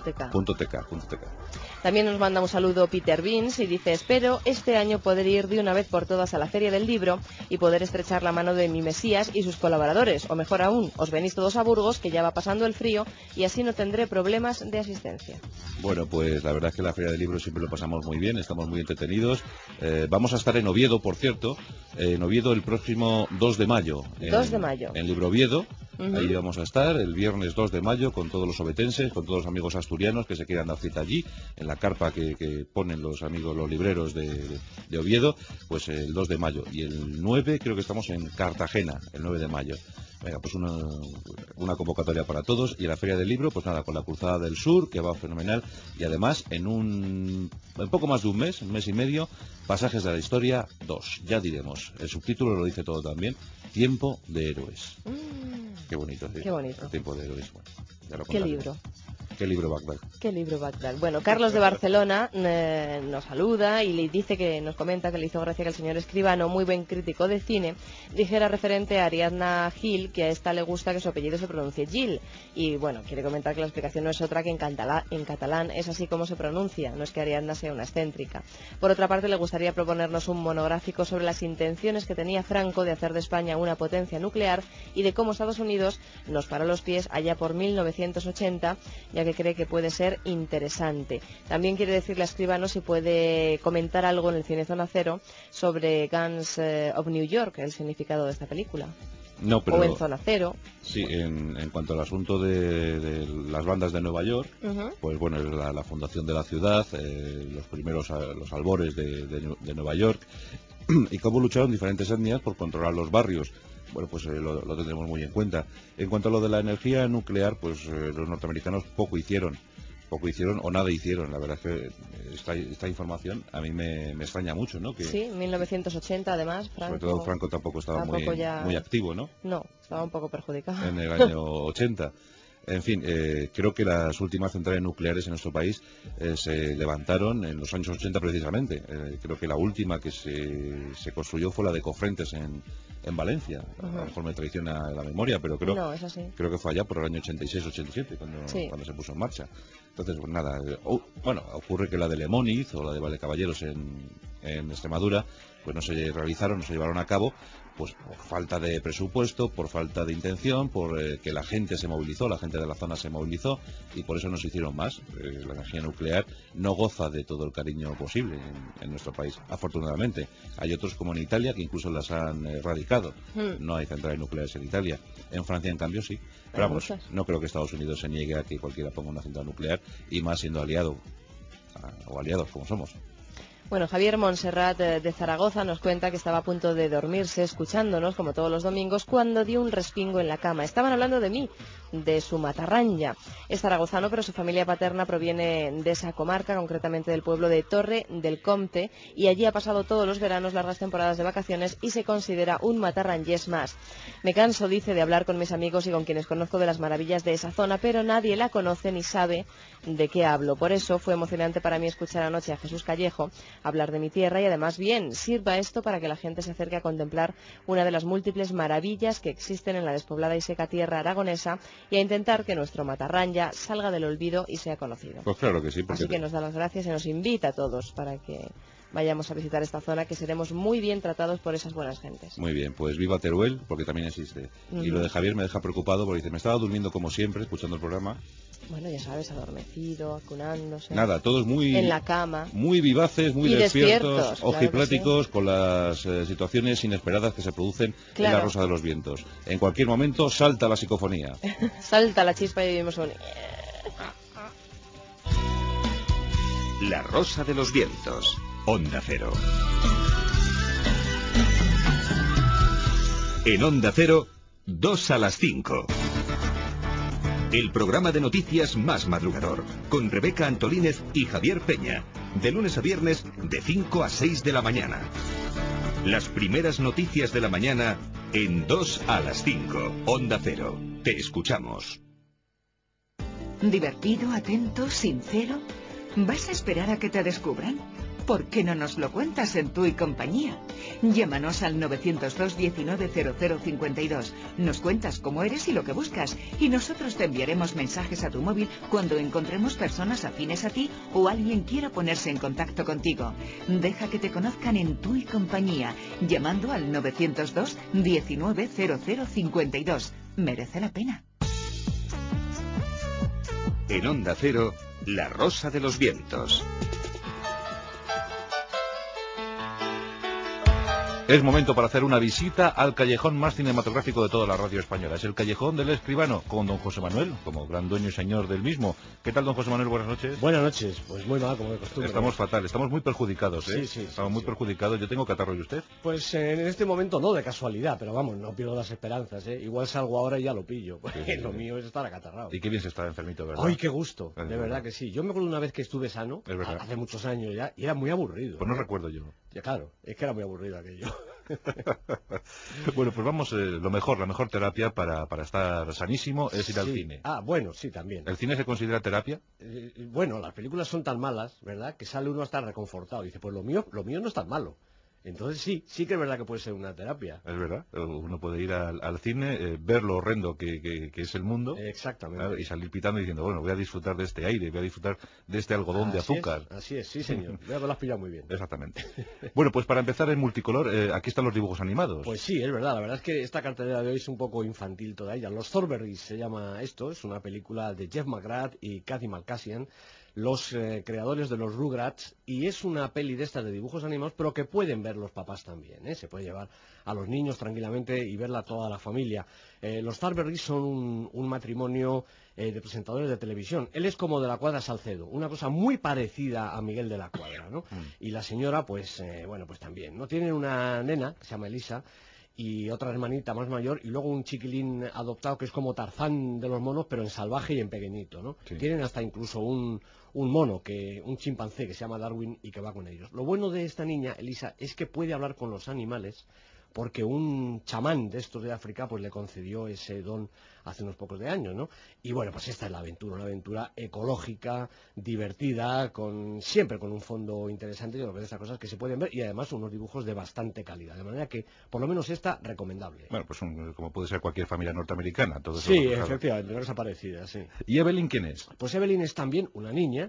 También nos manda un saludo Peter Beans y dice, espero este año poder ir de una vez por todas a la Feria del Libro y poder estrechar la mano de mi Mesías y sus colaboradores, o mejor aún, os venís todos a Burgos, que ya va pasando el frío, y así no tendré problemas de asistencia. Bueno, pues la verdad es que la Feria del Libro siempre lo pasamos muy bien, estamos muy entretenidos. Vamos a estar en Oviedo, por cierto, en Oviedo el próximo 2 de mayo. 2 de mayo. En Libro Oviedo, ahí vamos a estar el viernes 2 de mayo con todos los ovetenses, con todos los amigos asturianos que se quieran dar cita allí, en la carpa que ponen los amigos, los libreros de Oviedo, pues el 2 de mayo. Y el 9 creo que estamos en Cartagena, el 9 de mayo. Venga, pues una convocatoria para todos. Y la Feria del Libro, pues nada, con la Cruzada del Sur, que va fenomenal. Y además, en poco más de un mes y medio, Pasajes de la Historia 2. Ya diremos. El subtítulo lo dice todo también. Tiempo de Héroes. Qué bonito, ¿sí? Qué bonito. El Tiempo de Héroes. Bueno, ya lo ¿Qué libro? ¿Qué libro, Bagdad? ¿Qué libro, Bagdad? Bueno, Carlos de Barcelona nos saluda y le dice que nos comenta que le hizo gracia que el señor Escribano, muy buen crítico de cine, dijera referente a Ariadna Gil que a esta le gusta que su apellido se pronuncie Gil. Y bueno, quiere comentar que la explicación no es otra que en catalán es así como se pronuncia, no es que Ariadna sea una excéntrica. Por otra parte, le gustaría proponernos un monográfico sobre las intenciones que tenía Franco de hacer de España una potencia nuclear y de cómo Estados Unidos nos paró los pies allá por 1980, ya que cree que puede ser interesante. También quiere decirle a Escribano si puede comentar algo en el Cine Zona Cero sobre Guns of New York, el significado de esta película. No, pero, o en Zona Cero. Sí, en cuanto al asunto de las bandas de Nueva York, pues bueno, es la fundación de la ciudad, los albores de Nueva York, y cómo lucharon diferentes etnias por controlar los barrios. Bueno, pues lo tendremos muy en cuenta. En cuanto a lo de la energía nuclear, pues los norteamericanos poco hicieron o nada hicieron. La verdad es que esta información a mí me extraña mucho, ¿no? Sí, 1980 además, Franco. Sobre todo Franco tampoco estaba muy activo, ¿no? No, estaba un poco perjudicado. En el año 80. En fin, creo que las últimas centrales nucleares en nuestro país se levantaron en los años 80 precisamente. Creo que la última que se construyó fue la de Cofrentes en Valencia. A lo mejor me traiciona la memoria, pero creo que fue allá por el año 86-87 cuando se puso en marcha. Entonces, pues nada, ocurre que la de Lemóniz o la de Valdecaballeros en Extremadura, pues no se realizaron, no se llevaron a cabo, pues por falta de presupuesto, por falta de intención, por que la gente se movilizó, la gente de la zona se movilizó, y por eso no se hicieron más. La energía nuclear no goza de todo el cariño posible en nuestro país, afortunadamente. Hay otros, como en Italia, que incluso las han erradicado. No hay centrales nucleares en Italia. En Francia, en cambio, sí. Pero vamos, no creo que Estados Unidos se niegue a que cualquiera ponga una central nuclear, y más siendo aliado, o aliados como somos. Bueno, Javier Montserrat de Zaragoza nos cuenta que estaba a punto de dormirse escuchándonos, como todos los domingos, cuando dio un respingo en la cama. Estaban hablando de mí, de su matarranya. Es zaragozano, pero su familia paterna proviene de esa comarca, concretamente del pueblo de Torre del Comte, y allí ha pasado todos los veranos largas temporadas de vacaciones y se considera un matarranyés más. Me canso, dice, de hablar con mis amigos y con quienes conozco de las maravillas de esa zona, pero nadie la conoce ni sabe de qué hablo. Por eso fue emocionante para mí escuchar anoche a Jesús Callejo hablar de mi tierra, y además bien, sirva esto para que la gente se acerque a contemplar una de las múltiples maravillas que existen en la despoblada y seca tierra aragonesa, y a intentar que nuestro matarranya salga del olvido y sea conocido. Pues claro que sí. Así que nos da las gracias y nos invita a todos para que vayamos a visitar esta zona, que seremos muy bien tratados por esas buenas gentes. Muy bien, pues viva Teruel, porque también existe. Y lo de Javier me deja preocupado, porque dice, me estaba durmiendo como siempre, escuchando el programa. Bueno, ya sabes, adormecido, acunándose. Nada, todos muy... en la cama. Muy vivaces, muy despiertos, ojipláticos, claro, con las situaciones inesperadas que se producen en la Rosa de los Vientos. En cualquier momento salta la psicofonía. Salta la chispa y vivimos un... La Rosa de los Vientos. Onda Cero. En Onda Cero, 2 a las 5. El programa de noticias más madrugador, con Rebeca Antolínez y Javier Peña, de lunes a viernes de 5 a 6 de la mañana. Las primeras noticias de la mañana en 2 a las 5. Onda Cero. Te escuchamos. ¿Divertido, atento, sincero? ¿Vas a esperar a que te descubran? ¿Por qué no nos lo cuentas en Tú y Compañía? Llámanos al 902 19 0052. Nos cuentas cómo eres y lo que buscas, y nosotros te enviaremos mensajes a tu móvil cuando encontremos personas afines a ti o alguien quiera ponerse en contacto contigo. Deja que te conozcan en Tú y Compañía, llamando al 902 19 0052. Merece la pena. En Onda Cero, La Rosa de los Vientos. Es momento para hacer una visita al callejón más cinematográfico de toda la radio española. Es el Callejón del Escribano, con don José Manuel, como gran dueño y señor del mismo. ¿Qué tal, don José Manuel? Buenas noches. Buenas noches. Pues muy mal, como de costumbre. Estamos fatal, estamos muy perjudicados, ¿eh? Sí. Estamos muy perjudicados. Yo tengo catarro, ¿y usted? Pues en este momento no, de casualidad, pero vamos, no pierdo las esperanzas, ¿eh? Igual salgo ahora y ya lo pillo, porque lo mío es estar acatarrado. Y qué bien se está enfermito, ¿verdad? ¡Ay, qué gusto! De verdad que sí. Yo me acuerdo una vez que estuve sano, hace muchos años ya, y era muy aburrido. Pues no recuerdo yo. Ya, claro, es que era muy aburrido aquello. Bueno, pues vamos, la mejor terapia para estar sanísimo es ir al cine. Ah, bueno, sí, también. ¿El cine se considera terapia? Bueno, las películas son tan malas, ¿verdad?, que sale uno a estar reconfortado. Y dice, pues lo mío no es tan malo. Entonces sí que es verdad que puede ser una terapia. Es verdad, uno puede ir al cine, ver lo horrendo que es el mundo. Exactamente. Y salir pitando y diciendo, bueno, voy a disfrutar de este aire, voy a disfrutar de este algodón de azúcar. Así es, sí señor. Ya me lo has pillado muy bien. Exactamente. Bueno, pues para empezar en multicolor, aquí están los dibujos animados. Pues sí, es verdad, la verdad es que esta cartelera de hoy es un poco infantil toda ella. Los Thornberrys se llama esto, es una película de Jeff McGrath y Cathy Malkasian, los creadores de los Rugrats, y es una peli de estas de dibujos animados, pero que pueden ver los papás también, ¿eh? Se puede llevar a los niños tranquilamente y verla toda la familia. Los Thornberrys son un matrimonio de presentadores de televisión. Él es como de la Cuadra Salcedo, una cosa muy parecida a Miguel de la Cuadra, ¿no? Y la señora, pues, pues también, ¿no? Tienen una nena que se llama Elisa, y otra hermanita más mayor, y luego un chiquilín adoptado que es como Tarzán de los monos, pero en salvaje y en pequeñito, ¿no? Sí. Tienen hasta incluso un mono, un chimpancé que se llama Darwin y que va con ellos. Lo bueno de esta niña, Elisa, es que puede hablar con los animales, porque un chamán de estos de África pues le concedió ese don hace unos pocos de años, ¿no? Y bueno, pues esta es la aventura, una aventura ecológica, divertida, siempre con un fondo interesante, y lo que de estas cosas que se pueden ver, y además unos dibujos de bastante calidad, de manera que por lo menos esta recomendable. Bueno, pues como puede ser cualquier familia norteamericana, todo eso. Sí, efectivamente, una cosa parecida, sí. ¿Y Evelyn quién es? Pues Evelyn es también una niña.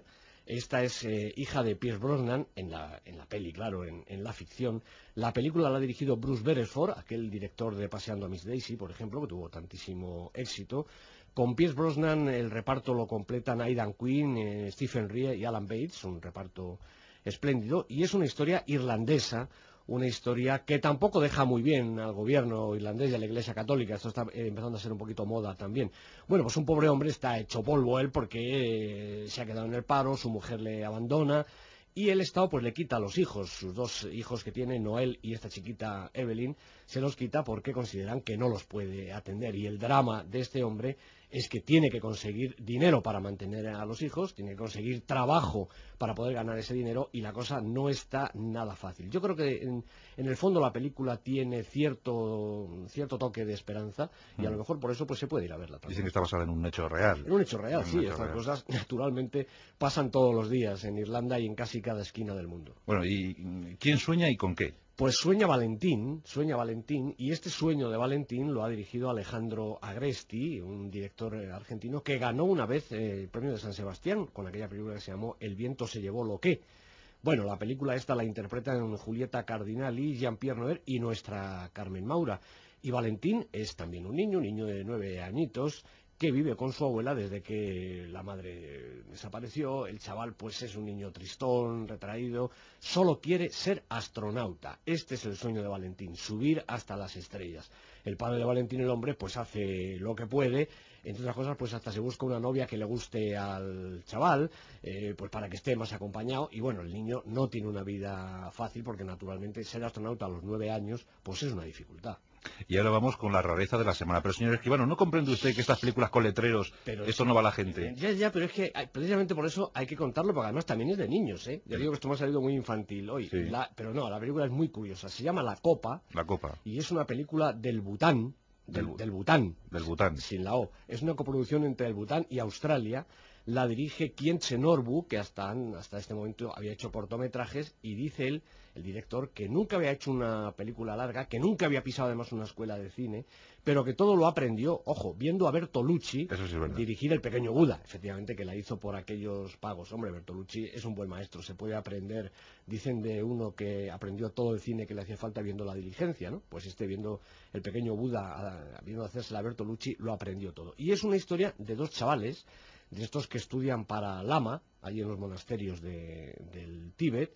Esta es hija de Pierce Brosnan, en la peli, claro, en la ficción. La película la ha dirigido Bruce Beresford, aquel director de Paseando a Miss Daisy, por ejemplo, que tuvo tantísimo éxito. Con Pierce Brosnan el reparto lo completan Aidan Quinn, Stephen Rea y Alan Bates, un reparto espléndido, y es una historia irlandesa, una historia que tampoco deja muy bien al gobierno irlandés y a la Iglesia Católica. Esto está empezando a ser un poquito moda también. Bueno, pues un pobre hombre está hecho polvo él porque se ha quedado en el paro, su mujer le abandona y el Estado pues le quita a los hijos, sus 2 hijos que tiene, Noel y esta chiquita Evelyn, se los quita porque consideran que no los puede atender. Y el drama de este hombre es que tiene que conseguir dinero para mantener a los hijos, tiene que conseguir trabajo para poder ganar ese dinero y la cosa no está nada fácil. Yo creo que en el fondo la película tiene cierto toque de esperanza y a lo mejor por eso pues se puede ir a verla también. Dicen que está basada en un hecho real. En un hecho real, sí. Estas cosas naturalmente pasan todos los días en Irlanda y en casi cada esquina del mundo. Bueno, ¿y quién sueña y con qué? Pues sueña Valentín, y este sueño de Valentín lo ha dirigido Alejandro Agresti, un director argentino que ganó una vez el premio de San Sebastián con aquella película que se llamó El viento se llevó lo que. Bueno, la película esta la interpretan Julieta Cardinali, Jean-Pierre Noer y nuestra Carmen Maura. Y Valentín es también un niño de 9 añitos, que vive con su abuela desde que la madre desapareció. El chaval pues es un niño tristón, retraído, solo quiere ser astronauta. Este es el sueño de Valentín, subir hasta las estrellas. El padre de Valentín, el hombre, pues hace lo que puede, entre otras cosas pues hasta se busca una novia que le guste al chaval, pues para que esté más acompañado. Y bueno, el niño no tiene una vida fácil porque naturalmente ser astronauta a los 9 años pues es una dificultad. Y ahora vamos con la rareza de la semana. Pero señor Escribano, ¿no comprende usted que estas películas con letreros, esto no va a la gente? Ya, pero es que precisamente por eso hay que contarlo, porque además también es de niños, ¿eh? Yo digo que esto me ha salido muy infantil hoy, sí. Pero no, la película es muy curiosa. Se llama La Copa. La Copa. Y es una película del Bután. Del Bután. Del Bután. Sin la O. Es una coproducción entre el Bután y Australia. La dirige Kentse Norbu, que hasta este momento había hecho cortometrajes, y dice él, el director, que nunca había hecho una película larga, que nunca había pisado además una escuela de cine, pero que todo lo aprendió, ojo, viendo a Bertolucci dirigir El pequeño Buda, efectivamente, que la hizo por aquellos pagos. Hombre, Bertolucci es un buen maestro, se puede aprender, dicen de uno que aprendió todo el cine que le hacía falta viendo La Diligencia, ¿no? Pues viendo El pequeño Buda, viendo hacerse a Bertolucci, lo aprendió todo. Y es una historia de 2 chavales, de estos que estudian para Lama, allí en los monasterios del Tíbet,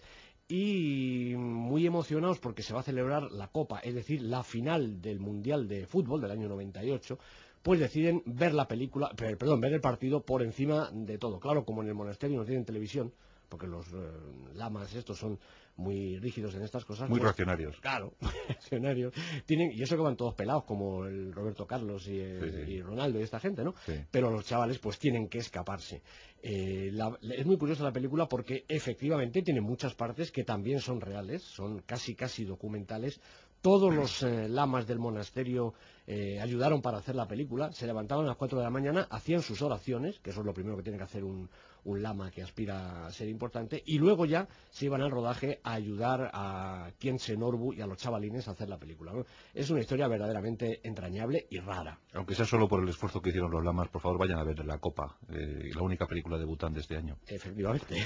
y muy emocionados porque se va a celebrar la Copa, es decir, la final del Mundial de Fútbol del año 98, pues deciden ver ver el partido por encima de todo. Claro, como en el monasterio no tienen televisión, porque los lamas estos son muy rígidos en estas cosas. Muy racionarios. Claro, racionarios. Y eso que van todos pelados, como el Roberto Carlos y Ronaldo y esta gente, ¿no? Sí. Pero los chavales pues tienen que escaparse. Es muy curiosa la película porque efectivamente tiene muchas partes que también son reales, son casi documentales. Todos los lamas del monasterio ayudaron para hacer la película, se levantaban a las 4 de la mañana, hacían sus oraciones, que eso es lo primero que tiene que hacer un lama que aspira a ser importante, y luego ya se iban al rodaje a ayudar a Kentse Norbu y a los chavalines a hacer la película, ¿no? Es una historia verdaderamente entrañable y rara. Aunque sea solo por el esfuerzo que hicieron los lamas, por favor vayan a ver La Copa, la única película de Bután de este año. Efectivamente.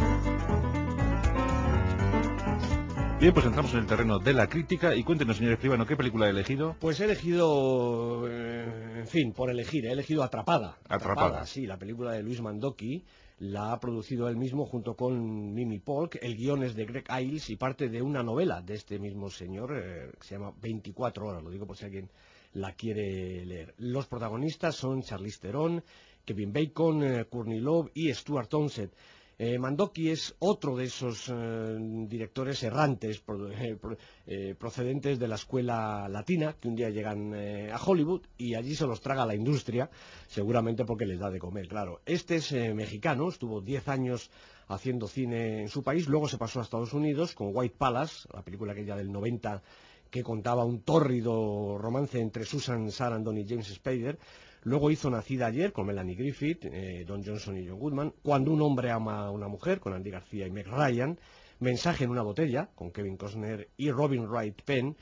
Bien, pues entramos en el terreno de la crítica y cuéntenos, señor Escribano, ¿qué película ha elegido? Pues he elegido, en fin, por elegir, he elegido Atrapada. Atrapada. Sí, la película de Luis Mandoki, la ha producido él mismo junto con Mimi Polk, el guion es de Greg Iles y parte de una novela de este mismo señor, que se llama 24 horas, lo digo por si alguien la quiere leer. Los protagonistas son Charlize Theron, Kevin Bacon, Courtney Love y Stuart Townsend. Mandoki es otro de esos directores errantes procedentes de la escuela latina que un día llegan a Hollywood y allí se los traga la industria, seguramente porque les da de comer, claro. Este es mexicano, estuvo 10 años haciendo cine en su país, luego se pasó a Estados Unidos con White Palace, la película aquella del 90 que contaba un tórrido romance entre Susan Sarandon y James Spader. Luego hizo Nacida ayer con Melanie Griffith, Don Johnson y John Goodman, Cuando un hombre ama a una mujer con Andy García y Meg Ryan, Mensaje en una botella con Kevin Costner y Robin Wright Penn.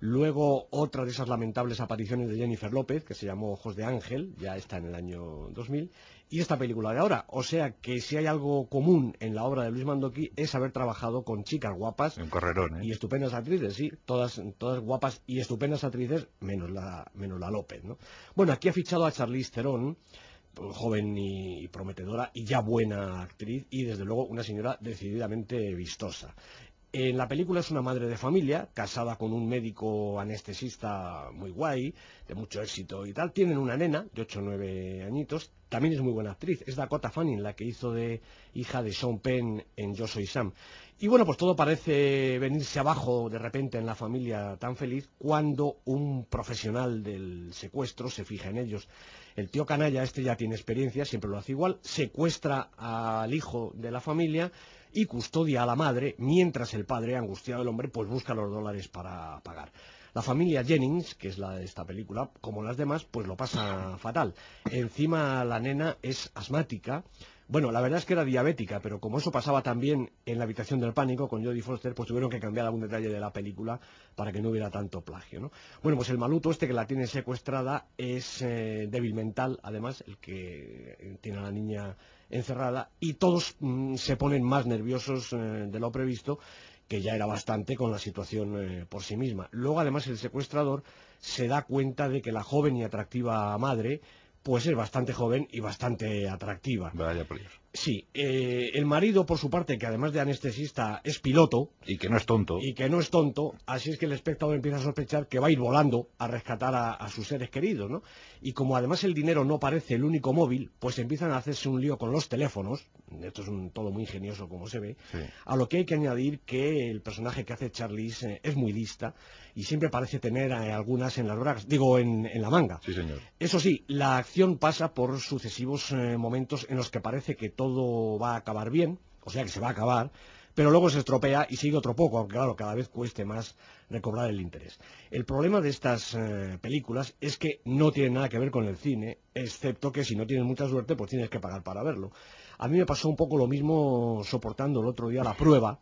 Luego, otra de esas lamentables apariciones de Jennifer López, que se llamó Ojos de Ángel, ya está en el año 2000, y esta película de ahora. O sea que si hay algo común en la obra de Luis Mandoki es haber trabajado con chicas guapas. Un carrerón, y estupendas actrices, sí, todas guapas y estupendas actrices, menos la López, ¿no? Bueno, aquí ha fichado a Charlize Theron, joven y prometedora y ya buena actriz, y desde luego una señora decididamente vistosa. En la película es una madre de familia, casada con un médico anestesista muy guay, de mucho éxito y tal. Tienen una nena de 8 o 9 añitos, también es muy buena actriz. Es Dakota Fanning, la que hizo de hija de Sean Penn en Yo Soy Sam. Y bueno, pues todo parece venirse abajo de repente en la familia tan feliz cuando un profesional del secuestro se fija en ellos. El tío canalla, este ya tiene experiencia, siempre lo hace igual, secuestra al hijo de la familia y custodia a la madre, mientras el padre, angustiado el hombre, pues busca los dólares para pagar. La familia Jennings, que es la de esta película, como las demás, pues lo pasa fatal. Encima la nena es asmática. Bueno, la verdad es que era diabética, pero como eso pasaba también en La habitación del pánico con Jodie Foster, pues tuvieron que cambiar algún detalle de la película para que no hubiera tanto plagio, ¿no? Bueno, pues el maluto este que la tiene secuestrada es débil mental, además, el que tiene a la niña encerrada, y todos se ponen más nerviosos de lo previsto, que ya era bastante con la situación por sí misma. Luego, además, el secuestrador se da cuenta de que la joven y atractiva madre pues es bastante joven y bastante atractiva. Vaya por Dios. Sí, el marido, por su parte, que además de anestesista es piloto. Y que no es tonto. Así es que el espectador empieza a sospechar que va a ir volando a rescatar a sus seres queridos, ¿no? Y como además el dinero no parece el único móvil, pues empiezan a hacerse un lío con los teléfonos. Esto es todo muy ingenioso, como se ve. Sí. A lo que hay que añadir que el personaje que hace Charlize es muy lista y siempre parece tener algunas en las bragas, en la manga. Sí, señor. Eso sí, la acción pasa por sucesivos momentos en los que parece que todo va a acabar bien, o sea que se va a acabar, pero luego se estropea y sigue otro poco, aunque claro, cada vez cueste más recobrar el interés. El problema de estas películas es que no tienen nada que ver con el cine, excepto que si no tienes mucha suerte, pues tienes que pagar para verlo. A mí me pasó un poco lo mismo soportando el otro día La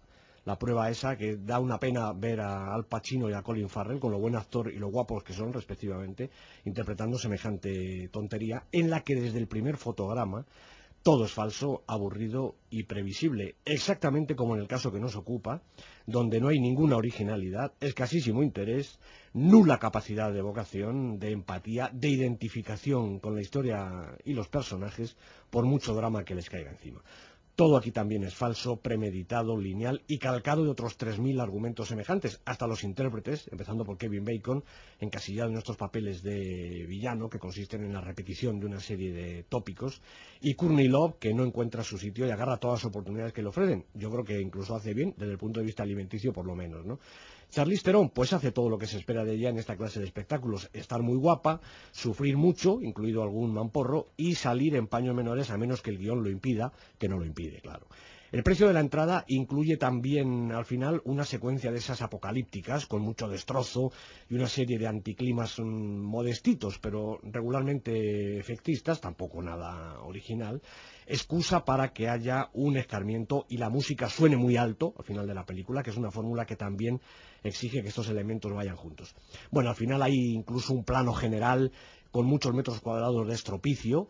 prueba esa, que da una pena ver a Al Pacino y a Colin Farrell, con lo buen actor y lo guapos que son, respectivamente, interpretando semejante tontería, en la que desde el primer fotograma todo es falso, aburrido y previsible, exactamente como en el caso que nos ocupa, donde no hay ninguna originalidad, escasísimo interés, nula capacidad de evocación, de empatía, de identificación con la historia y los personajes, por mucho drama que les caiga encima. Todo aquí también es falso, premeditado, lineal y calcado de otros 3000 argumentos semejantes, hasta los intérpretes, empezando por Kevin Bacon, encasillado en estos papeles de villano que consisten en la repetición de una serie de tópicos, y Courtney Love, que no encuentra su sitio y agarra todas las oportunidades que le ofrecen. Yo creo que incluso hace bien, desde el punto de vista alimenticio por lo menos, ¿no? Charlize Theron, pues hace todo lo que se espera de ella en esta clase de espectáculos: estar muy guapa, sufrir mucho, incluido algún mamporro, y salir en paños menores a menos que el guión lo impida, que no lo impide, claro. El precio de la entrada incluye también, al final, una secuencia de esas apocalípticas, con mucho destrozo y una serie de anticlimas modestitos, pero regularmente efectistas, tampoco nada original, excusa para que haya un escarmiento y la música suene muy alto al final de la película, que es una fórmula que también exige que estos elementos vayan juntos. Bueno, al final hay incluso un plano general con muchos metros cuadrados de estropicio.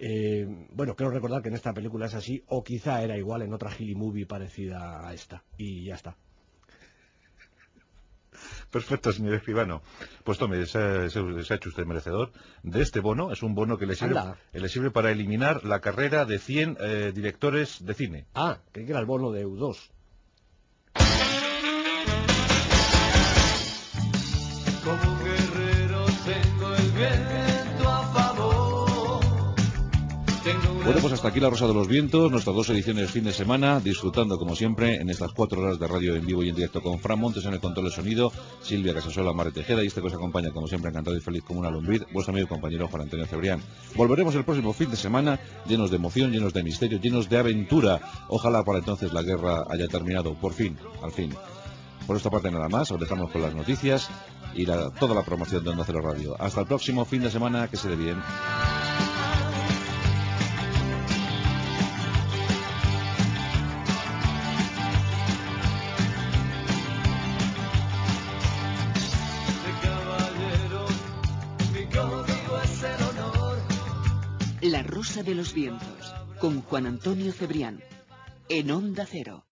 Bueno, quiero recordar que en esta película es así, o quizá era igual en otra Hilly Movie parecida a esta, y ya está. Perfecto, señor Escribano. Pues tome, se ha hecho usted merecedor de este bono. Es un bono que le sirve para eliminar la carrera de 100 directores de cine. Ah, creí que era el bono de U2. Como guerrero tengo el viento a favor. Bueno, pues hasta aquí La Rosa de los Vientos, nuestras 2 ediciones fin de semana, disfrutando como siempre en estas 4 horas de radio en vivo y en directo con Fran Montes en el control de sonido, Silvia Casasola, Mare Tejeda, y este que os acompaña como siempre encantado y feliz como una lombriz, vuestro amigo y compañero Juan Antonio Cebrián. Volveremos el próximo fin de semana llenos de emoción, llenos de misterio, llenos de aventura. Ojalá para entonces la guerra haya terminado, por fin, al fin. Por esta parte nada más, os dejamos con las noticias y toda la promoción de Onda Cero Radio. Hasta el próximo fin de semana, que se dé bien. La Rosa de los Vientos, con Juan Antonio Cebrián, en Onda Cero.